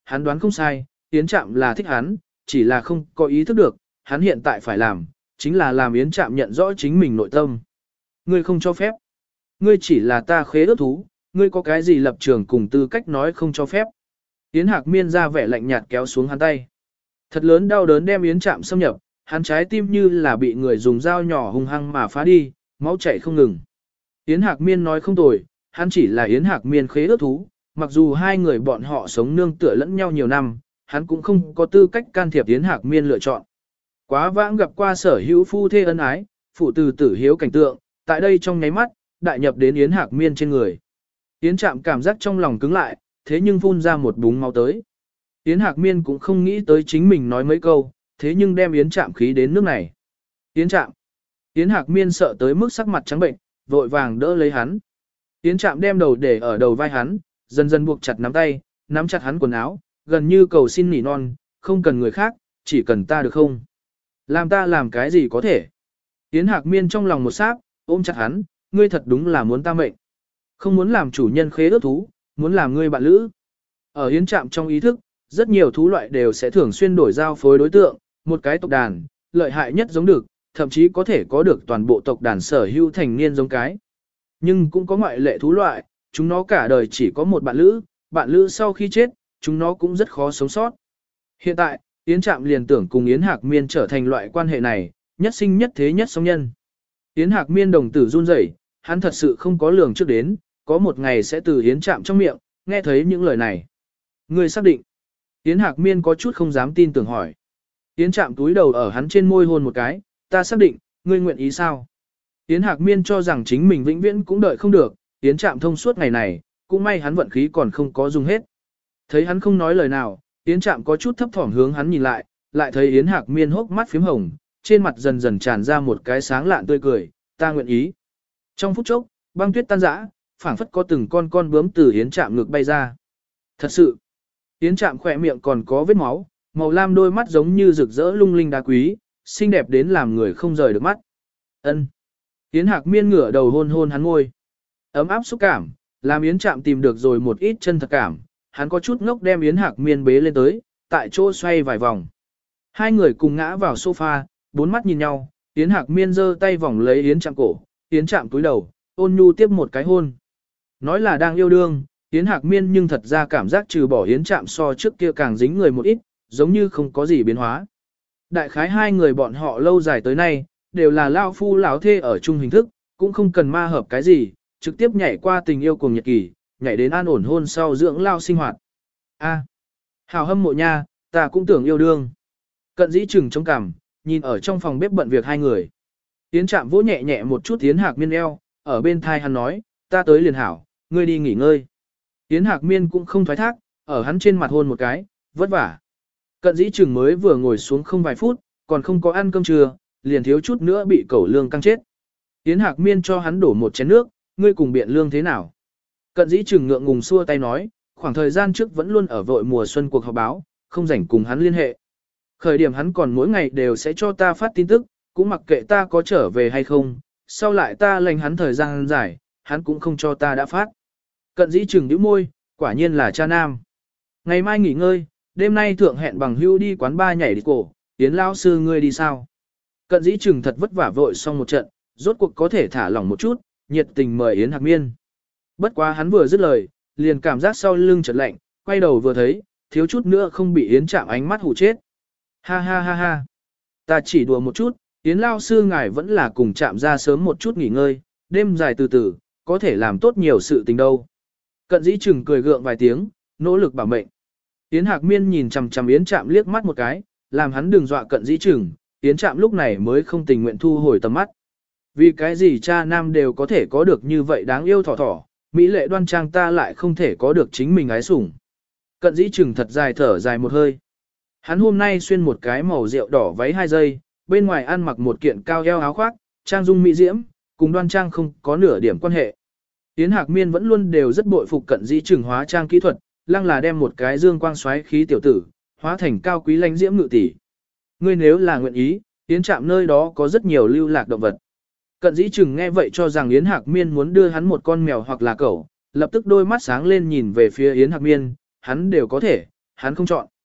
hắn đoán không sai, Yến Trạm là thích hắn, chỉ là không có ý thức được, hắn hiện tại phải làm, chính là làm Yến Trạm nhận rõ chính mình nội tâm. Ngươi không cho phép. Ngươi chỉ là ta khế ước thú, ngươi có cái gì lập trường cùng tư cách nói không cho phép. Yến Hạc Miên ra vẻ lạnh nhạt kéo xuống hắn tay. Thật lớn đau đớn đem Yến Trạm xâm nhập, hắn trái tim như là bị người dùng dao nhỏ hung hăng mà phá đi, máu chảy không ngừng. Yến Hạc Miên nói không tồi, hắn chỉ là Yến Hạc Miên khế ước thú, mặc dù hai người bọn họ sống nương tựa lẫn nhau nhiều năm, hắn cũng không có tư cách can thiệp Yến Hạc Miên lựa chọn. Quá vãng gặp qua sở hữu phu thê ân ái, phụ từ tử hiếu cảnh tượng, tại đây trong nháy mắt, đại nhập đến Yến Hạc Miên trên người. Yến Trạm cảm giác trong lòng cứng lại, thế nhưng phun ra một búng máu tới. Yến Hạc Miên cũng không nghĩ tới chính mình nói mấy câu, thế nhưng đem Yến Trạm khí đến nước này. Yến Trạm. Yến Hạc Miên sợ tới mức sắc mặt trắng bệnh, vội vàng đỡ lấy hắn. Yến Trạm đem đầu để ở đầu vai hắn, dần dần buộc chặt nắm tay, nắm chặt hắn quần áo, gần như cầu xin nỉ non, không cần người khác, chỉ cần ta được không? Làm ta làm cái gì có thể? Yến Hạc Miên trong lòng một sát, ôm chặt hắn, ngươi thật đúng là muốn ta mệnh. Không muốn làm chủ nhân khế ước thú, muốn làm ngươi bạn lữ. Ở Yến Trạm trong ý thức, rất nhiều thú loại đều sẽ thường xuyên đổi giao phối đối tượng, một cái tộc đàn, lợi hại nhất giống được, thậm chí có thể có được toàn bộ tộc đàn sở hữu thành niên giống cái. Nhưng cũng có ngoại lệ thú loại, chúng nó cả đời chỉ có một bạn lữ, bạn lữ sau khi chết, chúng nó cũng rất khó sống sót. Hiện tại, Yến Trạm liền tưởng cùng Yến Hạc Miên trở thành loại quan hệ này, nhất sinh nhất thế nhất sống nhân. Yến Hạc Miên đồng tử run rẩy, hắn thật sự không có lường trước đến, có một ngày sẽ từ Yến Trạm trong miệng, nghe thấy những lời này. Ngươi xác định. Yến Hạc Miên có chút không dám tin tưởng hỏi. Yến Trạm túi đầu ở hắn trên môi hôn một cái, ta xác định, ngươi nguyện ý sao? Yến Hạc Miên cho rằng chính mình vĩnh viễn cũng đợi không được, Yến Trạm thông suốt ngày này, cũng may hắn vận khí còn không có dùng hết. Thấy hắn không nói lời nào, Yến Trạm có chút thấp thỏm hướng hắn nhìn lại, lại thấy Yến Hạc Miên hốc mắt phím hồng, trên mặt dần dần tràn ra một cái sáng lạn tươi cười, ta nguyện ý. Trong phút chốc, băng tuyết tan rã, phảng phất có từng con con bướm từ Yến Trạm ngực bay ra. Thật sự, Yến Trạm khỏe miệng còn có vết máu, màu lam đôi mắt giống như rực rỡ lung linh đá quý, xinh đẹp đến làm người không rời được mắt. Ân. Yến Hạc Miên ngửa đầu hôn hôn hắn ngôi. Ấm áp xúc cảm, làm Yến Trạm tìm được rồi một ít chân thật cảm, hắn có chút ngốc đem Yến Hạc Miên bế lên tới, tại chỗ xoay vài vòng. Hai người cùng ngã vào sofa, bốn mắt nhìn nhau, Yến Hạc Miên giơ tay vòng lấy Yến Trạm cổ, Yến Trạm túi đầu, ôn nhu tiếp một cái hôn. Nói là đang yêu đương, Yến Hạc Miên nhưng thật ra cảm giác trừ bỏ Yến Trạm so trước kia càng dính người một ít, giống như không có gì biến hóa. Đại khái hai người bọn họ lâu dài tới nay, đều là lao phu lão thê ở chung hình thức, cũng không cần ma hợp cái gì, trực tiếp nhảy qua tình yêu cùng nhật kỳ, nhảy đến an ổn hôn sau dưỡng lao sinh hoạt. A, hào hâm mộ nha, ta cũng tưởng yêu đương. Cận dĩ chừng trong cằm, nhìn ở trong phòng bếp bận việc hai người. Yến Trạm vỗ nhẹ nhẹ một chút Yến Hạc Miên eo, ở bên thai hắn nói, ta tới liền hảo, ngươi đi nghỉ ngơi. Yến Hạc Miên cũng không thoái thác, ở hắn trên mặt hôn một cái, vất vả. Cận dĩ chừng mới vừa ngồi xuống không vài phút, còn không có ăn cơm trưa, liền thiếu chút nữa bị cẩu lương căng chết. Yến Hạc Miên cho hắn đổ một chén nước, ngươi cùng biện lương thế nào? Cận dĩ chừng ngượng ngùng xua tay nói, khoảng thời gian trước vẫn luôn ở vội mùa xuân cuộc họp báo, không rảnh cùng hắn liên hệ. Khởi điểm hắn còn mỗi ngày đều sẽ cho ta phát tin tức, cũng mặc kệ ta có trở về hay không, sau lại ta lành hắn thời gian dài, hắn cũng không cho ta đã phát. Cận dĩ chừng nhíu môi, quả nhiên là cha nam. Ngày mai nghỉ ngơi, đêm nay thượng hẹn bằng hưu đi quán ba nhảy đi cổ, Yến lão sư ngươi đi sao? Cận dĩ chừng thật vất vả vội xong một trận, rốt cuộc có thể thả lỏng một chút, nhiệt tình mời Yến Hạc Miên. Bất quá hắn vừa dứt lời, liền cảm giác sau lưng chợt lạnh, quay đầu vừa thấy, thiếu chút nữa không bị Yến Trạm ánh mắt hù chết. Ha ha ha ha. Ta chỉ đùa một chút, Yến lão sư ngài vẫn là cùng Trạm ra sớm một chút nghỉ ngơi, đêm dài từ từ, có thể làm tốt nhiều sự tình đâu. Cận dĩ chừng cười gượng vài tiếng, nỗ lực bảo mệnh. Yến Hạc Miên nhìn chằm chằm Yến Trạm liếc mắt một cái, làm hắn đừng dọa cận dĩ chừng, Yến Trạm lúc này mới không tình nguyện thu hồi tầm mắt. Vì cái gì cha nam đều có thể có được như vậy đáng yêu thỏ thỏ, mỹ lệ đoan trang ta lại không thể có được chính mình ái sủng. Cận dĩ chừng thật dài thở dài một hơi. Hắn hôm nay xuyên một cái màu rượu đỏ váy hai giây, bên ngoài ăn mặc một kiện cao eo áo khoác, trang dung mỹ diễm, cùng đoan trang không có nửa điểm quan hệ. Yến Hạc Miên vẫn luôn đều rất bội phục cận dĩ chừng hóa trang kỹ thuật, lăng là đem một cái dương quang xoáy khí tiểu tử, hóa thành cao quý lãnh diễm ngự tỷ. Ngươi nếu là nguyện ý, Yến Trạm nơi đó có rất nhiều lưu lạc động vật. Cận dĩ chừng nghe vậy cho rằng Yến Hạc Miên muốn đưa hắn một con mèo hoặc là cẩu, lập tức đôi mắt sáng lên nhìn về phía Yến Hạc Miên, hắn đều có thể, hắn không chọn.